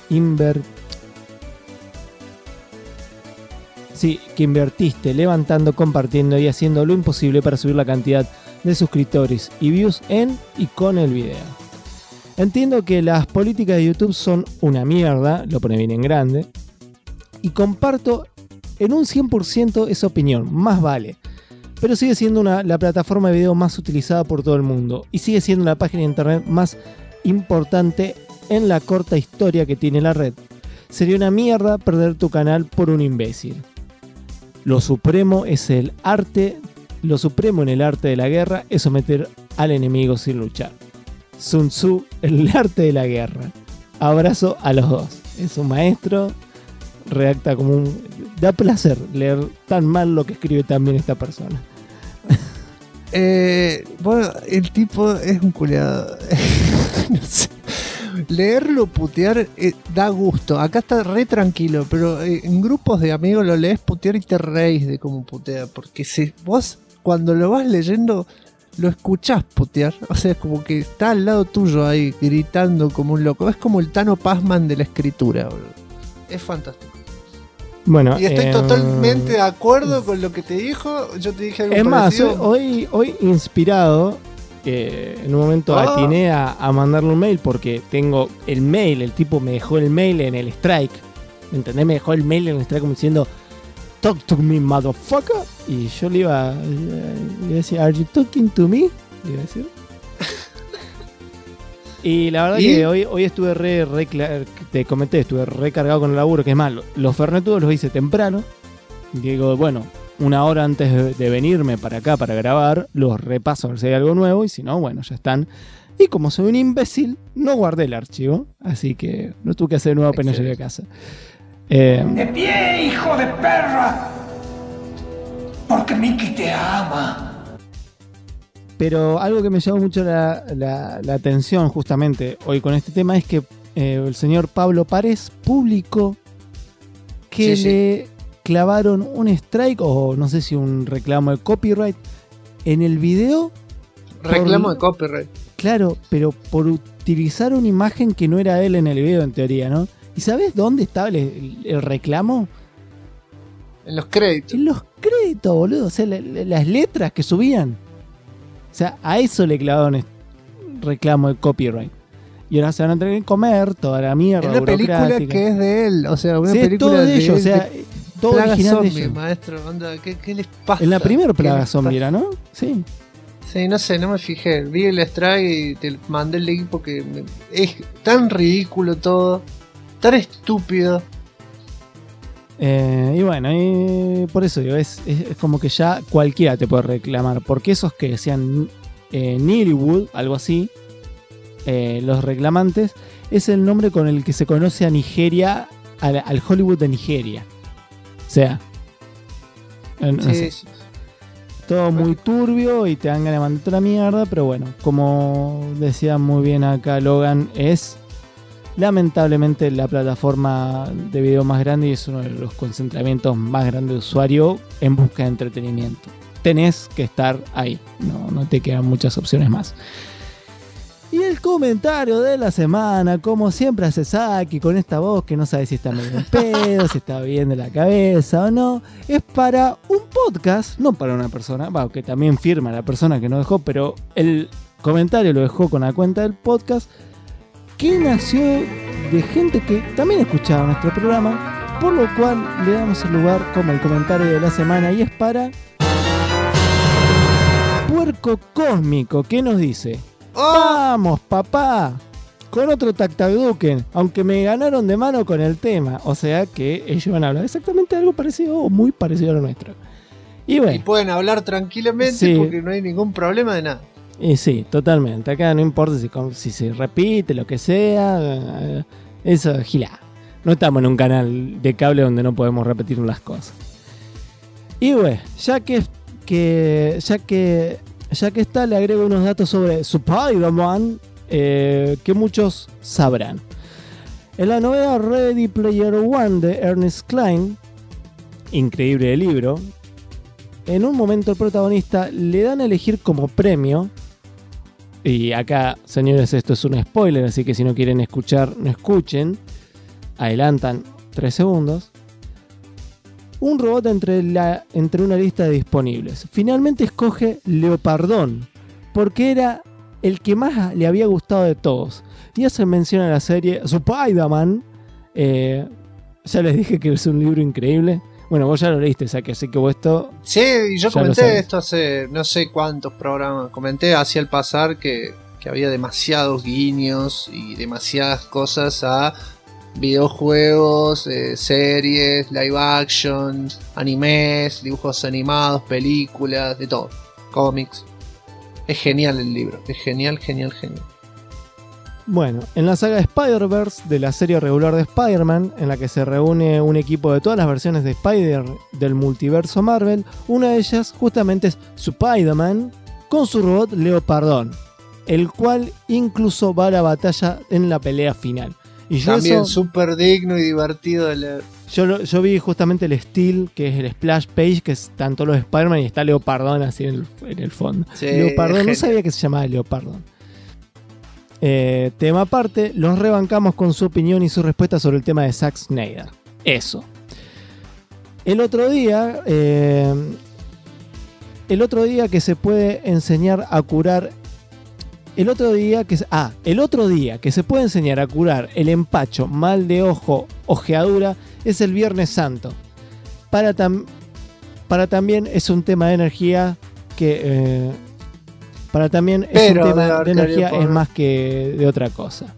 Sí, que invertiste levantando, compartiendo y haciendo lo imposible para subir la cantidad de suscriptores y views en y con el video. Entiendo que las políticas de YouTube son una mierda, lo pone bien en grande, y comparto en un 100% esa opinión, más vale. Pero sigue siendo la plataforma de video más utilizada por todo el mundo y sigue siendo la página de internet más importante en la corta historia que tiene la red. Sería una mierda perder tu canal por un imbécil. Lo supremo en el arte de la guerra es someter al enemigo sin luchar. Sun Tzu, el arte de la guerra. abrazo a los dos. Es un maestro, redacta como un... Da placer leer tan mal lo que escribe también esta persona. Bueno, el tipo es un culiado. No sé. Leerlo putear da gusto. Acá está re tranquilo, pero en grupos de amigos lo lees putear y te reís de cómo putea. Porque si vos cuando lo vas leyendo lo escuchás putear, o sea, es como que está al lado tuyo ahí gritando como un loco. Es como el Tano Pazman de la escritura, boludo. Es fantástico. Bueno, y estoy totalmente de acuerdo con lo que te dijo. Yo te dije algo es parecido. más, hoy inspirado, en un momento atiné a mandarle un mail porque tengo el mail, el tipo me dejó el mail en el strike. ¿Me entendés? Me dejó el mail en el strike como diciendo "Talk to me, motherfucker". Y yo le iba a decir "Are you talking to me?". Le iba a decir. Y la verdad que hoy estuve te comenté, estuve recargado con el laburo, que es más, los fernetudos los hice temprano. Digo, bueno, una hora antes de venirme para acá para grabar, los repaso a ver si hay algo nuevo, y si no, bueno, ya están. Y como soy un imbécil, no guardé el archivo, así que lo tuve que hacer de nuevo apenas llegué a casa. ¡De pie, hijo de perra! Porque Mickey te ama. Pero algo que me llamó mucho la atención justamente hoy con este tema es que el señor Pablo Párez publicó que le clavaron un strike o no sé si un reclamo de copyright en el video. Reclamo de copyright. Claro, pero por utilizar una imagen que no era él en el video en teoría, ¿no? ¿Y sabes dónde estaba el reclamo? En los créditos. En los créditos, boludo. O sea, las letras que subían. O sea, a eso le clavaron reclamo de copyright. Y ahora se van a tener que comer toda la mierda. Es una película que es de él. O sea, una película todo de ellos. O sea, todo Plaga original Zombie, de ellos. maestro. Onda, ¿qué les pasa? En la primera Plaga Zombie era, ¿no? Sí. Sí, no sé, no me fijé. Vi el strike y te mandé el link porque es tan ridículo todo. Tan estúpido. Y bueno, y por eso digo, es como que ya cualquiera te puede reclamar. Porque esos que decían Nollywood, algo así, los reclamantes, es el nombre con el que se conoce a Nigeria, al Hollywood de Nigeria. O sea, no sé. Todo muy turbio y te dan ganas de mandarte la mierda, pero bueno, como decía muy bien acá Logan, es lamentablemente la plataforma de video más grande y es uno de los concentramientos más grandes de usuario en busca de entretenimiento. Tenés que estar ahí, no te quedan muchas opciones más. Y el comentario de la semana, como siempre hace Saki con esta voz que no sabe si está medio en pedo, si está bien de la cabeza o no, es para un podcast, no para una persona, que también firma la persona que nos dejó, pero el comentario lo dejó con la cuenta del podcast, que nació de gente que también escuchaba nuestro programa, por lo cual le damos el lugar como el comentario de la semana y es para Puerco Cósmico, que nos dice: vamos papá, con otro Tactaduken, aunque me ganaron de mano con el tema, o sea que ellos van a hablar exactamente algo parecido o muy parecido a lo nuestro. Y bueno, y pueden hablar tranquilamente porque no hay ningún problema de nada. Y sí, totalmente. Acá no importa si se repite, lo que sea. Eso, gilá. No estamos en un canal de cable donde no podemos repetir las cosas. Y bueno, ya que está, le agrego unos datos sobre Spider-Man que muchos sabrán. En la novela Ready Player One de Ernest Cline, increíble libro, en un momento el protagonista le dan a elegir como premio. Y acá, señores, esto es un spoiler, así que si no quieren escuchar, no escuchen. Adelantan 3 segundos. Un robot entre una lista de disponibles. Finalmente escoge Leopardón, porque era el que más le había gustado de todos. Y ya se menciona en la serie Spider-Man. Ya les dije que es un libro increíble. Bueno, vos ya lo leíste, así que vos esto... Sí, yo comenté esto hace no sé cuántos programas. Comenté hacia el pasar que había demasiados guiños y demasiadas cosas a videojuegos, series, live action, animes, dibujos animados, películas, de todo, cómics. Es genial el libro, es genial. Bueno, en la saga Spider-Verse de la serie regular de Spider-Man, en la que se reúne un equipo de todas las versiones de Spider del multiverso Marvel, una de ellas justamente es Spider-Man con su robot Leopardón, el cual incluso va a la batalla en la pelea final. Y yo también súper digno y divertido de leer. Yo vi justamente el Steel, que es el splash page, que están todos los Spider-Man y está Leopardón así en el fondo. Sí, Leopardón, no sabía que se llamaba Leopardón. Tema aparte, los rebancamos con su opinión y su respuesta sobre el tema de Zack Snyder. Eso. El otro día que se puede enseñar a curar. El otro día que se puede enseñar a curar el empacho, mal de ojo, ojeadura, es el Viernes Santo. Para también es un tema de energía que. Es más que de otra cosa.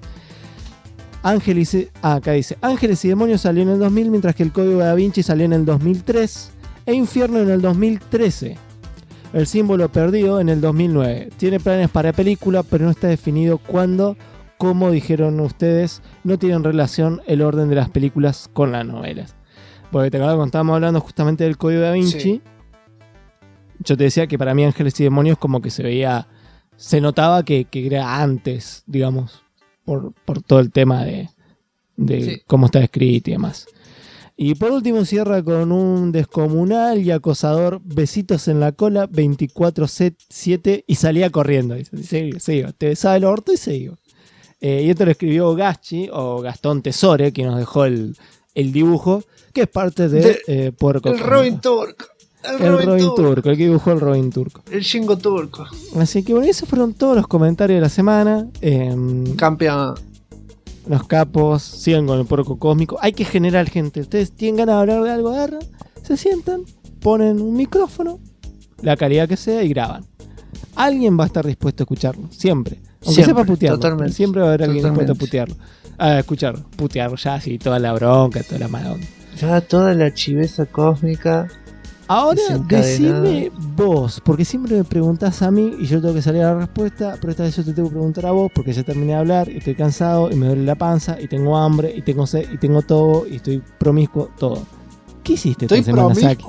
Acá dice: Ángeles y Demonios salió en el 2000, mientras que el Código Da Vinci salió en el 2003 e Infierno en el 2013. El Símbolo Perdido en el 2009. Tiene planes para película, pero no está definido cuándo. Como dijeron ustedes, no tienen relación el orden de las películas con las novelas. Porque te acordás cuando estábamos hablando justamente del Código Da Vinci. Sí. Yo te decía que para mí Ángeles y Demonios como que se notaba que era antes, digamos, por todo el tema de sí, cómo está escrito y demás. Y por último cierra con un descomunal y acosador: besitos en la cola, 24/7 y salía corriendo. Dice, sigo, te besaba el orto y sigo. Y esto lo escribió Gaschi, o Gastón Tesore, que nos dejó el dibujo, que es parte de Puerco. El Robin Turco. El Robin Turco, el que dibujó el Robin Turco. El Shingo Turco. Así que bueno, esos fueron todos los comentarios de la semana. Campeón. Los capos sigan con el Puerco Cósmico. Hay que generar gente. Ustedes tienen ganas de hablar de algo, agarran, se sientan, ponen un micrófono, la calidad que sea, y graban. Alguien va a estar dispuesto a escucharlo, siempre. Aunque sepa putearlo, totalmente. Siempre va a haber alguien dispuesto a putearlo. A escucharlo, putearlo ya, así, toda la bronca, toda la mala onda. Ya toda la chiveza cósmica. Ahora decime vos, porque siempre me preguntás a mí y yo tengo que salir a la respuesta, pero esta vez yo te tengo que preguntar a vos porque ya terminé de hablar y estoy cansado y me duele la panza y tengo hambre y tengo sed y tengo todo y estoy promiscuo, todo. ¿Qué hiciste esta semana, Saki?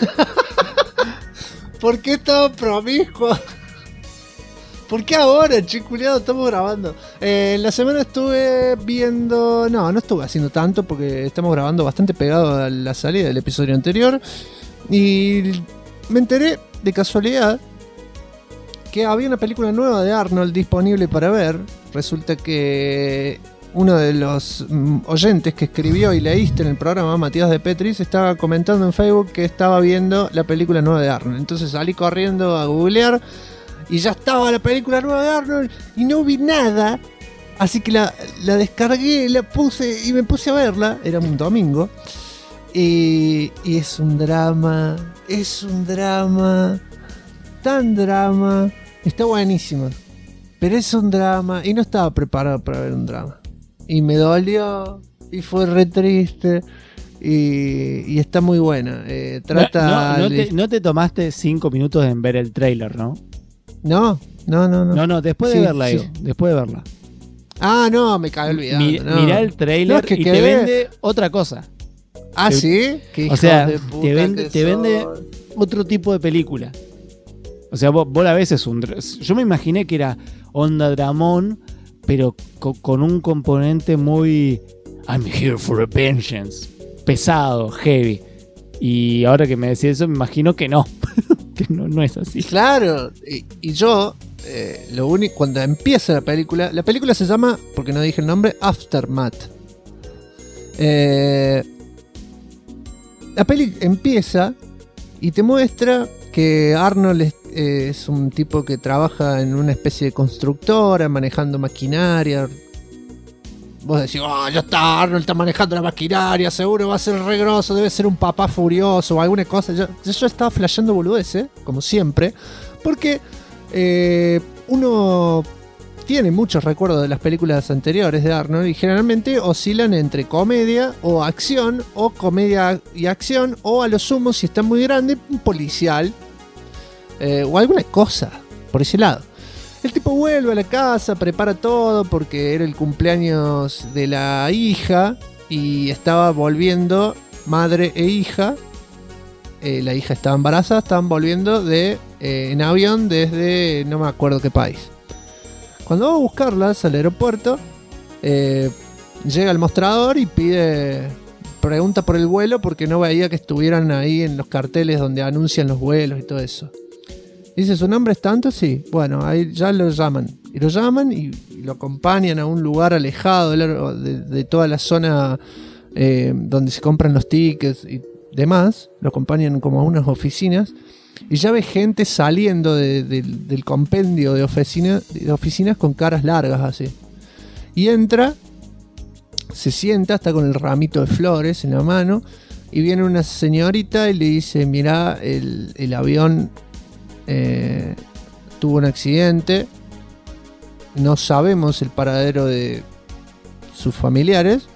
¿Por qué estaba promiscuo? ¿Por qué ahora, chiculeado? Estamos grabando. La semana estuve viendo... No estuve haciendo tanto porque estamos grabando bastante pegado a la salida del episodio anterior. Y me enteré de casualidad que había una película nueva de Arnold disponible para ver. Resulta que uno de los oyentes que escribió y leíste en el programa, Matías de Petris, estaba comentando en Facebook que estaba viendo la película nueva de Arnold. Entonces salí corriendo a googlear y ya estaba la película nueva de Arnold y no vi nada. Así que la descargué, la puse y me puse a verla. Era un domingo. Y es un drama, tan drama, está buenísimo, pero es un drama y no estaba preparado para ver un drama. Y me dolió y fue re triste y está muy buena. No te tomaste 5 minutos en ver el tráiler, ¿no? No, después de verla, sí. Después de verla. Ah, no, me cagué olvidando. Mirá el tráiler y te vende otra cosa. Ah, ¿sí? O sea, te vende otro tipo de película. O sea, vos la ves, yo me imaginé que era onda dramón, pero con un componente muy I'm here for a vengeance, pesado, heavy. Y ahora que me decís eso, me imagino que no. Que no es así. Claro, y yo lo único, cuando empieza la película se llama, porque no dije el nombre, Aftermath. La peli empieza y te muestra que Arnold es un tipo que trabaja en una especie de constructora, manejando maquinaria. Vos decís, ya está, Arnold está manejando la maquinaria, seguro va a ser re grosso, debe ser un papá furioso o alguna cosa. Yo estaba flasheando boludeces, como siempre, porque uno tiene muchos recuerdos de las películas anteriores de Arnold y generalmente oscilan entre comedia o acción, o comedia y acción, o a lo sumo, si está muy grande, un policial o alguna cosa por ese lado. El tipo vuelve a la casa, prepara todo porque era el cumpleaños de la hija y estaba volviendo, madre e hija. La hija estaba embarazada, estaban volviendo en avión desde no me acuerdo qué país. Cuando va a buscarlas al aeropuerto, llega al mostrador y pregunta por el vuelo porque no veía que estuvieran ahí en los carteles donde anuncian los vuelos y todo eso. Dice, ¿su nombre es tanto? Sí. Bueno, ahí ya lo llaman. Y lo llaman y lo acompañan a un lugar alejado de toda la zona donde se compran los tickets y demás. Lo acompañan como a unas oficinas. Y ya ve gente saliendo del compendio de oficinas con caras largas así. Y entra, se sienta, está con el ramito de flores en la mano. Y viene una señorita y le dice, mirá, el avión tuvo un accidente. No sabemos el paradero de sus familiares.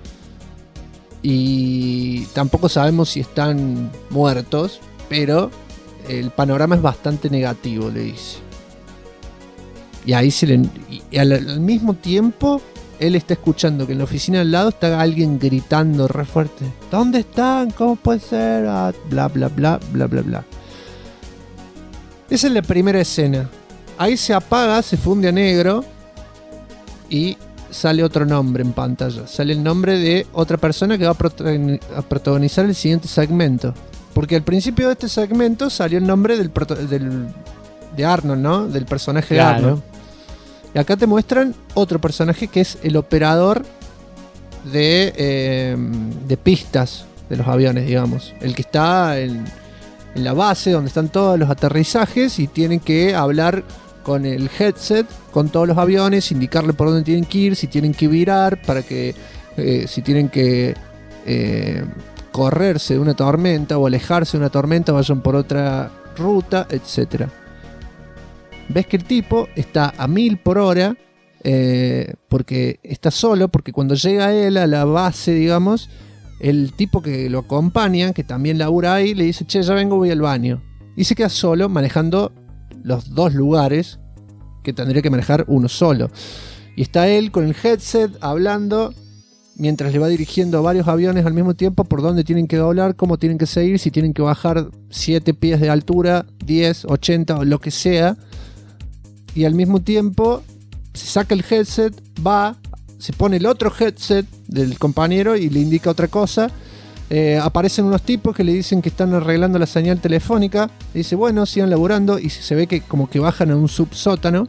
Y tampoco sabemos si están muertos. Pero el panorama es bastante negativo, le dice. Y ahí y al mismo tiempo él está escuchando que en la oficina al lado está alguien gritando re fuerte. ¿Dónde están? ¿Cómo puede ser? Ah, bla bla bla bla bla bla. Esa es la primera escena. Ahí se apaga, se funde a negro y sale otro nombre en pantalla. Sale el nombre de otra persona que va a protagonizar el siguiente segmento. Porque al principio de este segmento salió el nombre de Arnold, ¿no? Del personaje de Arnold. Y acá te muestran otro personaje que es el operador de pistas de los aviones, digamos. El que está en la base donde están todos los aterrizajes y tienen que hablar con el headset con todos los aviones, indicarle por dónde tienen que ir, si tienen que virar, para que si tienen que correrse de una tormenta o alejarse de una tormenta, vayan por otra ruta, etc. Ves que el tipo está a 1000 por hora porque está solo, porque cuando llega él a la base, digamos, el tipo que lo acompaña, que también labura ahí, le dice, che, ya vengo, voy al baño. Y se queda solo manejando los dos lugares que tendría que manejar uno solo. Y está él con el headset hablando mientras le va dirigiendo a varios aviones al mismo tiempo por dónde tienen que doblar, cómo tienen que seguir, si tienen que bajar 7 pies de altura, 10, 80 o lo que sea. Y al mismo tiempo se saca el headset, va, se pone el otro headset del compañero y le indica otra cosa. Aparecen unos tipos que le dicen que están arreglando la señal telefónica. Le dice, bueno, sigan laburando. Y se ve que como que bajan a un subsótano.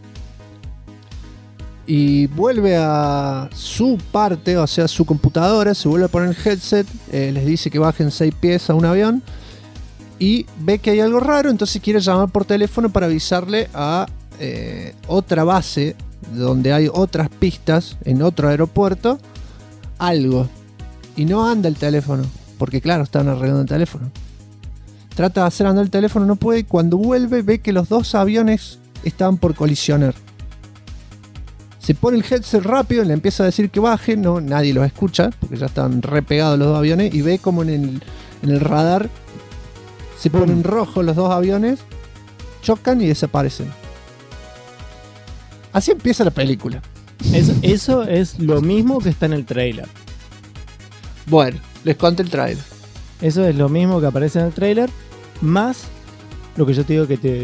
Y vuelve a su parte, o sea, su computadora. Se vuelve a poner el headset. Les dice que bajen 6 pies a un avión. Y ve que hay algo raro. Entonces quiere llamar por teléfono para avisarle a otra base donde hay otras pistas en otro aeropuerto. Algo. Y no anda el teléfono. Porque claro, estaban arreglando el teléfono. Trata de hacer andar el teléfono, no puede. Y cuando vuelve ve que los dos aviones estaban por colisionar. Se pone el headset rápido, le empieza a decir que baje. No, nadie los escucha, porque ya están re pegados los dos aviones. Y ve como en el radar se ponen rojos los dos aviones, chocan y desaparecen. Así empieza la película. Eso es lo mismo que está en el trailer. Bueno, les conté el trailer. Eso es lo mismo que aparece en el trailer, más lo que yo te digo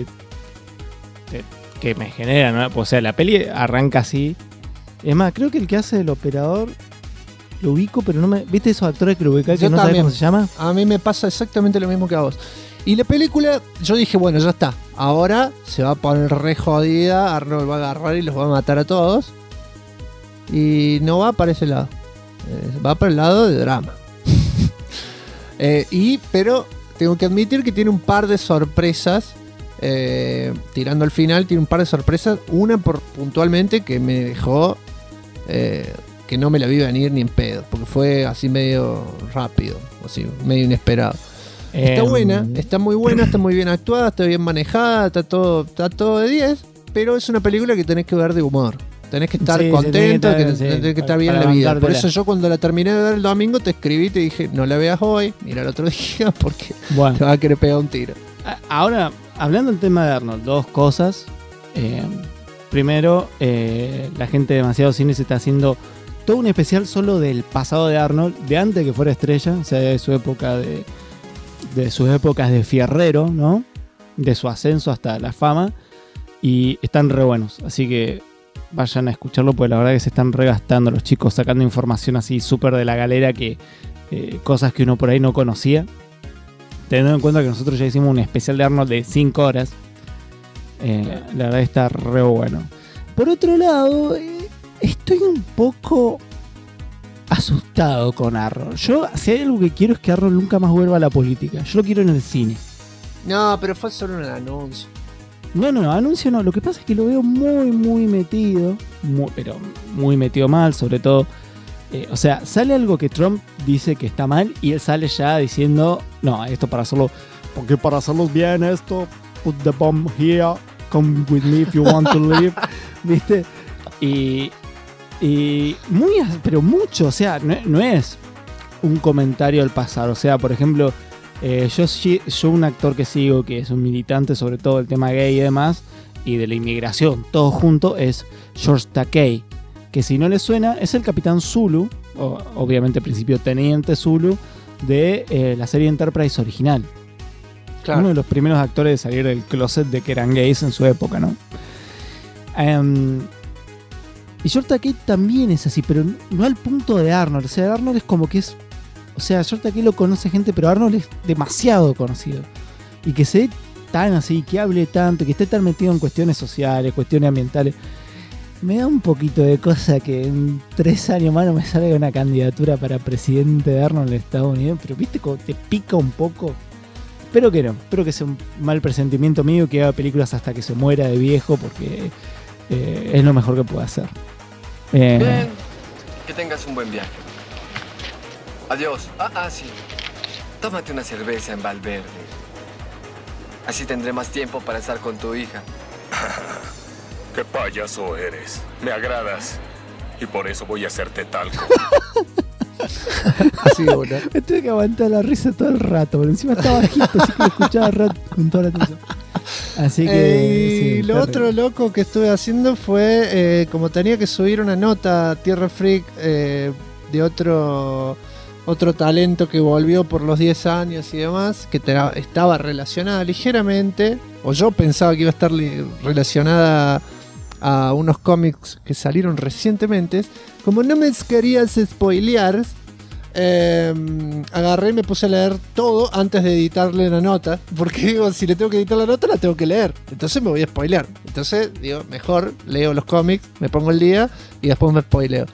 que me genera, ¿no? O sea, la peli arranca así. Es más, creo que el que hace el operador lo ubico, pero no me... ¿Viste esos actores que lo ubican que no sabes cómo se llama? A mí me pasa exactamente lo mismo que a vos. Y la película, yo dije, bueno, ya está. Ahora se va a poner re jodida, Arnold va a agarrar y los va a matar a todos. Y no va para ese lado. Va para el lado de drama. Pero tengo que admitir que tiene un par de sorpresas. Tirando al final, tiene un par de sorpresas. Una puntualmente que me dejó que no me la vi venir ni en pedo, porque fue así medio rápido, así medio inesperado. Está buena, está muy buena, está muy bien actuada, está bien manejada, está todo de 10, pero es una película que tenés que ver de humor. Tenés que estar contento, tenés que estar bien en la vida. Por eso yo cuando la terminé de ver el domingo te escribí y te dije, no la veas hoy, mira el otro día, porque te va a querer pegar un tiro. Ahora, hablando del tema de Arnold, dos cosas. Primero, la gente de Demasiado Cine se está haciendo todo un especial solo del pasado de Arnold, de antes de que fuera estrella, o sea, de su época de sus épocas de fierrero, ¿no? De su ascenso hasta la fama. Y están re buenos, así que vayan a escucharlo, porque la verdad que se están regastando los chicos, sacando información así súper de la galera, que cosas que uno por ahí no conocía. Teniendo en cuenta que nosotros ya hicimos un especial de Arnold de 5 horas. La verdad está re bueno. Por otro lado, estoy un poco asustado con Arnold. Yo, si hay algo que quiero, es que Arnold nunca más vuelva a la política. Yo lo quiero en el cine. No, pero fue solo un anuncio. No, anuncio no. Lo que pasa es que lo veo muy metido. Pero muy metido mal, sobre todo. O sea, sale algo que Trump dice que está mal y él sale ya diciendo, no, esto para hacerlo, porque para hacerlos bien esto, put the bomb here, come with me if you want to live, ¿viste? Y pero mucho, o sea, no es un comentario al pasar. O sea, por ejemplo, yo un actor que sigo, que es un militante sobre todo del tema gay y demás, y de la inmigración, todo junto, es George Takei, que si no le suena, es el Capitán Zulu, obviamente principio Teniente Zulu, de la serie Enterprise original. Claro. Uno de los primeros actores de salir del closet de que eran gays en su época, ¿no? Y George Takei también es así, pero no al punto de Arnold. O sea, Arnold es como que es... O sea, George Takei lo conoce gente, pero Arnold es demasiado conocido. Y que se ve tan así, que hable tanto, que esté tan metido en cuestiones sociales, cuestiones ambientales. Me da un poquito de cosa que en 3 años más no me salga una candidatura para presidente de Arnold en Estados Unidos. Pero viste como te pica un poco. Espero que no. Espero que sea un mal presentimiento mío, que haga películas hasta que se muera de viejo, porque es lo mejor que puede hacer. Bien, que tengas un buen viaje. Adiós. Sí. Tómate una cerveza en Valverde. Así tendré más tiempo para estar con tu hija. ¡Qué payaso eres! Me agradas. Y por eso voy a hacerte talco. Así de una. Me tuve que aguantar la risa todo el rato, pero encima estaba bajito, así que lo escuchaba con toda la atención. Así que... y lo otro loco que estuve haciendo fue, como tenía que subir una nota a Tierra Freak de otro talento que volvió por los 10 años y demás, que estaba relacionada ligeramente, o yo pensaba que iba a estar relacionada a unos cómics que salieron recientemente. Como no me querías spoilear, agarré y me puse a leer todo antes de editarle la nota, porque digo, si le tengo que editar la nota, la tengo que leer, entonces me voy a spoilear. Entonces digo, mejor leo los cómics, me pongo el día y después me spoileo.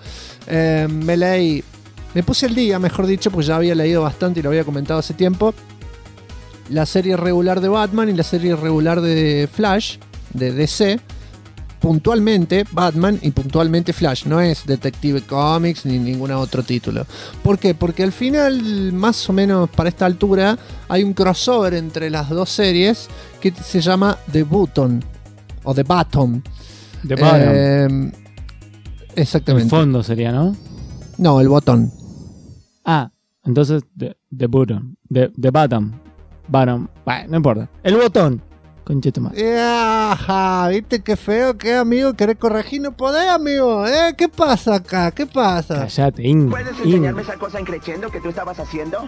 Me puse el día, mejor dicho, porque ya había leído bastante y lo había comentado hace tiempo, la serie regular de Batman y la serie regular de Flash, de DC. Puntualmente Batman y puntualmente Flash, no es Detective Comics ni ningún otro título. ¿Por qué? Porque al final, más o menos para esta altura, hay un crossover entre las dos series que se llama The Button o The Bottom. The Bottom. Exactamente. El fondo sería, ¿no? No, el botón. Entonces The Bottom. The Bottom. Bottom. Bueno, no importa. El botón. Conchito más. ¿Viste qué feo que amigo? ¿Querés corregir? No podés, amigo. ¿Qué pasa acá? ¿Qué pasa? Cállate, ¿Puedes enseñarme esa cosa en creciendo que tú estabas haciendo?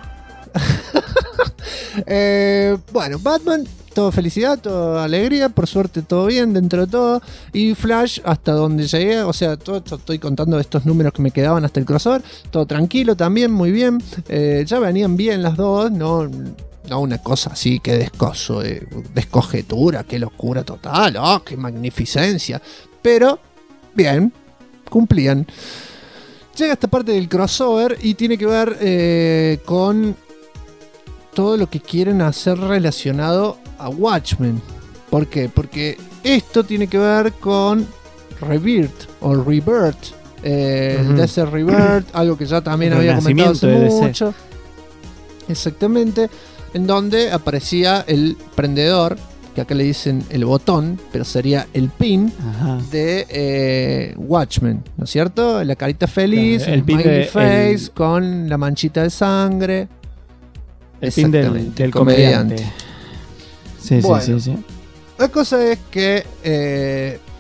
Bueno, Batman, todo felicidad, todo alegría, por suerte todo bien dentro de todo. Y Flash, hasta donde llegué, o sea, todo esto estoy contando estos números que me quedaban hasta el crossover, todo tranquilo también, muy bien. Ya venían bien las dos, no una cosa así que descojetura, qué locura total, qué magnificencia. Pero, bien, cumplían. Llega esta parte del crossover y tiene que ver con todo lo que quieren hacer relacionado a Watchmen. ¿Por qué? Porque esto tiene que ver con Rebirth o Rebirth, DC Rebirth, algo que ya también había comentado hace mucho. Exactamente. En donde aparecía el prendedor, que acá le dicen el botón, pero sería el pin de Watchmen, ¿no es cierto? La carita feliz, el smiley face con la manchita de sangre. El pin del comediante. Sí, bueno, sí. La cosa es que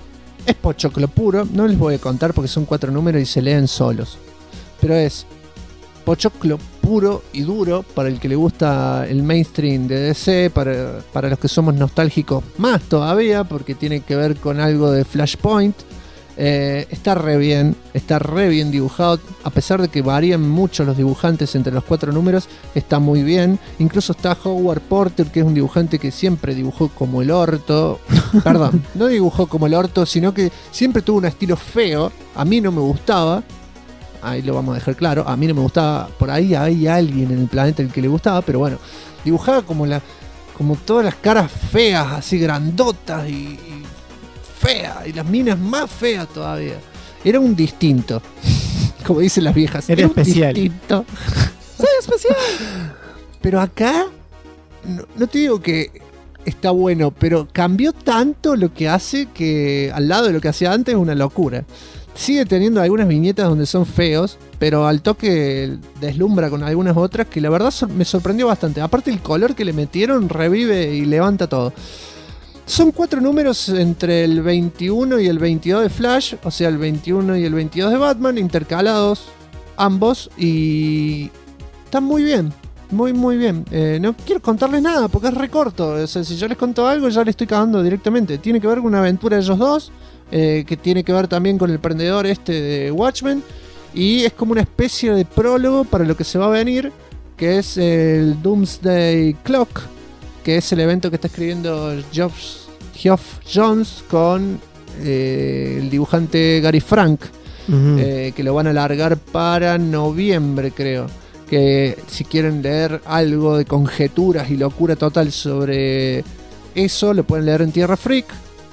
Es pochoclo puro, no les voy a contar porque son 4 números y se leen solos. Pero es pochoclo puro y duro para el que le gusta el mainstream de DC, para los que somos nostálgicos más todavía, porque tiene que ver con algo de Flashpoint. Está re bien dibujado, a pesar de que varían mucho los dibujantes entre los 4 números, está muy bien. Incluso está Howard Porter, que es un dibujante que siempre dibujó como el orto. Perdón, no dibujó como el orto, sino que siempre tuvo un estilo feo. A mí no me gustaba. Ahí lo vamos a dejar claro. A mí no me gustaba. Por ahí hay alguien en el planeta al que le gustaba, pero bueno, dibujaba como todas las caras feas, así grandotas y fea, y las minas más feas todavía. Era un distinto, como dicen las viejas. Era especial. Distinto. Soy especial. Pero acá, no te digo que está bueno, pero cambió tanto lo que hace que al lado de lo que hacía antes es una locura. Sigue teniendo algunas viñetas donde son feos, pero al toque deslumbra con algunas otras que la verdad me sorprendió bastante. Aparte el color que le metieron revive y levanta todo. Son 4 números entre el 21 y el 22 de Flash, o sea, el 21 y el 22 de Batman, intercalados ambos, y están muy bien, muy bien. No quiero contarles nada porque es re corto, o sea, si yo les cuento algo ya les estoy cagando directamente. Tiene que ver con una aventura de ellos dos, que tiene que ver también con el prendedor de Watchmen, y es como una especie de prólogo para lo que se va a venir, que es el Doomsday Clock, que es el evento que está escribiendo Geoff Johns con el dibujante Gary Frank, que lo van a alargar para noviembre, creo. Que si quieren leer algo de conjeturas y locura total sobre eso, lo pueden leer en Tierra Freak,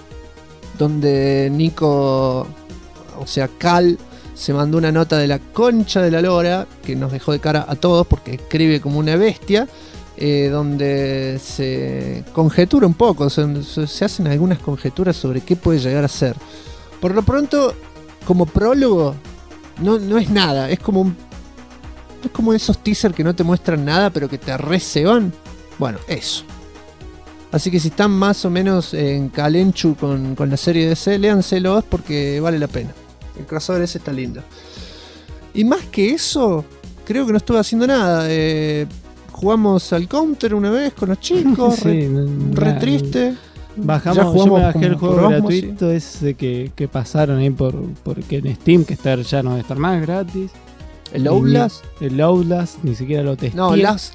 donde Nico, o sea, Cal, se mandó una nota de la concha de la lora que nos dejó de cara a todos porque escribe como una bestia. Donde se conjetura un poco, se hacen algunas conjeturas sobre qué puede llegar a ser. Por lo pronto, como prólogo, no es nada, es como esos teasers que no te muestran nada, pero que te receban. Bueno, eso. Así que si están más o menos en calenchu con la serie de DC, léanselos porque vale la pena. El crossover ese está lindo. Y más que eso, creo que no estuve haciendo nada. Jugamos al Counter una vez con los chicos, sí, re triste. Yo me bajé el juego gratuito ese que pasaron ahí porque en Steam, que ya no debe estar más gratis. ¿El Outlast? El Outlast, ni siquiera lo testé. Outlast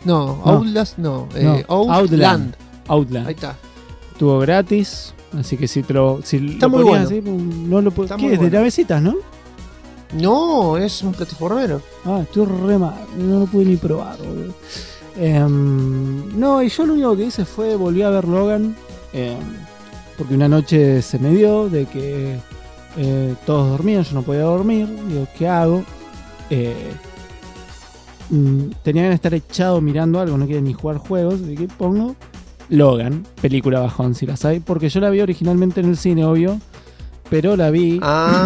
Outland. Ahí está. Estuvo gratis, así que si lo está muy ponías bueno. así, no lo puedes. ¿Qué es? De navecitas, ¿no? No, es un plataformero. Estoy re mal, no lo pude ni probar, boludo. No, y yo lo único que hice fue volví a ver Logan, porque una noche se me dio de que todos dormían, yo no podía dormir. Digo, ¿qué hago? Tenía que estar echado mirando algo, no quería ni jugar juegos, así que pongo Logan, película bajón si las hay, porque yo la vi originalmente en el cine, obvio, pero la vi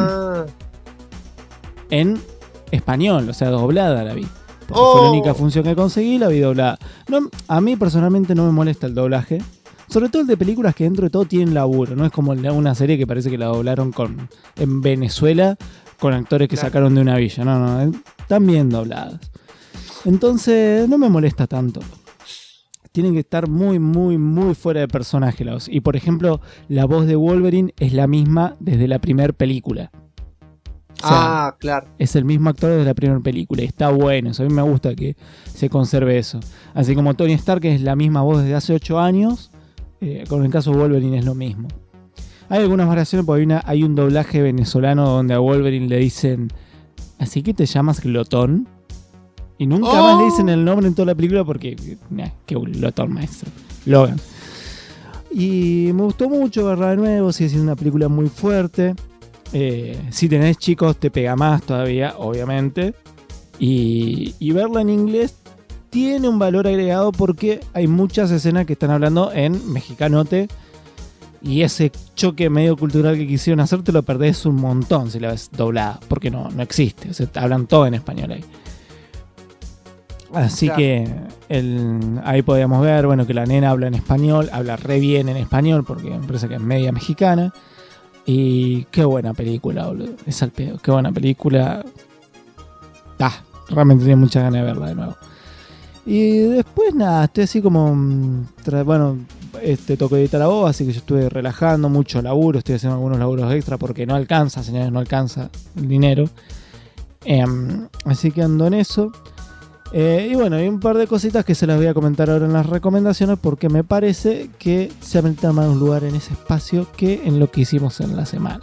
en español, o sea, doblada la vi. Fue la única función que conseguí, la vi doblada. No, a mí personalmente no me molesta el doblaje. Sobre todo el de películas que dentro de todo tienen laburo. No es como una serie que parece que la doblaron en Venezuela con actores que sacaron de una villa. No, están bien dobladas. Entonces no me molesta tanto. Tienen que estar muy, muy, muy fuera de personaje. Y por ejemplo, la voz de Wolverine es la misma desde la primera película. O sea, claro. Es el mismo actor desde la primera película y está bueno. A mí me gusta que se conserve eso. Así como Tony Stark es la misma voz desde hace 8 años, con el caso de Wolverine es lo mismo. Hay algunas variaciones porque hay un doblaje venezolano donde a Wolverine le dicen: ¿así que te llamas Glotón? Y nunca más le dicen el nombre en toda la película porque... qué glotón, maestro. Logan. Y me gustó mucho verla de nuevo. Sigue siendo una película muy fuerte. Si tenés chicos te pega más todavía, obviamente. Y verla en inglés tiene un valor agregado porque hay muchas escenas que están hablando en mexicanote. Y ese choque medio cultural que quisieron hacer te lo perdés un montón si la ves doblada. Porque no existe. O sea, hablan todo en español ahí. Así que ahí podíamos ver, bueno, que la nena habla en español, habla re bien en español porque me parece que es media mexicana. Y qué buena película, boludo. Es al pedo, qué buena película. Realmente tenía muchas ganas de verla de nuevo. Y después nada, estoy así como... toco editar a vos, así que yo estuve relajando mucho laburo. Estoy haciendo algunos laburos extra porque no alcanza, señores, no alcanza el dinero. Así que ando en eso. Y bueno, hay un par de cositas que se las voy a comentar ahora en las recomendaciones, porque me parece que se amerita más un lugar en ese espacio que en lo que hicimos en la semana.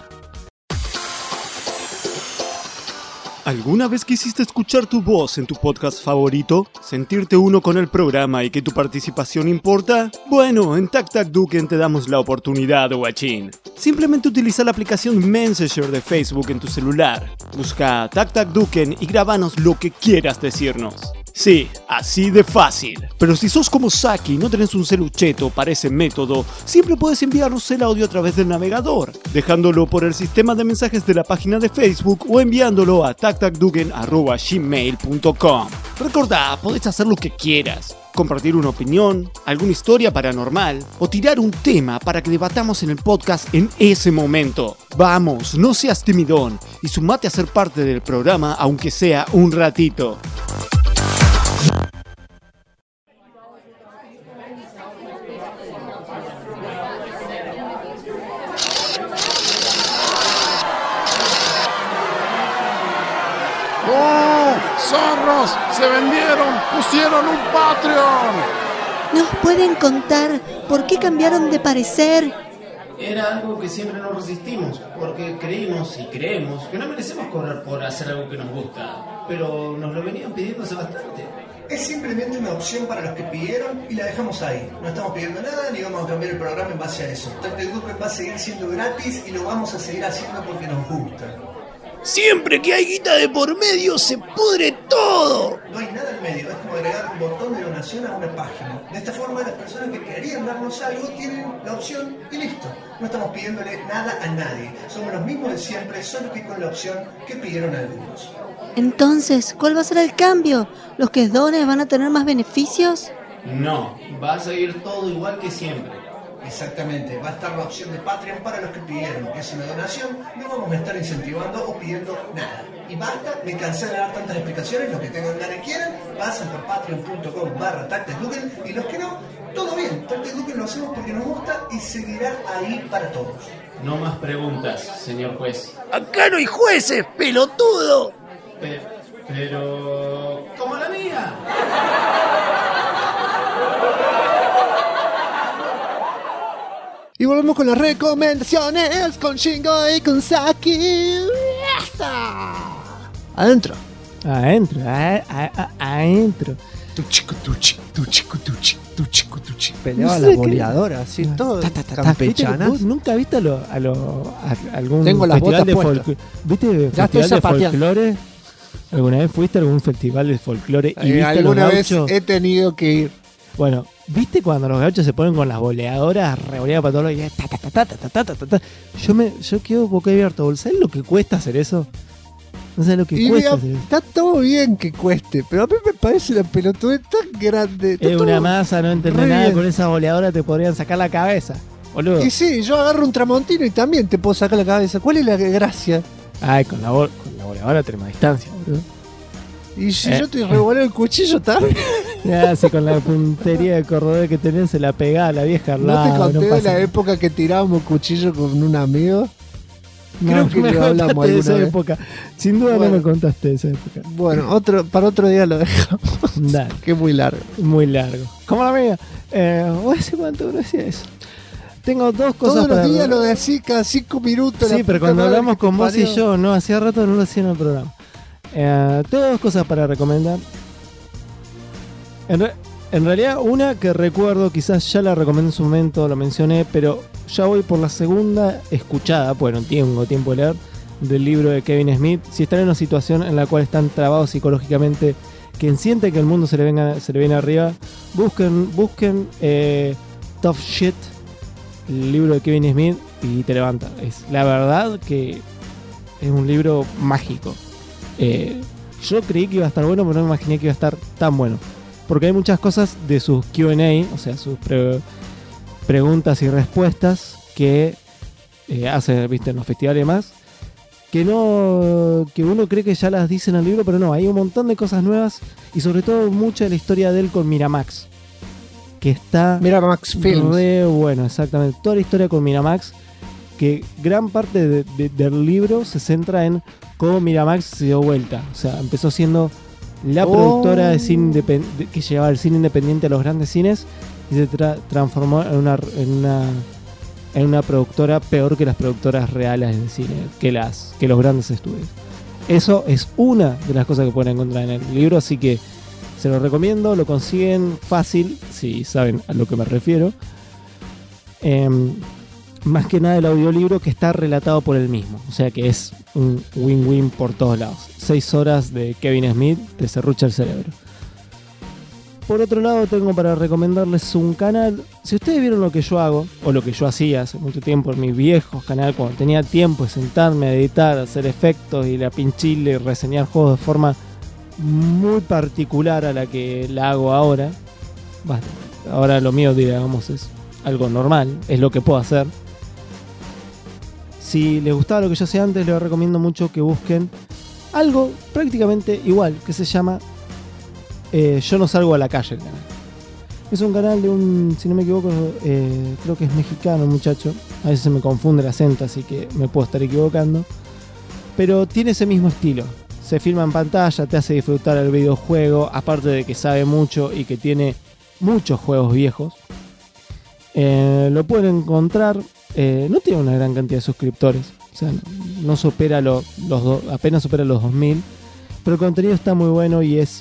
¿Alguna vez quisiste escuchar tu voz en tu podcast favorito? ¿Sentirte uno con el programa y que tu participación importa? Bueno, en TacTacDuken te damos la oportunidad, guachín. Simplemente utiliza la aplicación Messenger de Facebook en tu celular. Busca TacTacDuken y grábanos lo que quieras decirnos. Sí, así de fácil. Pero si sos como Saki y no tenés un celucheto para ese método, siempre puedes enviarnos el audio a través del navegador, dejándolo por el sistema de mensajes de la página de Facebook o enviándolo a tactacduken@gmail.com. Recordá, podés hacer lo que quieras. Compartir una opinión, alguna historia paranormal o tirar un tema para que debatamos en el podcast en ese momento. Vamos, no seas timidón y sumate a ser parte del programa aunque sea un ratito. ¡Zorros! ¡Se vendieron! ¡Pusieron un Patreon! ¿Nos pueden contar por qué cambiaron de parecer? Era algo que siempre nos resistimos, porque creímos y creemos que no merecemos cobrar por hacer algo que nos gusta, pero nos lo venían pidiendo hace bastante. Es simplemente una opción para los que pidieron y la dejamos ahí. No estamos pidiendo nada ni vamos a cambiar el programa en base a eso. TacTacDuken va a seguir siendo gratis y lo vamos a seguir haciendo porque nos gusta. Siempre que hay guita de por medio se pudre todo. No hay nada en medio, es como agregar un botón de donación a una página. De esta forma las personas que querían darnos algo tienen la opción y listo. No estamos pidiéndole nada a nadie. Somos los mismos de siempre, solo que con la opción que pidieron algunos. Entonces, ¿cuál va a ser el cambio? ¿Los que donen van a tener más beneficios? No, va a seguir todo igual que siempre. Exactamente, va a estar la opción de Patreon para los que pidieron. Es una donación, no vamos a estar incentivando o pidiendo nada. Y basta, me cansé de dar tantas explicaciones. Los que tengan ganas y quieran, pasen por patreon.com/TacTacDuken. Y los que no, todo bien. TacTacDuken lo hacemos porque nos gusta y seguirá ahí para todos. No más preguntas, señor juez. Acá no hay jueces, pelotudo. Pero... ¡como la mía! Y volvemos con las recomendaciones con Shingo y con Saki. Adentro. Adentro. Tuchi. Peleaba las boleadoras, así todo campechana. ¿Nunca viste algún Tengo las festival de botas folclore? ¿Viste el festival de folclore? ¿Alguna vez fuiste a algún festival de folclore y viste alguna los vez gauchos? he tenido que ir. Bueno, ¿viste cuando los gauchos se ponen con las boleadoras revoleadas para todos lados? Yo quedo boca abierto. ¿Sabes lo que cuesta hacer eso? No sé lo que cuesta hacer eso. Está todo bien que cueste, pero a mí me parece la pelotudez tan grande. Es una masa, no entendés nada. Con esa boleadora te podrían sacar la cabeza, boludo. Y sí, yo agarro un tramontino y también te puedo sacar la cabeza. ¿Cuál es la gracia? Ay, con la boleadora tenemos distancia, boludo. Y si yo te revoleo el cuchillo también. Ya, si con la puntería de cordobés que tenés se la pegaba a la vieja al lado. ¿No te conté de la época que tirábamos cuchillo con un amigo? Creo que lo hablamos de esa alguna época. Sin duda no me contaste de esa época. Bueno, para otro día lo dejamos. Dale. Que es muy largo. Muy largo. ¿Cómo la mía? ¿Hace cuánto uno hacía eso? Tengo dos cosas Todos los días lo decís cada 5 minutos. Sí, pero cuando hablamos con vos y yo, no, hacía rato no lo hacía en el programa. Tengo dos cosas para recomendar. En realidad, una que recuerdo, quizás ya la recomendé en su momento, lo mencioné, pero ya voy por la segunda escuchada, pues no tengo tiempo de leer, del libro de Kevin Smith. Si están en una situación en la cual están trabados psicológicamente, que sienten que el mundo se le viene arriba, busquen Tough Shit, el libro de Kevin Smith, y te levanta. Es la verdad que es un libro mágico. Yo creí que iba a estar bueno, pero no me imaginé que iba a estar tan bueno. Porque hay muchas cosas de sus Q&A, o sea, sus preguntas y respuestas, que hace, viste, en los festivales y demás, que uno cree que ya las dice en el libro, pero no, hay un montón de cosas nuevas y sobre todo mucha de la historia de él con Miramax, que está Miramax Films. re bueno, exactamente, toda la historia con Miramax, que gran parte del libro se centra en cómo Miramax se dio vuelta, o sea, empezó siendo la productora de cine que llevaba el cine independiente a los grandes cines y se transformó en una productora peor que las productoras reales de cine, que los grandes estudios. Eso es una de las cosas que pueden encontrar en el libro, así que se lo recomiendo, lo consiguen fácil, si saben a lo que me refiero. Más que nada el audiolibro, que está relatado por él mismo, o sea que es un win-win por todos lados. 6 horas de Kevin Smith, te serrucha el cerebro. Por otro lado, tengo para recomendarles un canal. Si ustedes vieron lo que yo hago, o lo que yo hacía hace mucho tiempo en mis viejos canales, cuando tenía tiempo de sentarme a editar, hacer efectos y la pinchile y reseñar juegos de forma muy particular a la que la hago ahora. Basta. Ahora lo mío, digamos, es algo normal, es lo que puedo hacer. Si les gustaba lo que yo hacía antes, les recomiendo mucho que busquen algo prácticamente igual, que se llama Yo no salgo a la calle, el canal. Es un canal de un, si no me equivoco, creo que es mexicano el muchacho. A veces se me confunde el acento, así que me puedo estar equivocando. Pero tiene ese mismo estilo. Se filma en pantalla, te hace disfrutar el videojuego, aparte de que sabe mucho y que tiene muchos juegos viejos. Lo pueden encontrar, no tiene una gran cantidad de suscriptores, o sea, no supera apenas supera los 2000, pero el contenido está muy bueno y es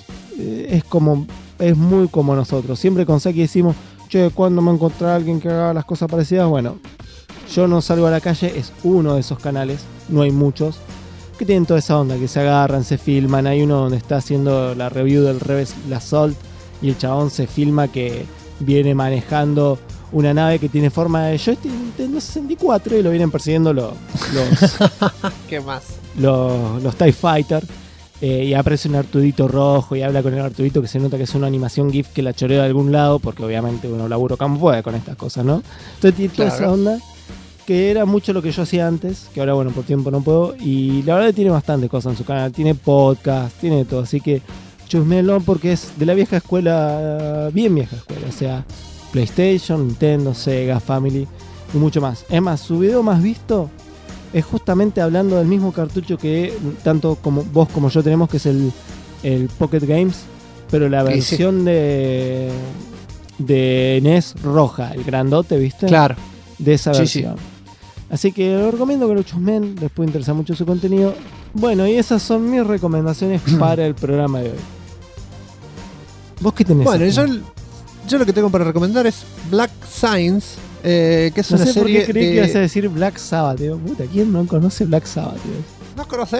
muy como nosotros. Siempre con Saki decimos, che, ¿cuándo me encontrará alguien que haga las cosas parecidas? Bueno, Yo no salgo a la calle es uno de esos canales, no hay muchos, que tienen toda esa onda, que se agarran, se filman. Hay uno donde está haciendo la review del Rebels Assault y el chabón se filma que viene manejando una nave que tiene forma de joystick Nintendo 64 y lo vienen persiguiendo los ¿Qué más? Los TIE Fighter. Y aparece un Artudito rojo y habla con el Artudito, que se nota que es una animación GIF que la chorea de algún lado, porque obviamente uno laburo como puede con estas cosas, ¿no? Entonces tiene toda esa onda, que era mucho lo que yo hacía antes, que ahora bueno, por tiempo no puedo, y la verdad tiene bastantes cosas en su canal, tiene podcast, tiene todo, así que chusmelo, porque es de la vieja escuela, bien vieja escuela, o sea, PlayStation, Nintendo, Sega, Family y mucho más. Es más, su video más visto es justamente hablando del mismo cartucho que tanto como vos como yo tenemos, que es el Pocket Games, pero la versión de NES roja, el grandote, ¿viste? Claro. De esa versión. Así que lo recomiendo que lo chusmen, les puede interesar mucho su contenido. Bueno, y esas son mis recomendaciones para el programa de hoy. ¿Vos qué tenés? Bueno, yo lo que tengo para recomendar es Black Science, que es una serie. ¿Por qué creí que ibas a decir Black Sabbath? Digo, puta, ¿quién no conoce Black Sabbath? No conoce.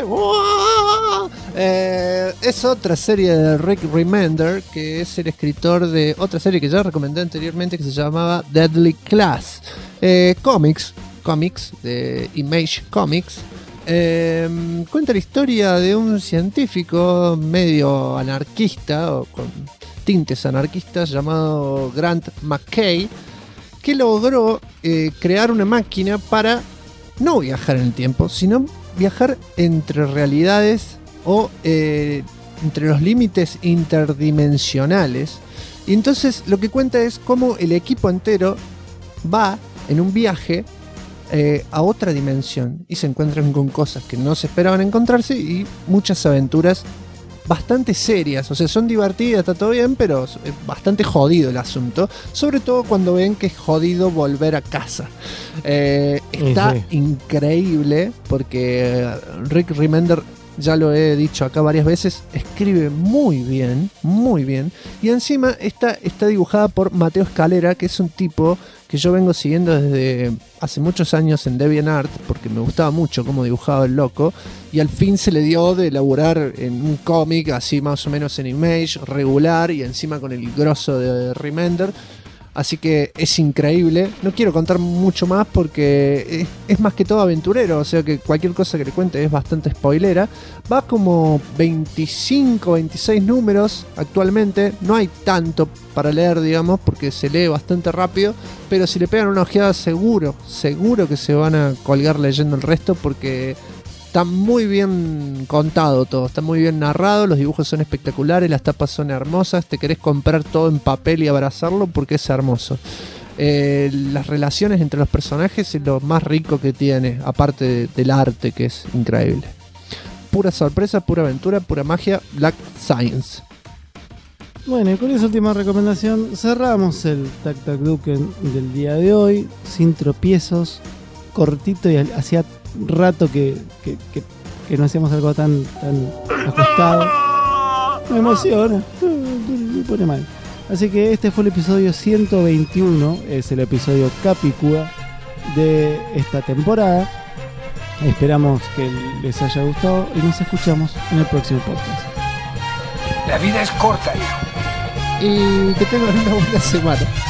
Es otra serie de Rick Remender, que es el escritor de otra serie que ya recomendé anteriormente, que se llamaba Deadly Class. Cómics de Image Comics. Cuenta la historia de un científico medio anarquista, o con tintes anarquistas, llamado Grant McKay, que logró crear una máquina para no viajar en el tiempo, sino viajar entre realidades o entre los límites interdimensionales. Y entonces lo que cuenta es cómo el equipo entero va en un viaje a otra dimensión y se encuentran con cosas que no se esperaban encontrarse y muchas aventuras bastante serias. O sea, son divertidas, está todo bien, pero es bastante jodido el asunto, sobre todo cuando ven que es jodido volver a casa. Está increíble, porque Rick Remender, ya lo he dicho acá varias veces, escribe muy bien, y encima está dibujada por Mateo Escalera, que es un tipo que yo vengo siguiendo desde hace muchos años en DeviantArt, porque me gustaba mucho cómo dibujaba el loco, y al fin se le dio de elaborar en un cómic así más o menos en Image, regular, y encima con el grosso de Remender. Así que es increíble. No quiero contar mucho más porque es más que todo aventurero. O sea que cualquier cosa que le cuente es bastante spoilera. Va como 25, 26 números actualmente. No hay tanto para leer, digamos, porque se lee bastante rápido. Pero si le pegan una ojeada seguro que se van a colgar leyendo el resto porque está muy bien contado todo, está muy bien narrado, los dibujos son espectaculares, las tapas son hermosas, te querés comprar todo en papel y abrazarlo porque es hermoso. Las relaciones entre los personajes es lo más rico que tiene, aparte del arte que es increíble. Pura sorpresa, pura aventura, pura magia, Black Science. Bueno, y con esa última recomendación cerramos el Tac Tac Duken del día de hoy, sin tropiezos, cortito, y hacía rato que no hacíamos algo tan ajustado. Me emociona, me pone mal. Así que este fue el episodio 121, es el episodio Capicúa de esta temporada. Esperamos que les haya gustado y nos escuchamos en el próximo podcast. La vida es corta, hijo. Y que tengan una buena semana.